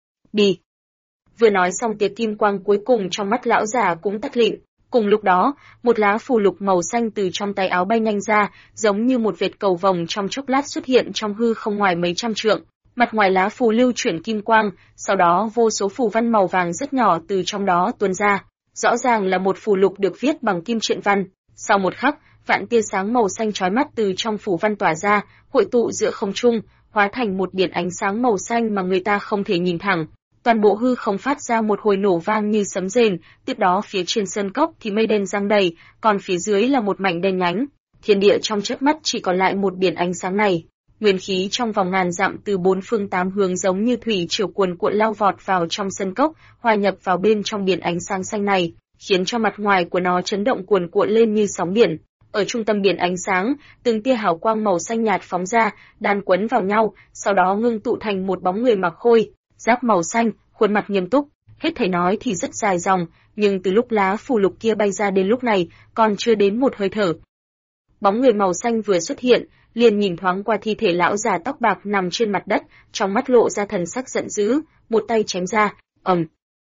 Đi. Vừa nói xong tia kim quang cuối cùng trong mắt lão già cũng tắt lịm. Cùng lúc đó, một lá phù lục màu xanh từ trong tay áo bay nhanh ra, giống như một vệt cầu vồng trong chốc lát xuất hiện trong hư không ngoài mấy trăm trượng. Mặt ngoài lá phù lưu chuyển kim quang, sau đó vô số phù văn màu vàng rất nhỏ từ trong đó tuôn ra. Rõ ràng là một phù lục được viết bằng kim truyện văn. Sau một khắc, vạn tia sáng màu xanh chói mắt từ trong phù văn tỏa ra, hội tụ giữa không trung, hóa thành một biển ánh sáng màu xanh mà người ta không thể nhìn thẳng. Toàn bộ hư không phát ra một hồi nổ vang như sấm rền, tiếp đó phía trên sơn cốc thì mây đen giăng đầy, còn phía dưới là một mảnh đen nhánh. Thiên địa trong chớp mắt chỉ còn lại một biển ánh sáng này. Nguyên khí trong vòng ngàn dặm từ bốn phương tám hướng giống như thủy triều cuồn cuộn lao vọt vào trong sơn cốc, hòa nhập vào bên trong biển ánh sáng xanh này, khiến cho mặt ngoài của nó chấn động cuồn cuộn lên như sóng biển. Ở trung tâm biển ánh sáng, từng tia hào quang màu xanh nhạt phóng ra, đan quấn vào nhau, sau đó ngưng tụ thành một bóng người mặc khôi, giáp màu xanh, khuôn mặt nghiêm túc. Hết thảy nói thì rất dài dòng, nhưng từ lúc lá phù lục kia bay ra đến lúc này, còn chưa đến một hơi thở. Bóng người màu xanh vừa xuất hiện, liền nhìn thoáng qua thi thể lão già tóc bạc nằm trên mặt đất, trong mắt lộ ra thần sắc giận dữ, một tay chém ra,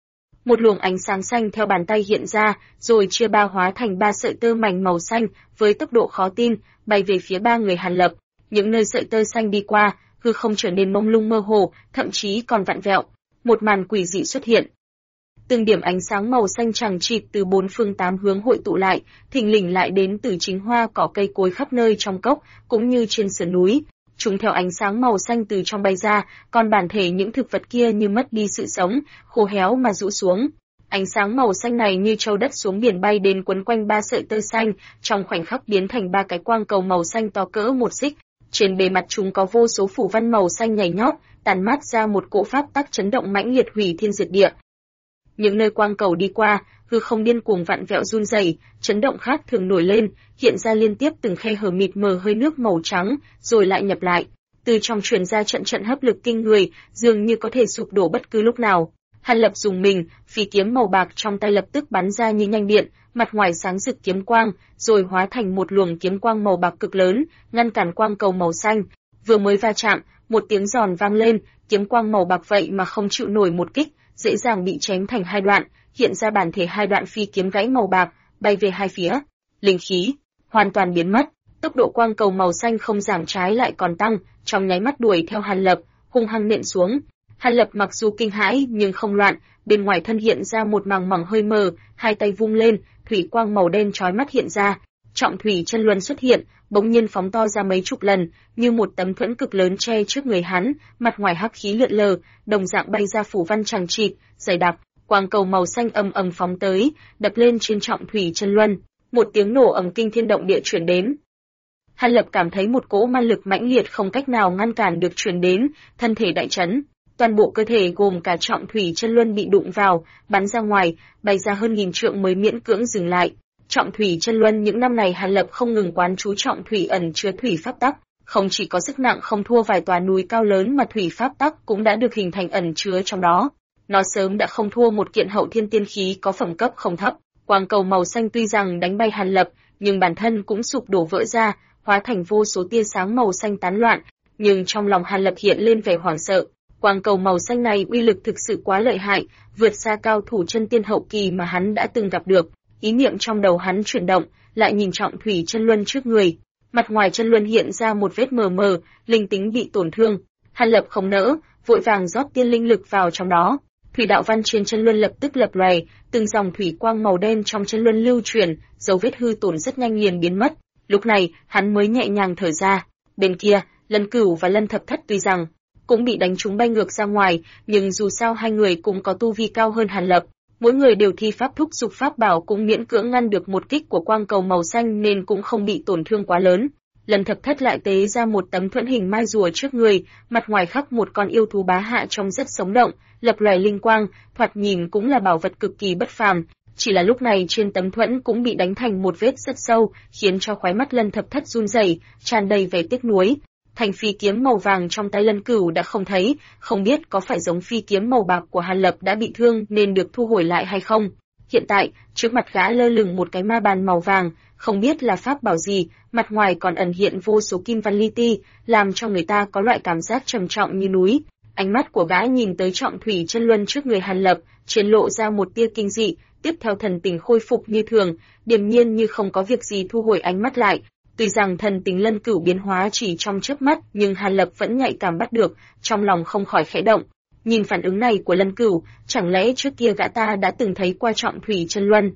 Một luồng ánh sáng xanh theo bàn tay hiện ra, rồi chia ba hóa thành ba sợi tơ mảnh màu xanh, với tốc độ khó tin, bay về phía ba người Hàn Lập. Những nơi sợi tơ xanh đi qua, hư không trở nên mông lung mơ hồ, thậm chí còn vặn vẹo. Một màn quỷ dị xuất hiện. Từng điểm ánh sáng màu xanh chằng chịt từ bốn phương tám hướng hội tụ lại, thình lình lại đến từ chính hoa cỏ cây cối khắp nơi trong cốc, cũng như trên sườn núi. Chúng theo ánh sáng màu xanh từ trong bay ra, còn bản thể những thực vật kia như mất đi sự sống, khô héo mà rũ xuống. Ánh sáng màu xanh này như châu đất xuống biển bay đến quấn quanh ba sợi tơ xanh, trong khoảnh khắc biến thành ba cái quang cầu màu xanh to cỡ một xích. Trên bề mặt chúng có vô số phủ văn màu xanh nhảy nhót, tàn mát ra một cỗ pháp tắc chấn động mãnh liệt hủy thiên diệt địa. Những nơi quang cầu đi qua, hư không điên cuồng vặn vẹo run rẩy, chấn động khác thường nổi lên, hiện ra liên tiếp từng khe hở mịt mờ hơi nước màu trắng, rồi lại nhập lại. Từ trong truyền ra trận trận hấp lực kinh người, dường như có thể sụp đổ bất cứ lúc nào. Hàn Lập dùng mình, phi kiếm màu bạc trong tay lập tức bắn ra như nhanh điện, mặt ngoài sáng rực kiếm quang, rồi hóa thành một luồng kiếm quang màu bạc cực lớn, ngăn cản quang cầu màu xanh. Vừa mới va chạm, một tiếng giòn vang lên, kiếm quang màu bạc vậy mà không chịu nổi một kích, dễ dàng bị chém thành hai đoạn, hiện ra bản thể hai đoạn phi kiếm gãy màu bạc, bay về hai phía. Linh khí hoàn toàn biến mất, tốc độ quang cầu màu xanh không giảm trái lại còn tăng, trong nháy mắt đuổi theo Hàn Lập, hung hăng nện xuống. Hàn Lập mặc dù kinh hãi nhưng không loạn, bên ngoài thân hiện ra một màng mỏng hơi mờ, hai tay vung lên, thủy quang màu đen chói mắt hiện ra. Trọng thủy chân luân xuất hiện, bỗng nhiên phóng to ra mấy chục lần, như một tấm thuẫn cực lớn che trước người hắn, mặt ngoài hắc khí lượn lờ, đồng dạng bay ra phủ văn chằng chịt, dày đặc, quang cầu màu xanh ầm ầm phóng tới, đập lên trên trọng thủy chân luân. Một tiếng nổ ầm kinh thiên động địa truyền đến. Hàn Lập cảm thấy một cỗ ma lực mãnh liệt không cách nào ngăn cản được truyền đến, thân thể đại chấn. Toàn bộ cơ thể gồm cả trọng thủy chân luân bị đụng vào, bắn ra ngoài, bay ra hơn 1000 trượng mới miễn cưỡng dừng lại. Trọng thủy chân luân những năm này Hàn Lập không ngừng quán chú trọng thủy ẩn chứa thủy pháp tắc, không chỉ có sức nặng không thua vài tòa núi cao lớn mà thủy pháp tắc cũng đã được hình thành ẩn chứa trong đó. Nó sớm đã không thua một kiện hậu thiên tiên khí có phẩm cấp không thấp. Quang cầu màu xanh tuy rằng đánh bay Hàn Lập, nhưng bản thân cũng sụp đổ vỡ ra, hóa thành vô số tia sáng màu xanh tán loạn, nhưng trong lòng Hàn Lập hiện lên vẻ hoảng sợ. Quang cầu màu xanh này uy lực thực sự quá lợi hại, vượt xa cao thủ chân tiên hậu kỳ mà hắn đã từng gặp được. Ý niệm trong đầu hắn chuyển động, lại nhìn trọng thủy chân luân trước người. Mặt ngoài chân luân hiện ra một vết mờ mờ, linh tính bị tổn thương. Hàn Lập không nỡ, vội vàng rót tiên linh lực vào trong đó. Thủy đạo văn trên chân luân lập tức lập lòe, từng dòng thủy quang màu đen trong chân luân lưu chuyển, dấu vết hư tổn rất nhanh liền biến mất. Lúc này, hắn mới nhẹ nhàng thở ra. Bên kia, Lân Cửu và Lân Thập Thất tuy rằng cũng bị đánh trúng bay ngược ra ngoài, nhưng dù sao hai người cũng có tu vi cao hơn Hàn Lập. Mỗi người đều thi pháp thúc dục pháp bảo cũng miễn cưỡng ngăn được một kích của quang cầu màu xanh nên cũng không bị tổn thương quá lớn. Lân Thập Thất lại tế ra một tấm thuẫn hình mai rùa trước người, mặt ngoài khắc một con yêu thú bá hạ trông rất sống động, lập lòe linh quang, thoạt nhìn cũng là bảo vật cực kỳ bất phàm. Chỉ là lúc này trên tấm thuẫn cũng bị đánh thành một vết rất sâu, khiến cho khóe mắt Lân Thập Thất run rẩy, tràn đầy vẻ tiếc nuối. Thành phi kiếm màu vàng trong tay Lân Cửu đã không thấy, không biết có phải giống phi kiếm màu bạc của Hàn Lập đã bị thương nên được thu hồi lại hay không. Hiện tại, trước mặt gã lơ lửng một cái ma bàn màu vàng, không biết là pháp bảo gì, mặt ngoài còn ẩn hiện vô số kim văn li ti, làm cho người ta có loại cảm giác trầm trọng như núi. Ánh mắt của gã nhìn tới trọng thủy chân luân trước người Hàn Lập, trên lộ ra một tia kinh dị, tiếp theo thần tình khôi phục như thường, điềm nhiên như không có việc gì thu hồi ánh mắt lại. Tuy rằng thần tình Lân Cửu biến hóa chỉ trong chớp mắt, nhưng Hàn Lập vẫn nhạy cảm bắt được, trong lòng không khỏi khẽ động. Nhìn phản ứng này của Lân Cửu, chẳng lẽ trước kia gã ta đã từng thấy qua trọng thủy chân luân?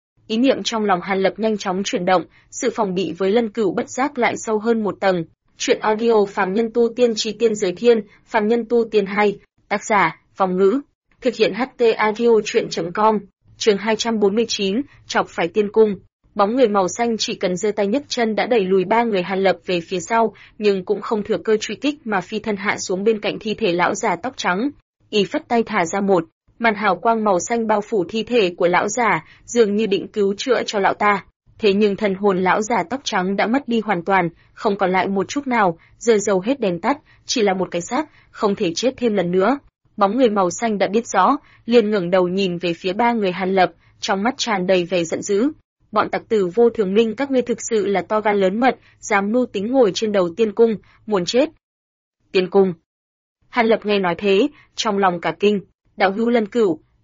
Ý niệm trong lòng Hàn Lập nhanh chóng chuyển động, sự phòng bị với Lân Cửu bất giác lại sâu hơn một tầng. Truyện audio Phàm Nhân Tu Tiên Chí Tiên Giới Thiên, Phàm Nhân Tu Tiên 2, tác giả, Phong Ngữ, thực hiện HT audio truyện.com, chương 249, chọc phải tiên cung. Bóng người màu xanh chỉ cần giơ tay nhấc chân đã đẩy lùi ba người Hàn Lập về phía sau, nhưng cũng không thừa cơ truy kích mà phi thân hạ xuống bên cạnh thi thể lão già tóc trắng. Y phất tay thả ra một màn hào quang màu xanh bao phủ thi thể của lão già, dường như định cứu chữa cho lão ta. Thế nhưng thần hồn lão già tóc trắng đã mất đi hoàn toàn, không còn lại một chút nào, giờ dầu hết đèn tắt, chỉ là một cái xác, không thể chết thêm lần nữa. Bóng người màu xanh đã biết rõ, liền ngẩng đầu nhìn về phía ba người Hàn Lập, trong mắt tràn đầy vẻ giận dữ. Bọn tặc tử Vô Thường Minh các ngươi thực sự là to gan lớn mật, dám mưu tính ngồi trên đầu tiên cung, muốn chết. Tiên cung. Hàn Lập nghe nói thế, trong lòng cả kinh, đạo hữu Lân Cửu,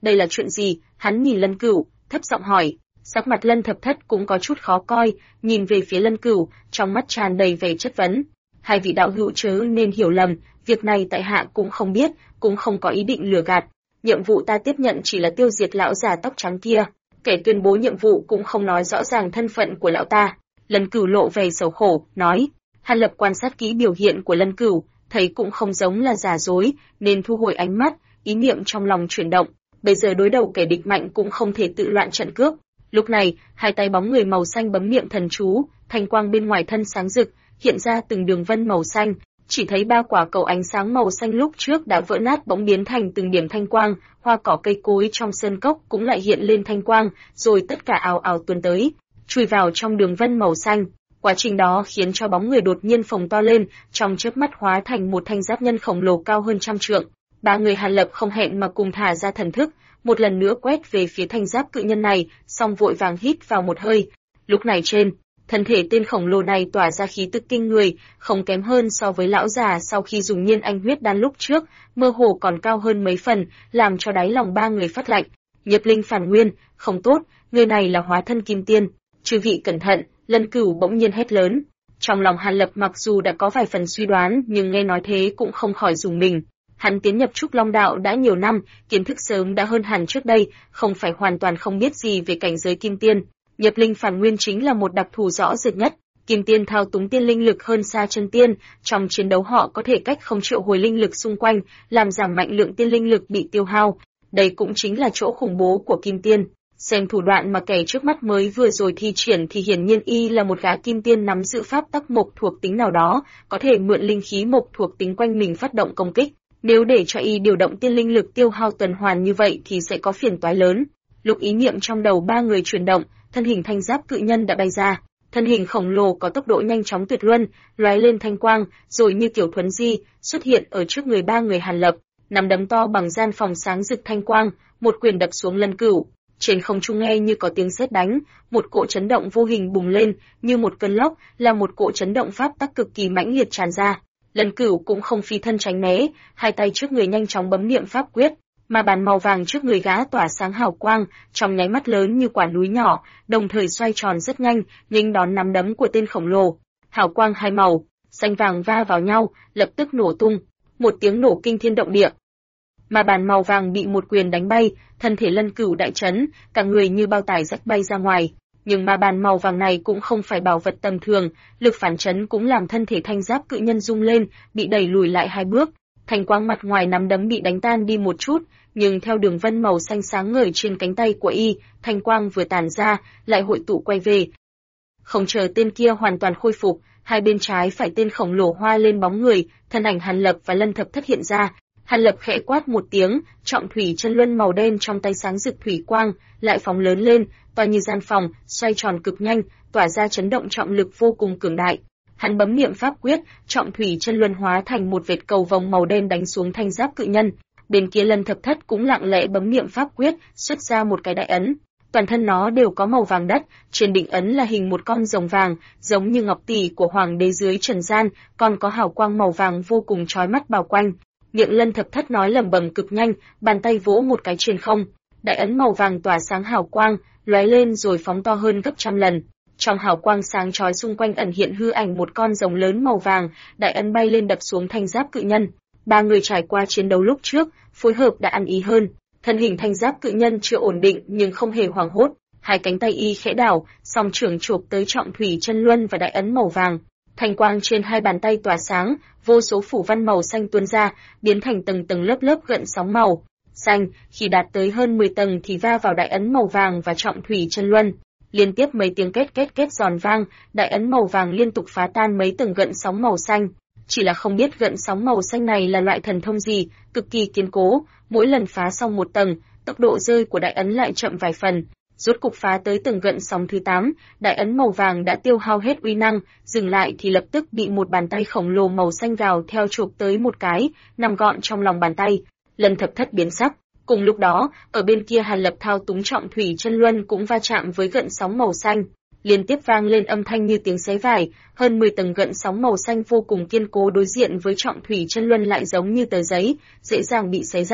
đây là chuyện gì? Hắn nhìn Lân Cửu, thấp giọng hỏi. Sắc mặt Lân Thập Thất cũng có chút khó coi, nhìn về phía Lân Cửu, trong mắt tràn đầy vẻ chất vấn. Hai vị đạo hữu chớ nên hiểu lầm, việc này tại hạ cũng không biết, cũng không có ý định lừa gạt. Nhiệm vụ ta tiếp nhận chỉ là tiêu diệt lão già tóc trắng kia. Kẻ tuyên bố nhiệm vụ cũng không nói rõ ràng thân phận của lão ta. Lân Cửu lộ vẻ xấu hổ, nói. Hàn Lập quan sát kỹ biểu hiện của Lân Cửu, thấy cũng không giống là giả dối, nên thu hồi ánh mắt, ý niệm trong lòng chuyển động. Bây giờ đối đầu kẻ địch mạnh cũng không thể tự loạn trận cước. Lúc này, hai tay bóng người màu xanh bấm niệm thần chú, thanh quang bên ngoài thân sáng rực, hiện ra từng đường vân màu xanh. Chỉ thấy ba quả cầu ánh sáng màu xanh lúc trước đã vỡ nát bỗng biến thành từng điểm thanh quang, hoa cỏ cây cối trong sơn cốc cũng lại hiện lên thanh quang, rồi tất cả ào ào tuôn tới, chui vào trong đường vân màu xanh. Quá trình đó khiến cho bóng người đột nhiên phồng to lên, trong chớp mắt hóa thành một thanh giáp nhân khổng lồ cao hơn 100 trượng. Ba người Hàn Lập không hẹn mà cùng thả ra thần thức, một lần nữa quét về phía thanh giáp cự nhân này, xong vội vàng hít vào một hơi. Lúc này trên thân thể tên khổng lồ này tỏa ra khí tức kinh người, không kém hơn so với lão già sau khi dùng Nhiên Anh huyết đan lúc trước, mơ hồ còn cao hơn mấy phần, làm cho đáy lòng ba người phát lạnh. Nhập linh phản nguyên, không tốt, người này là hóa thân kim tiên. Chư vị cẩn thận, Lân Cửu bỗng nhiên hét lớn. Trong lòng Hàn Lập mặc dù đã có vài phần suy đoán, nhưng nghe nói thế cũng không khỏi rùng mình. Hắn tiến nhập Trúc Long đạo đã nhiều năm, kiến thức sớm đã hơn hẳn trước đây, không phải hoàn toàn không biết gì về cảnh giới kim tiên. Nhập linh phản nguyên chính là một đặc thù rõ rệt nhất. Kim tiên thao túng tiên linh lực hơn xa chân tiên, trong chiến đấu họ có thể cách không triệu hồi linh lực xung quanh, làm giảm mạnh lượng tiên linh lực bị tiêu hao. Đây cũng chính là chỗ khủng bố của kim tiên. Xem thủ đoạn mà kẻ trước mắt mới vừa rồi thi triển thì hiển nhiên y là một gã kim tiên nắm giữ pháp tắc mộc thuộc tính nào đó, có thể mượn linh khí mộc thuộc tính quanh mình phát động công kích. Nếu để cho y điều động tiên linh lực tiêu hao tuần hoàn như vậy thì sẽ có phiền toái lớn. Lúc ý niệm trong đầu ba người chuyển động, thân hình thanh giáp cự nhân đã bay ra. Thân hình khổng lồ có tốc độ nhanh chóng tuyệt luân, lóe lên thanh quang, rồi như kiểu thuấn di, xuất hiện ở trước người ba người Hàn Lập, nắm đấm to bằng gian phòng sáng rực thanh quang, một quyền đập xuống Lân Cửu. Trên không trung nghe như có tiếng sét đánh, một cỗ chấn động vô hình bùng lên, như một cơn lốc, là một cỗ chấn động pháp tắc cực kỳ mãnh liệt tràn ra. Lân Cửu cũng không phi thân tránh né, hai tay trước người nhanh chóng bấm niệm pháp quyết, mà bàn màu vàng trước người gã tỏa sáng hào quang, trong nháy mắt lớn như quả núi nhỏ, đồng thời xoay tròn rất nhanh, nghênh đón nắm đấm của tên khổng lồ. Hào quang hai màu, xanh vàng va vào nhau, lập tức nổ tung, một tiếng nổ kinh thiên động địa. Mà bàn màu vàng bị một quyền đánh bay, thân thể Lân Cửu đại chấn, cả người như bao tải rách bay ra ngoài. Nhưng mà bàn màu vàng này cũng không phải bảo vật tầm thường, lực phản chấn cũng làm thân thể thanh giáp cự nhân rung lên, bị đẩy lùi lại hai bước. Thanh quang mặt ngoài nắm đấm bị đánh tan đi một chút, nhưng theo đường vân màu xanh sáng ngời trên cánh tay của y, thanh quang vừa tàn ra, lại hội tụ quay về. Không chờ tên kia hoàn toàn khôi phục, hai bên trái phải tên khổng lồ hoa lên bóng người, thân ảnh Hàn Lập và Lân Thập Thất hiện ra. Hàn Lập khẽ quát một tiếng, trọng thủy chân luân màu đen trong tay sáng rực thủy quang, lại phóng lớn lên, to như gian phòng, xoay tròn cực nhanh, tỏa ra chấn động trọng lực vô cùng cường đại. Hắn bấm niệm pháp quyết, trọng thủy chân luân hóa thành một vệt cầu vồng màu đen đánh xuống thanh giáp cự nhân. Bên kia Lân Thập Thất cũng lặng lẽ bấm niệm pháp quyết, xuất ra một cái đại ấn. Toàn thân nó đều có màu vàng đất, trên đỉnh ấn là hình một con rồng vàng, giống như ngọc tỷ của hoàng đế dưới trần gian, còn có hào quang màu vàng vô cùng chói mắt bao quanh. Miệng Lân Thập Thất nói lẩm bẩm cực nhanh, bàn tay vỗ một cái trên không, đại ấn màu vàng tỏa sáng hào quang, lóe lên rồi phóng to hơn gấp 100 lần. Trong hào quang sáng chói xung quanh ẩn hiện hư ảnh một con rồng lớn màu vàng, đại ấn bay lên đập xuống thanh giáp cự nhân. Ba người trải qua chiến đấu lúc trước, phối hợp đã ăn ý hơn. Thân hình thanh giáp cự nhân chưa ổn định nhưng không hề hoảng hốt, hai cánh tay y khẽ đảo, song trưởng chộp tới trọng thủy chân luân và đại ấn màu vàng. Thanh quang trên hai bàn tay tỏa sáng, vô số phủ văn màu xanh tuôn ra, biến thành tầng tầng lớp lớp gợn sóng màu xanh, khi đạt tới hơn 10 tầng thì va vào đại ấn màu vàng và trọng thủy chân luân. Liên tiếp mấy tiếng két két két giòn vang, đại ấn màu vàng liên tục phá tan mấy tầng gợn sóng màu xanh. Chỉ là không biết gợn sóng màu xanh này là loại thần thông gì, cực kỳ kiên cố, mỗi lần phá xong một tầng, tốc độ rơi của đại ấn lại chậm vài phần. Rốt cục phá tới tầng gợn sóng thứ 8, đại ấn màu vàng đã tiêu hao hết uy năng, dừng lại thì lập tức bị một bàn tay khổng lồ màu xanh gào theo chụp tới một cái, nằm gọn trong lòng bàn tay. Lân Thập Thất biến sắc. Cùng lúc đó, ở bên kia Hàn Lập thao túng trọng thủy chân luân cũng va chạm với gợn sóng màu xanh. Liên tiếp vang lên âm thanh như tiếng xé vải, hơn 10 tầng gợn sóng màu xanh vô cùng kiên cố đối diện với trọng thủy chân luân lại giống như tờ giấy, dễ dàng bị xé rách.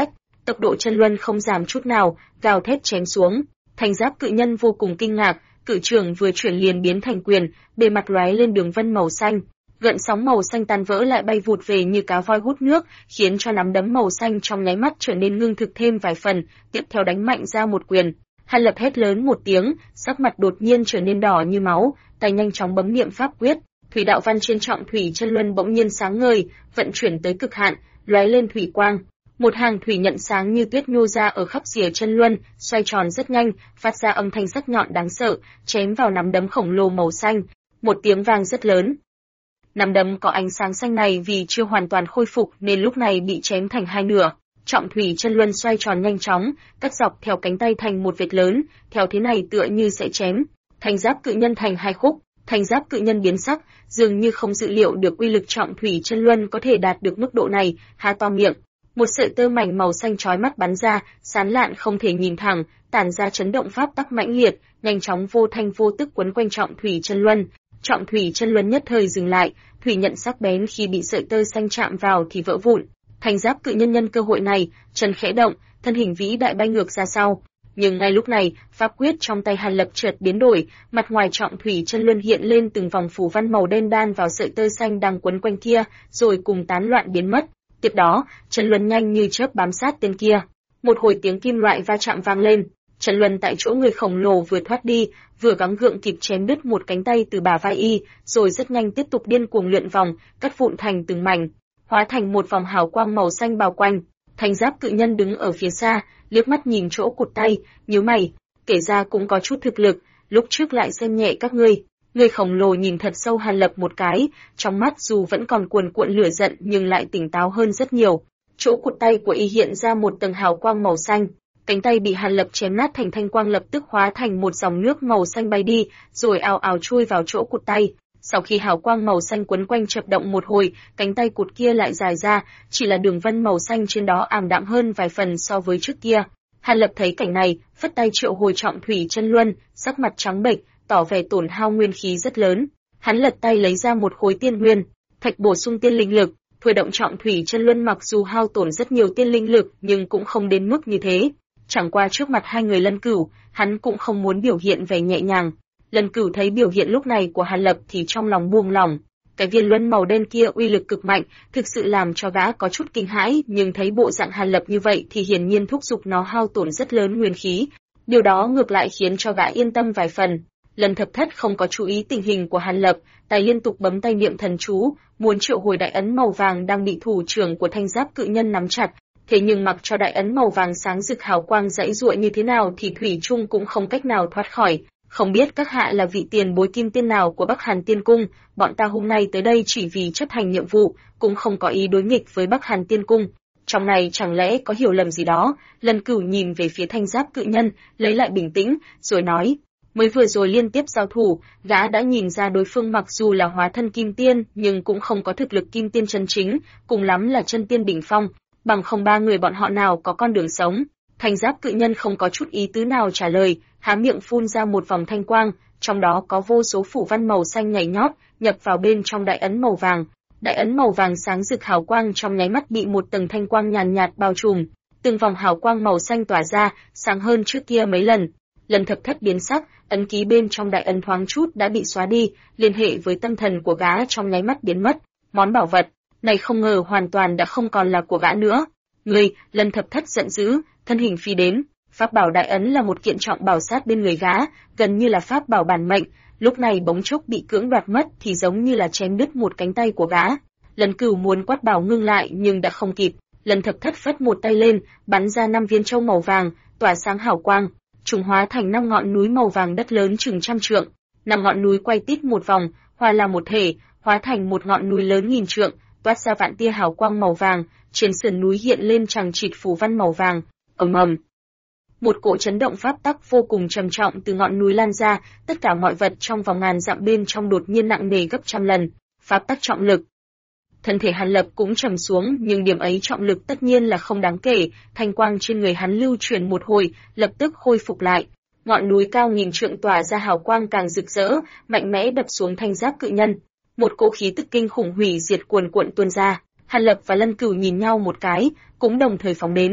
tốc độ chân luân không giảm chút nào, gào thét chém xuống. Thành giáp cự nhân vô cùng kinh ngạc, cự trưởng vừa chuyển liền biến thành quyền, bề mặt lóe lên đường vân màu xanh. Gợn sóng màu xanh tan vỡ lại bay vụt về như cá voi hút nước, khiến cho nắm đấm màu xanh trong nháy mắt trở nên ngưng thực thêm vài phần, tiếp theo đánh mạnh ra một quyền. Hàn Lập hét lớn một tiếng, sắc mặt đột nhiên trở nên đỏ như máu, tay nhanh chóng bấm niệm pháp quyết, thủy đạo văn trên trọng thủy chân luân bỗng nhiên sáng ngời, vận chuyển tới cực hạn, lóe lên thủy quang. Một hàng thủy nhận sáng như tuyết nhô ra ở khắp rìa chân luân, xoay tròn rất nhanh, phát ra âm thanh sắc nhọn đáng sợ, chém vào nắm đấm khổng lồ màu xanh. Một tiếng vang rất lớn. Nắm đấm có ánh sáng xanh này vì chưa hoàn toàn khôi phục nên lúc này bị chém thành hai nửa. Trọng thủy chân luân xoay tròn nhanh chóng, cắt dọc theo cánh tay thành một vệt lớn, theo thế này tựa như sẽ chém thành giáp cự nhân thành hai khúc. Thành giáp cự nhân biến sắc, dường như không dự liệu được uy lực trọng thủy chân luân có thể đạt được mức độ này, há to miệng. Một sợi tơ mảnh màu xanh chói mắt bắn ra, sán lạn không thể nhìn thẳng, tản ra chấn động pháp tắc mãnh liệt, nhanh chóng vô thanh vô tức quấn quanh trọng thủy chân luân. Trọng thủy chân luân nhất thời dừng lại, thủy nhận sắc bén khi bị sợi tơ xanh chạm vào thì vỡ vụn. Thành giáp cự nhân nhân cơ hội này, chân khẽ động, thân hình vĩ đại bay ngược ra sau. Nhưng ngay lúc này, pháp quyết trong tay Hàn Lập chợt biến đổi, mặt ngoài trọng thủy chân luân hiện lên từng vòng phù văn màu đen đan vào sợi tơ xanh đang quấn quanh kia, rồi cùng tán loạn biến mất. Tiếp đó, chân luân nhanh như chớp bám sát tên kia. Một hồi tiếng kim loại va chạm vang lên, chân luân tại chỗ người khổng lồ vừa thoát đi, vừa gắng gượng kịp chém đứt một cánh tay từ bả vai y, rồi rất nhanh tiếp tục điên cuồng lượn vòng, cắt vụn thành từng mảnh, hóa thành một vòng hào quang màu xanh bao quanh. Thành giáp cự nhân đứng ở phía xa, liếc mắt nhìn chỗ cụt tay, nhíu mày, kể ra cũng có chút thực lực, lúc trước lại xem nhẹ các ngươi. Người khổng lồ nhìn thật sâu Hàn Lập một cái, trong mắt dù vẫn còn cuồn cuộn lửa giận nhưng lại tỉnh táo hơn rất nhiều. Chỗ cụt tay của y hiện ra một tầng hào quang màu xanh, cánh tay bị Hàn Lập chém nát thành thanh quang lập tức hóa thành một dòng nước màu xanh bay đi, rồi ào ào chui vào chỗ cụt tay. Sau khi hào quang màu xanh quấn quanh chập động một hồi, cánh tay cụt kia lại dài ra, chỉ là đường vân màu xanh trên đó ảm đạm hơn vài phần so với trước kia. Hàn Lập thấy cảnh này, phất tay triệu hồi trọng thủy chân luân, sắc mặt trắng bệch, tỏ vẻ tổn hao nguyên khí rất lớn. Hắn lật tay lấy ra một khối tiên nguyên, thạch bổ sung tiên linh lực, thôi động trọng thủy chân luân mặc dù hao tổn rất nhiều tiên linh lực nhưng cũng không đến mức như thế. Chẳng qua trước mặt hai người Lân Cửu, hắn cũng không muốn biểu hiện vẻ nhẹ nhàng. Lân Cửu thấy biểu hiện lúc này của Hàn Lập thì trong lòng buông lỏng. Cái viên luân màu đen kia uy lực cực mạnh, thực sự làm cho gã có chút kinh hãi, nhưng thấy bộ dạng Hàn Lập như vậy thì hiển nhiên thúc giục nó hao tổn rất lớn nguyên khí. Điều đó ngược lại khiến cho gã yên tâm vài phần. Lần Thập Thất không có chú ý tình hình của Hàn Lập, tay liên tục bấm tay niệm thần chú, muốn triệu hồi đại ấn màu vàng đang bị thủ trưởng của thanh giáp cự nhân nắm chặt. Thế nhưng mặc cho đại ấn màu vàng sáng rực hào quang dãy giụa như thế nào thì thủy chung cũng không cách nào thoát khỏi. Không biết các hạ là vị tiền bối kim tiên nào của Bắc Hàn Tiên Cung, bọn ta hôm nay tới đây chỉ vì chấp hành nhiệm vụ, cũng không có ý đối nghịch với Bắc Hàn Tiên Cung. Trong này chẳng lẽ có hiểu lầm gì đó? Lân Cửu nhìn về phía thanh giáp cự nhân, lấy lại bình tĩnh, rồi nói. Mới vừa rồi liên tiếp giao thủ, gã đã nhìn ra đối phương mặc dù là hóa thân kim tiên, nhưng cũng không có thực lực kim tiên chân chính, cùng lắm là chân tiên đỉnh phong, bằng không ba người bọn họ nào có con đường sống. Thanh giáp cự nhân không có chút ý tứ nào trả lời, há miệng phun ra một vòng thanh quang, trong đó có vô số phủ văn màu xanh nhảy nhót, nhập vào bên trong đại ấn màu vàng. Đại ấn màu vàng sáng rực hào quang trong nháy mắt bị một tầng thanh quang nhàn nhạt bao trùm, từng vòng hào quang màu xanh tỏa ra, sáng hơn trước kia mấy lần. Lần Thập Thất biến sắc, ấn ký bên trong đại ấn thoáng chút đã bị xóa đi, liên hệ với tâm thần của gã trong nháy mắt biến mất. Món bảo vật này không ngờ hoàn toàn đã không còn là của gã nữa. Người, Lần Thập Thất giận dữ, thân hình phi đến. Pháp bảo đại ấn là một kiện trọng bảo sát bên người gã, gần như là pháp bảo bản mệnh, lúc này bỗng chốc bị cưỡng đoạt mất thì giống như là chém đứt một cánh tay của gã. Lần Cửu muốn quát bảo ngưng lại nhưng đã không kịp. Lần Thập Thất phất một tay lên, bắn ra 5 viên châu màu vàng, tỏa sáng hào quang, trùng hóa thành 5 ngọn núi màu vàng đất lớn chừng trăm trượng. 5 ngọn núi quay tít một vòng, hòa làm một thể, hóa thành một ngọn núi lớn nghìn trượng, toát ra vạn tia hào quang màu vàng, trên sườn núi hiện lên chằng chịt phù văn màu vàng. Ầm ầm. Một cỗ chấn động pháp tắc vô cùng trầm trọng từ ngọn núi lan ra, tất cả mọi vật trong vòng ngàn dặm bên trong đột nhiên nặng nề gấp trăm lần. Pháp tắc trọng lực. Thân thể Hàn Lập cũng trầm xuống, nhưng điểm ấy trọng lực tất nhiên là không đáng kể, thanh quang trên người hắn lưu chuyển một hồi, lập tức khôi phục lại. Ngọn núi cao nghìn trượng tỏa ra hào quang càng rực rỡ, mạnh mẽ đập xuống thanh giáp cự nhân. Một cỗ khí tức kinh khủng hủy diệt cuồn cuộn tuôn ra. Hàn Lập và Lân Cửu nhìn nhau một cái, cũng đồng thời phóng đến.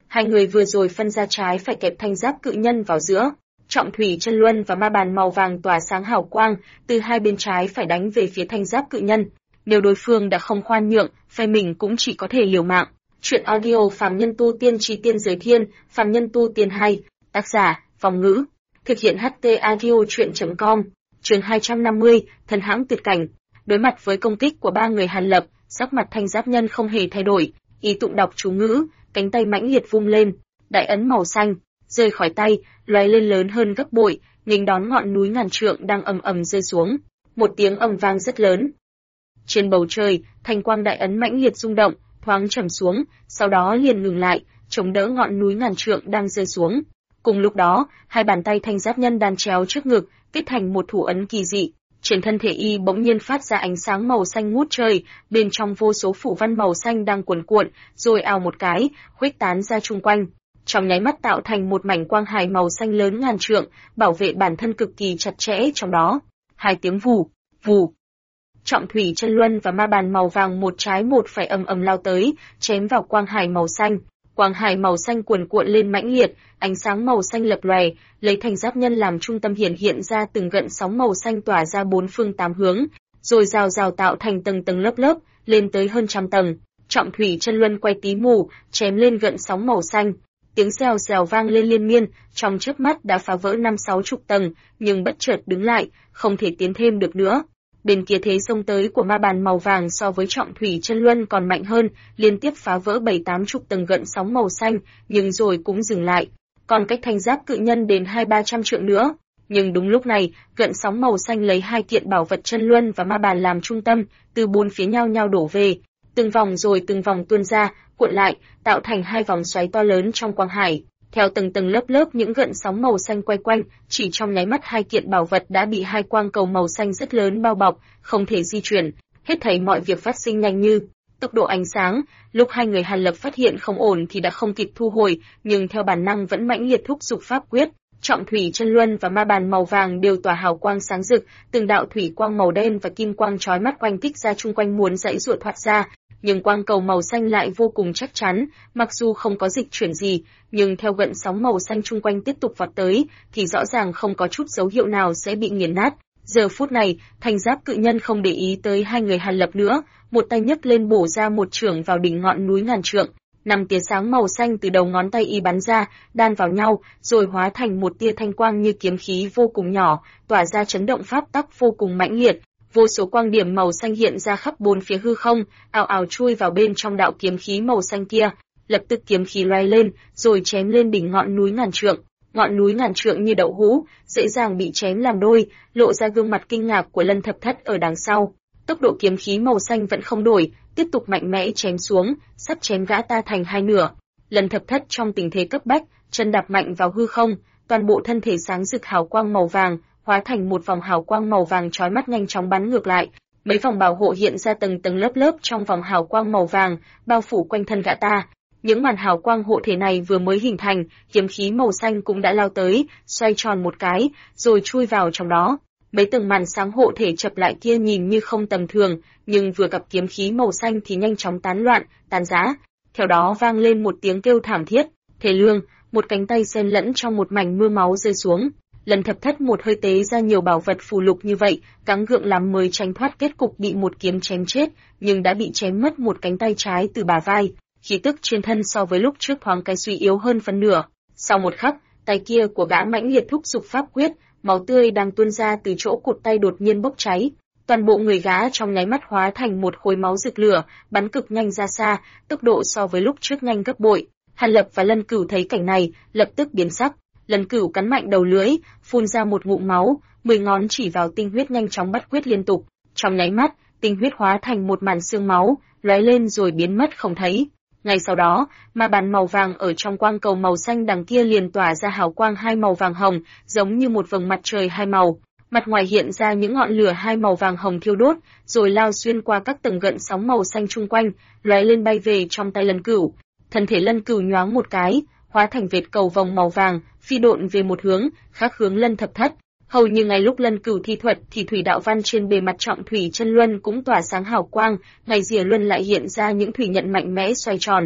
Hai người vừa rồi phân ra trái phải kẹp thanh giáp cự nhân vào giữa. Trọng thủy chân luân và ma bàn màu vàng tỏa sáng hào quang, từ hai bên trái phải đánh về phía thanh giáp cự nhân. Nếu đối phương đã không khoan nhượng, phe mình cũng chỉ có thể liều mạng. Chuyện audio Phàm Nhân Tu Tiên Chí Tiên Giới Thiên, Phàm Nhân Tu Tiên 2, tác giả, Vong Ngữ, thực hiện HT Audio Truyện.com, chương 250, thần hãng tuyệt cảnh. Đối mặt với công kích của ba người Hàn Lập, sắc mặt thanh giáp nhân không hề thay đổi, ý tụng đọc chú ngữ, cánh tay mãnh liệt vung lên, đại ấn màu xanh rơi khỏi tay, lóe lên lớn hơn gấp bội, nghênh đón ngọn núi ngàn trượng đang ầm ầm rơi xuống. Một tiếng ầm vang rất lớn. Trên bầu trời, thanh quang đại ấn mãnh liệt rung động, thoáng trầm xuống, sau đó liền ngừng lại, chống đỡ ngọn núi ngàn trượng đang rơi xuống. Cùng lúc đó, hai bàn tay thanh giáp nhân đan chéo trước ngực, kết thành một thủ ấn kỳ dị. Trên thân thể y bỗng nhiên phát ra ánh sáng màu xanh ngút trời, bên trong vô số phủ văn màu xanh đang cuồn cuộn, rồi ào một cái, khuếch tán ra chung quanh. Trong nháy mắt tạo thành một mảnh quang hải màu xanh lớn ngàn trượng, bảo vệ bản thân cực kỳ chặt chẽ trong đó. Hai tiếng vù, vù. Trọng thủy chân luân và ma bàn màu vàng một trái một phải ầm ầm lao tới, chém vào quang hải màu xanh. Quang hải màu xanh cuồn cuộn lên mãnh liệt, ánh sáng màu xanh lập lòe, lấy thanh giáp nhân làm trung tâm hiện ra từng gợn sóng màu xanh tỏa ra bốn phương tám hướng, rồi rào rào tạo thành tầng tầng lớp lớp, lên tới hơn trăm tầng. Trọng thủy chân luân quay tí mù, chém lên gợn sóng màu xanh. Tiếng rèo rèo vang lên liên miên, trong chớp mắt đã phá vỡ 50-60 tầng, nhưng bất chợt đứng lại, không thể tiến thêm được nữa. Bên kia thế xông tới của ma bàn màu vàng so với trọng thủy chân luân còn mạnh hơn, liên tiếp phá vỡ 7-80 tầng gợn sóng màu xanh, nhưng rồi cũng dừng lại. Còn cách thanh giáp cự nhân đến 200-300 trượng nữa. Nhưng đúng lúc này, gợn sóng màu xanh lấy hai kiện bảo vật chân luân và ma bàn làm trung tâm, từ bốn phía nhau nhau đổ về. Từng vòng rồi từng vòng tuôn ra, cuộn lại, tạo thành hai vòng xoáy to lớn trong quang hải. Theo từng tầng lớp lớp những gợn sóng màu xanh quay quanh, chỉ trong nháy mắt hai kiện bảo vật đã bị hai quang cầu màu xanh rất lớn bao bọc, không thể di chuyển. Hết thảy mọi việc phát sinh nhanh như tốc độ ánh sáng. Lúc hai người Hàn Lập phát hiện không ổn thì đã không kịp thu hồi, nhưng theo bản năng vẫn mãnh liệt thúc giục pháp quyết. Trọng thủy chân luân và ma bàn màu vàng đều tỏa hào quang sáng rực, từng đạo thủy quang màu đen và kim quang chói mắt oanh kích ra chung quanh muốn giãy giụa thoát ra. Nhưng quang cầu màu xanh lại vô cùng chắc chắn, mặc dù không có dịch chuyển gì, nhưng theo gợn sóng màu xanh chung quanh tiếp tục vọt tới, thì rõ ràng không có chút dấu hiệu nào sẽ bị nghiền nát. Giờ phút này, thanh giáp cự nhân không để ý tới hai người Hàn Lập nữa, một tay nhấc lên bổ ra một chưởng vào đỉnh ngọn núi ngàn trượng. 5 tia sáng màu xanh từ đầu ngón tay y bắn ra, đan vào nhau, rồi hóa thành một tia thanh quang như kiếm khí vô cùng nhỏ, tỏa ra chấn động pháp tắc vô cùng mãnh liệt. Vô số quang điểm màu xanh hiện ra khắp bốn phía hư không, ào ào chui vào bên trong đạo kiếm khí màu xanh kia. Lập tức kiếm khí loay lên, rồi chém lên đỉnh ngọn núi ngàn trượng. Ngọn núi ngàn trượng như đậu hũ, dễ dàng bị chém làm đôi, lộ ra gương mặt kinh ngạc của Lân Thập Thất ở đằng sau. Tốc độ kiếm khí màu xanh vẫn không đổi, tiếp tục mạnh mẽ chém xuống, sắp chém gã ta thành hai nửa. Lân Thập Thất trong tình thế cấp bách, chân đạp mạnh vào hư không, toàn bộ thân thể sáng rực hào quang màu vàng, hóa thành một vòng hào quang màu vàng chói mắt nhanh chóng bắn ngược lại. Mấy vòng bảo hộ hiện ra tầng tầng lớp lớp trong vòng hào quang màu vàng, bao phủ quanh thân gã ta. Những màn hào quang hộ thể này vừa mới hình thành, kiếm khí màu xanh cũng đã lao tới, xoay tròn một cái, rồi chui vào trong đó. Mấy tầng màn sáng hộ thể chập lại kia nhìn như không tầm thường, nhưng vừa gặp kiếm khí màu xanh thì nhanh chóng tán loạn, tan rã. Theo đó vang lên một tiếng kêu thảm thiết, thê lương, một cánh tay xen lẫn trong một mảnh mưa máu rơi xuống. Lân Thập Thất một hơi tế ra nhiều bảo vật phù lục như vậy, gắng gượng lắm mới tránh thoát kết cục bị một kiếm chém chết, nhưng đã bị chém mất một cánh tay trái từ bả vai. Khí tức trên thân so với lúc trước thoáng cái suy yếu hơn phân nửa. Sau một khắc, tay kia của gã mãnh liệt thúc giục pháp quyết, máu tươi đang tuôn ra từ chỗ cụt tay đột nhiên bốc cháy. Toàn bộ người gã trong nháy mắt hóa thành một khối máu rực lửa, bắn cực nhanh ra xa, tốc độ so với lúc trước nhanh gấp bội. Hàn Lập và Lân Cửu thấy cảnh này, lập tức biến sắc. Lân Cửu cắn mạnh đầu lưỡi, phun ra một ngụm máu, 10 ngón chỉ vào tinh huyết nhanh chóng bắt quyết liên tục. Trong nháy mắt, tinh huyết hóa thành một màn xương máu, lóe lên rồi biến mất không thấy. Ngay sau đó, ma bàn màu vàng ở trong quang cầu màu xanh đằng kia liền tỏa ra hào quang hai màu vàng hồng, giống như một vầng mặt trời hai màu. Mặt ngoài hiện ra những ngọn lửa hai màu vàng hồng thiêu đốt, rồi lao xuyên qua các tầng gợn sóng màu xanh chung quanh, lóe lên bay về trong tay Lân Cửu. Thân thể Lân Cửu nhoáng một cái, hóa thành vệt cầu vồng màu vàng, phi độn về một hướng, khác hướng Lân Thập Thất. Hầu như ngay lúc Lân Cửu thi thuật thì thủy đạo văn trên bề mặt trọng thủy chân luân cũng tỏa sáng hào quang, ngay rìa luân lại hiện ra những thủy nhận mạnh mẽ xoay tròn.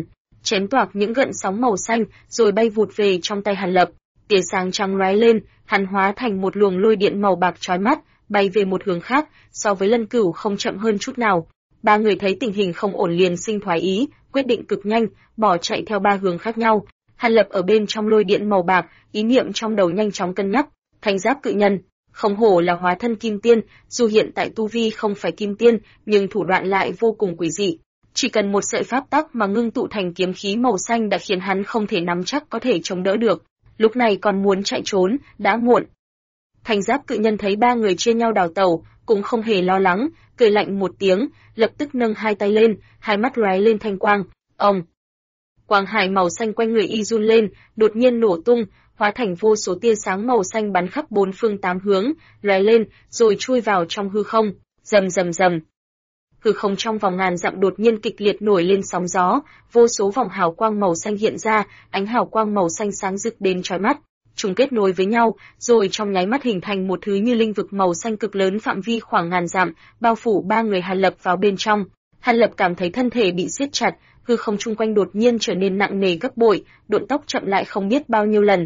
chém toạc những gợn sóng màu xanh, rồi bay vụt về trong tay Hàn Lập. Tia sáng trắng lóe lên, hắn hóa thành một luồng lôi điện màu bạc chói mắt, bay về một hướng khác, so với Lân Cửu không chậm hơn chút nào. Ba người thấy tình hình không ổn liền sinh thoái ý, quyết định cực nhanh, bỏ chạy theo ba hướng khác nhau. Hàn Lập ở bên trong lôi điện màu bạc, ý niệm trong đầu nhanh chóng cân nhắc, Thanh Giáp Cự Nhân, không hổ là hóa thân kim tiên, dù hiện tại tu vi không phải kim tiên, nhưng thủ đoạn lại vô cùng quỷ dị. Chỉ cần một sợi pháp tắc mà ngưng tụ thành kiếm khí màu xanh đã khiến hắn không thể nắm chắc có thể chống đỡ được. Lúc này còn muốn chạy trốn, đã muộn. Thanh Giáp Cự Nhân thấy ba người chia nhau đào tẩu, cũng không hề lo lắng, cười lạnh một tiếng, lập tức nâng hai tay lên, hai mắt lóe lên thanh quang. Ông! Quang hải màu xanh quanh người y run lên, đột nhiên nổ tung, hóa thành vô số tia sáng màu xanh bắn khắp bốn phương tám hướng, lóe lên, rồi chui vào trong hư không. Rầm rầm rầm. Hư không trong vòng ngàn dặm đột nhiên kịch liệt nổi lên sóng gió, vô số vòng hào quang màu xanh hiện ra, ánh hào quang màu xanh sáng rực đến chói mắt. Chúng kết nối với nhau, rồi trong nháy mắt hình thành một thứ như linh vực màu xanh cực lớn phạm vi khoảng ngàn dặm, bao phủ ba người Hàn Lập vào bên trong. Hàn Lập cảm thấy thân thể bị siết chặt, hư không chung quanh đột nhiên trở nên nặng nề gấp bội, độn tốc chậm lại không biết bao nhiêu lần.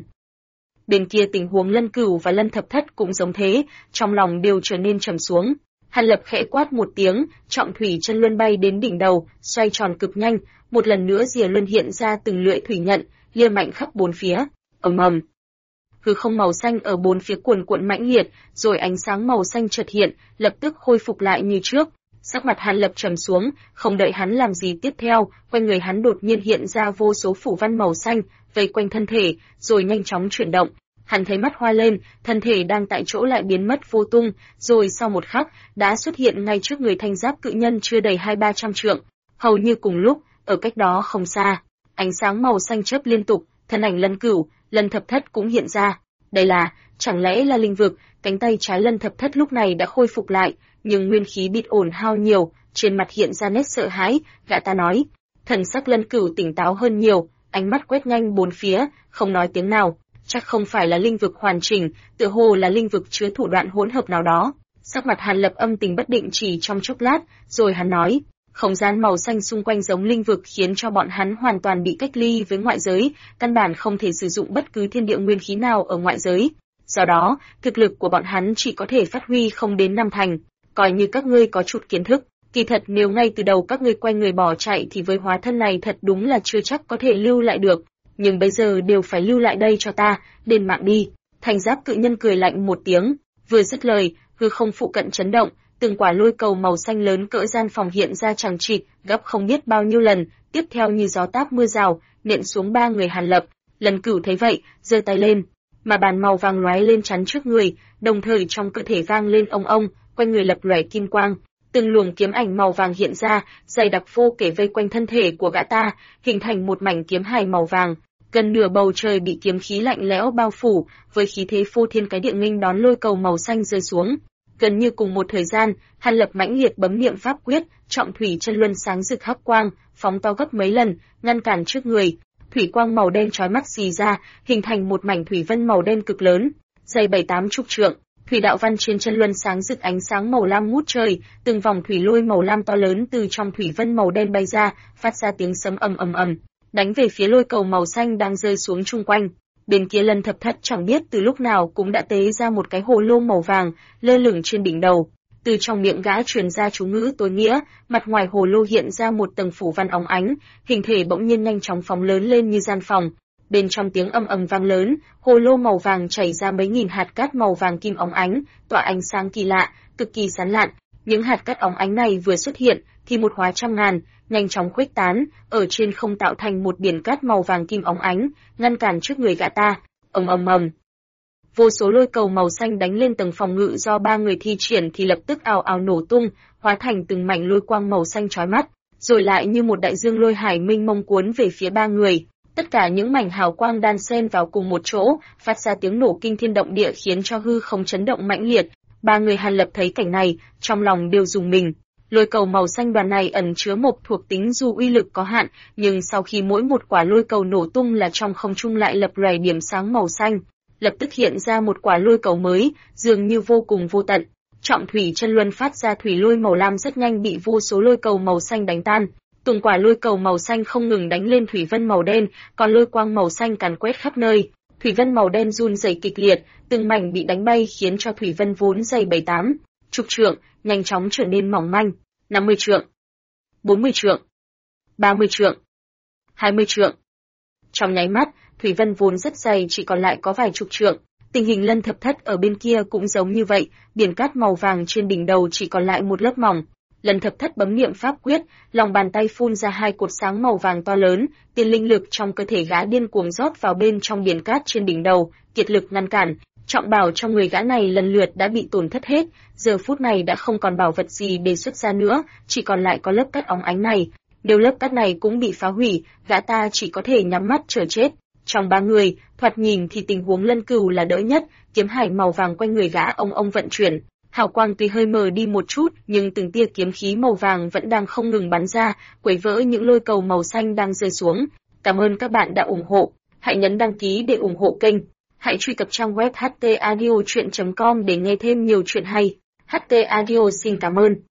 Bên kia tình huống Lân Cửu và Lân Thập Thất cũng giống thế, trong lòng đều trở nên trầm xuống. Hàn Lập khẽ quát một tiếng, trọng thủy chân luân bay đến đỉnh đầu, xoay tròn cực nhanh, một lần nữa rìa luân hiện ra từng lưỡi thủy nhận, lia mạnh khắp bốn phía. Ầm ầm. Hư không màu xanh ở bốn phía cuồn cuộn mãnh liệt, rồi ánh sáng màu xanh chợt hiện, lập tức khôi phục lại như trước. Sắc mặt Hàn Lập trầm xuống, không đợi hắn làm gì tiếp theo, quanh người hắn đột nhiên hiện ra vô số phủ văn màu xanh, vây quanh thân thể, rồi nhanh chóng chuyển động. Hắn thấy mắt hoa lên, thân thể đang tại chỗ lại biến mất vô tung, rồi sau một khắc, đã xuất hiện ngay trước người Thanh Giáp Cự Nhân chưa đầy 200-300 trượng. Hầu như cùng lúc, ở cách đó không xa, ánh sáng màu xanh chớp liên tục, thân ảnh Lân Cửu, Lân Thập Thất cũng hiện ra. Đây là, chẳng lẽ là linh vực? Cánh tay trái Lân Thập Thất lúc này đã khôi phục lại, nhưng nguyên khí bị ổn hao nhiều, trên mặt hiện ra nét sợ hãi, gã ta nói. Thần sắc Lân Cửu tỉnh táo hơn nhiều, ánh mắt quét nhanh bốn phía, không nói tiếng nào. Chắc không phải là linh vực hoàn chỉnh, tựa hồ là linh vực chứa thủ đoạn hỗn hợp nào đó. Sắc mặt Hàn Lập âm tình bất định chỉ trong chốc lát, rồi hắn nói, không gian màu xanh xung quanh giống linh vực khiến cho bọn hắn hoàn toàn bị cách ly với ngoại giới, căn bản không thể sử dụng bất cứ thiên địa nguyên khí nào ở ngoại giới. Do đó, thực lực của bọn hắn chỉ có thể phát huy không đến 5 thành, coi như các ngươi có chút kiến thức. Kỳ thật nếu ngay từ đầu các ngươi quay người bỏ chạy thì với hóa thân này thật đúng là chưa chắc có thể lưu lại được. Nhưng bây giờ đều phải lưu lại đây cho ta, đền mạng đi. Thanh Giáp Cự Nhân cười lạnh một tiếng, vừa dứt lời, hư không phụ cận chấn động, từng quả lôi cầu màu xanh lớn cỡ gian phòng hiện ra chằng chịt, gấp không biết bao nhiêu lần, tiếp theo như gió táp mưa rào, nện xuống ba người Hàn Lập. Lân Cửu thấy vậy, giơ tay lên, mà bàn màu vàng lóe lên chắn trước người, đồng thời trong cơ thể vang lên ông ông, quanh người lập lòe kim quang. Từng luồng kiếm ảnh màu vàng hiện ra, dày đặc vô kể vây quanh thân thể của gã ta, hình thành một mảnh kiếm hài màu vàng. Gần nửa bầu trời bị kiếm khí lạnh lẽo bao phủ, với khí thế phô thiên cái địa nghênh đón lôi cầu màu xanh rơi xuống. Gần như cùng một thời gian, Hàn Lập mãnh liệt bấm niệm pháp quyết, trọng thủy chân luân sáng rực hắc quang, phóng to gấp mấy lần, ngăn cản trước người. Thủy quang màu đen chói mắt xì ra, hình thành một mảnh thủy vân màu đen cực lớn, dày 7-8 chục trượng. Thủy đạo văn trên chân luân sáng rực ánh sáng màu lam ngút trời, từng vòng thủy lôi màu lam to lớn từ trong thủy vân màu đen bay ra, phát ra tiếng sấm ầm ầm ầm, đánh về phía lôi cầu màu xanh đang rơi xuống chung quanh. Bên kia Lân Thập Thất chẳng biết từ lúc nào cũng đã tế ra một cái hồ lô màu vàng, lơ lửng trên đỉnh đầu. Từ trong miệng gã truyền ra chú ngữ tối nghĩa, mặt ngoài hồ lô hiện ra một tầng phủ văn óng ánh, hình thể bỗng nhiên nhanh chóng phóng lớn lên như gian phòng. Bên trong tiếng ầm ầm vang lớn, hồ lô màu vàng chảy ra mấy nghìn hạt cát màu vàng kim óng ánh, tỏa ánh sáng kỳ lạ, cực kỳ sáng lạn. Những hạt cát óng ánh này vừa xuất hiện, thì một hóa trăm ngàn, nhanh chóng khuếch tán, ở trên không tạo thành một biển cát màu vàng kim óng ánh, ngăn cản trước người gã ta. Ầm ầm ầm. Vô số lôi cầu màu xanh đánh lên tầng phòng ngự do ba người thi triển thì lập tức ào ào nổ tung, hóa thành từng mảnh lôi quang màu xanh chói mắt, rồi lại như một đại dương lôi hải mênh mông cuốn về phía ba người. Tất cả những mảnh hào quang đan xen vào cùng một chỗ, phát ra tiếng nổ kinh thiên động địa khiến cho hư không chấn động mãnh liệt. Ba người Hàn Lập thấy cảnh này, trong lòng đều rùng mình. Lôi cầu màu xanh đoàn này ẩn chứa một thuộc tính dù uy lực có hạn, nhưng sau khi mỗi một quả lôi cầu nổ tung là trong không trung lại lập lòe điểm sáng màu xanh, lập tức hiện ra một quả lôi cầu mới, dường như vô cùng vô tận. Trọng thủy chân luân phát ra thủy lôi màu lam rất nhanh bị vô số lôi cầu màu xanh đánh tan. Từng quả lôi cầu màu xanh không ngừng đánh lên thủy vân màu đen, còn lôi quang màu xanh càn quét khắp nơi. Thủy vân màu đen run rẩy kịch liệt, từng mảnh bị đánh bay khiến cho thủy vân vốn dày 7-8 chục trượng, nhanh chóng trở nên mỏng manh. 50 trượng, 40 trượng, 30 trượng, 20 trượng. Trong nháy mắt, thủy vân vốn rất dày chỉ còn lại có vài chục trượng. Tình hình Lân Thập Thất ở bên kia cũng giống như vậy, biển cát màu vàng trên đỉnh đầu chỉ còn lại một lớp mỏng. Lân Thập Thất bấm niệm pháp quyết, lòng bàn tay phun ra hai cột sáng màu vàng to lớn, tiên linh lực trong cơ thể gã điên cuồng rót vào bên trong biển cát trên đỉnh đầu, kiệt lực ngăn cản. Trọng bảo trong người gã này lần lượt đã bị tổn thất hết, giờ phút này đã không còn bảo vật gì để xuất ra nữa, chỉ còn lại có lớp cát óng ánh này. Nếu lớp cát này cũng bị phá hủy, gã ta chỉ có thể nhắm mắt chờ chết. Trong ba người, thoạt nhìn thì tình huống Lân Cửu là đỡ nhất, kiếm hải màu vàng quanh người gã ông vận chuyển. Hào quang tuy hơi mờ đi một chút, nhưng từng tia kiếm khí màu vàng vẫn đang không ngừng bắn ra, quấy vỡ những lôi cầu màu xanh đang rơi xuống. Cảm ơn các bạn đã ủng hộ. Hãy nhấn đăng ký để ủng hộ kênh. Hãy truy cập trang web htaudio.com để nghe thêm nhiều chuyện hay. HT Audio xin cảm ơn.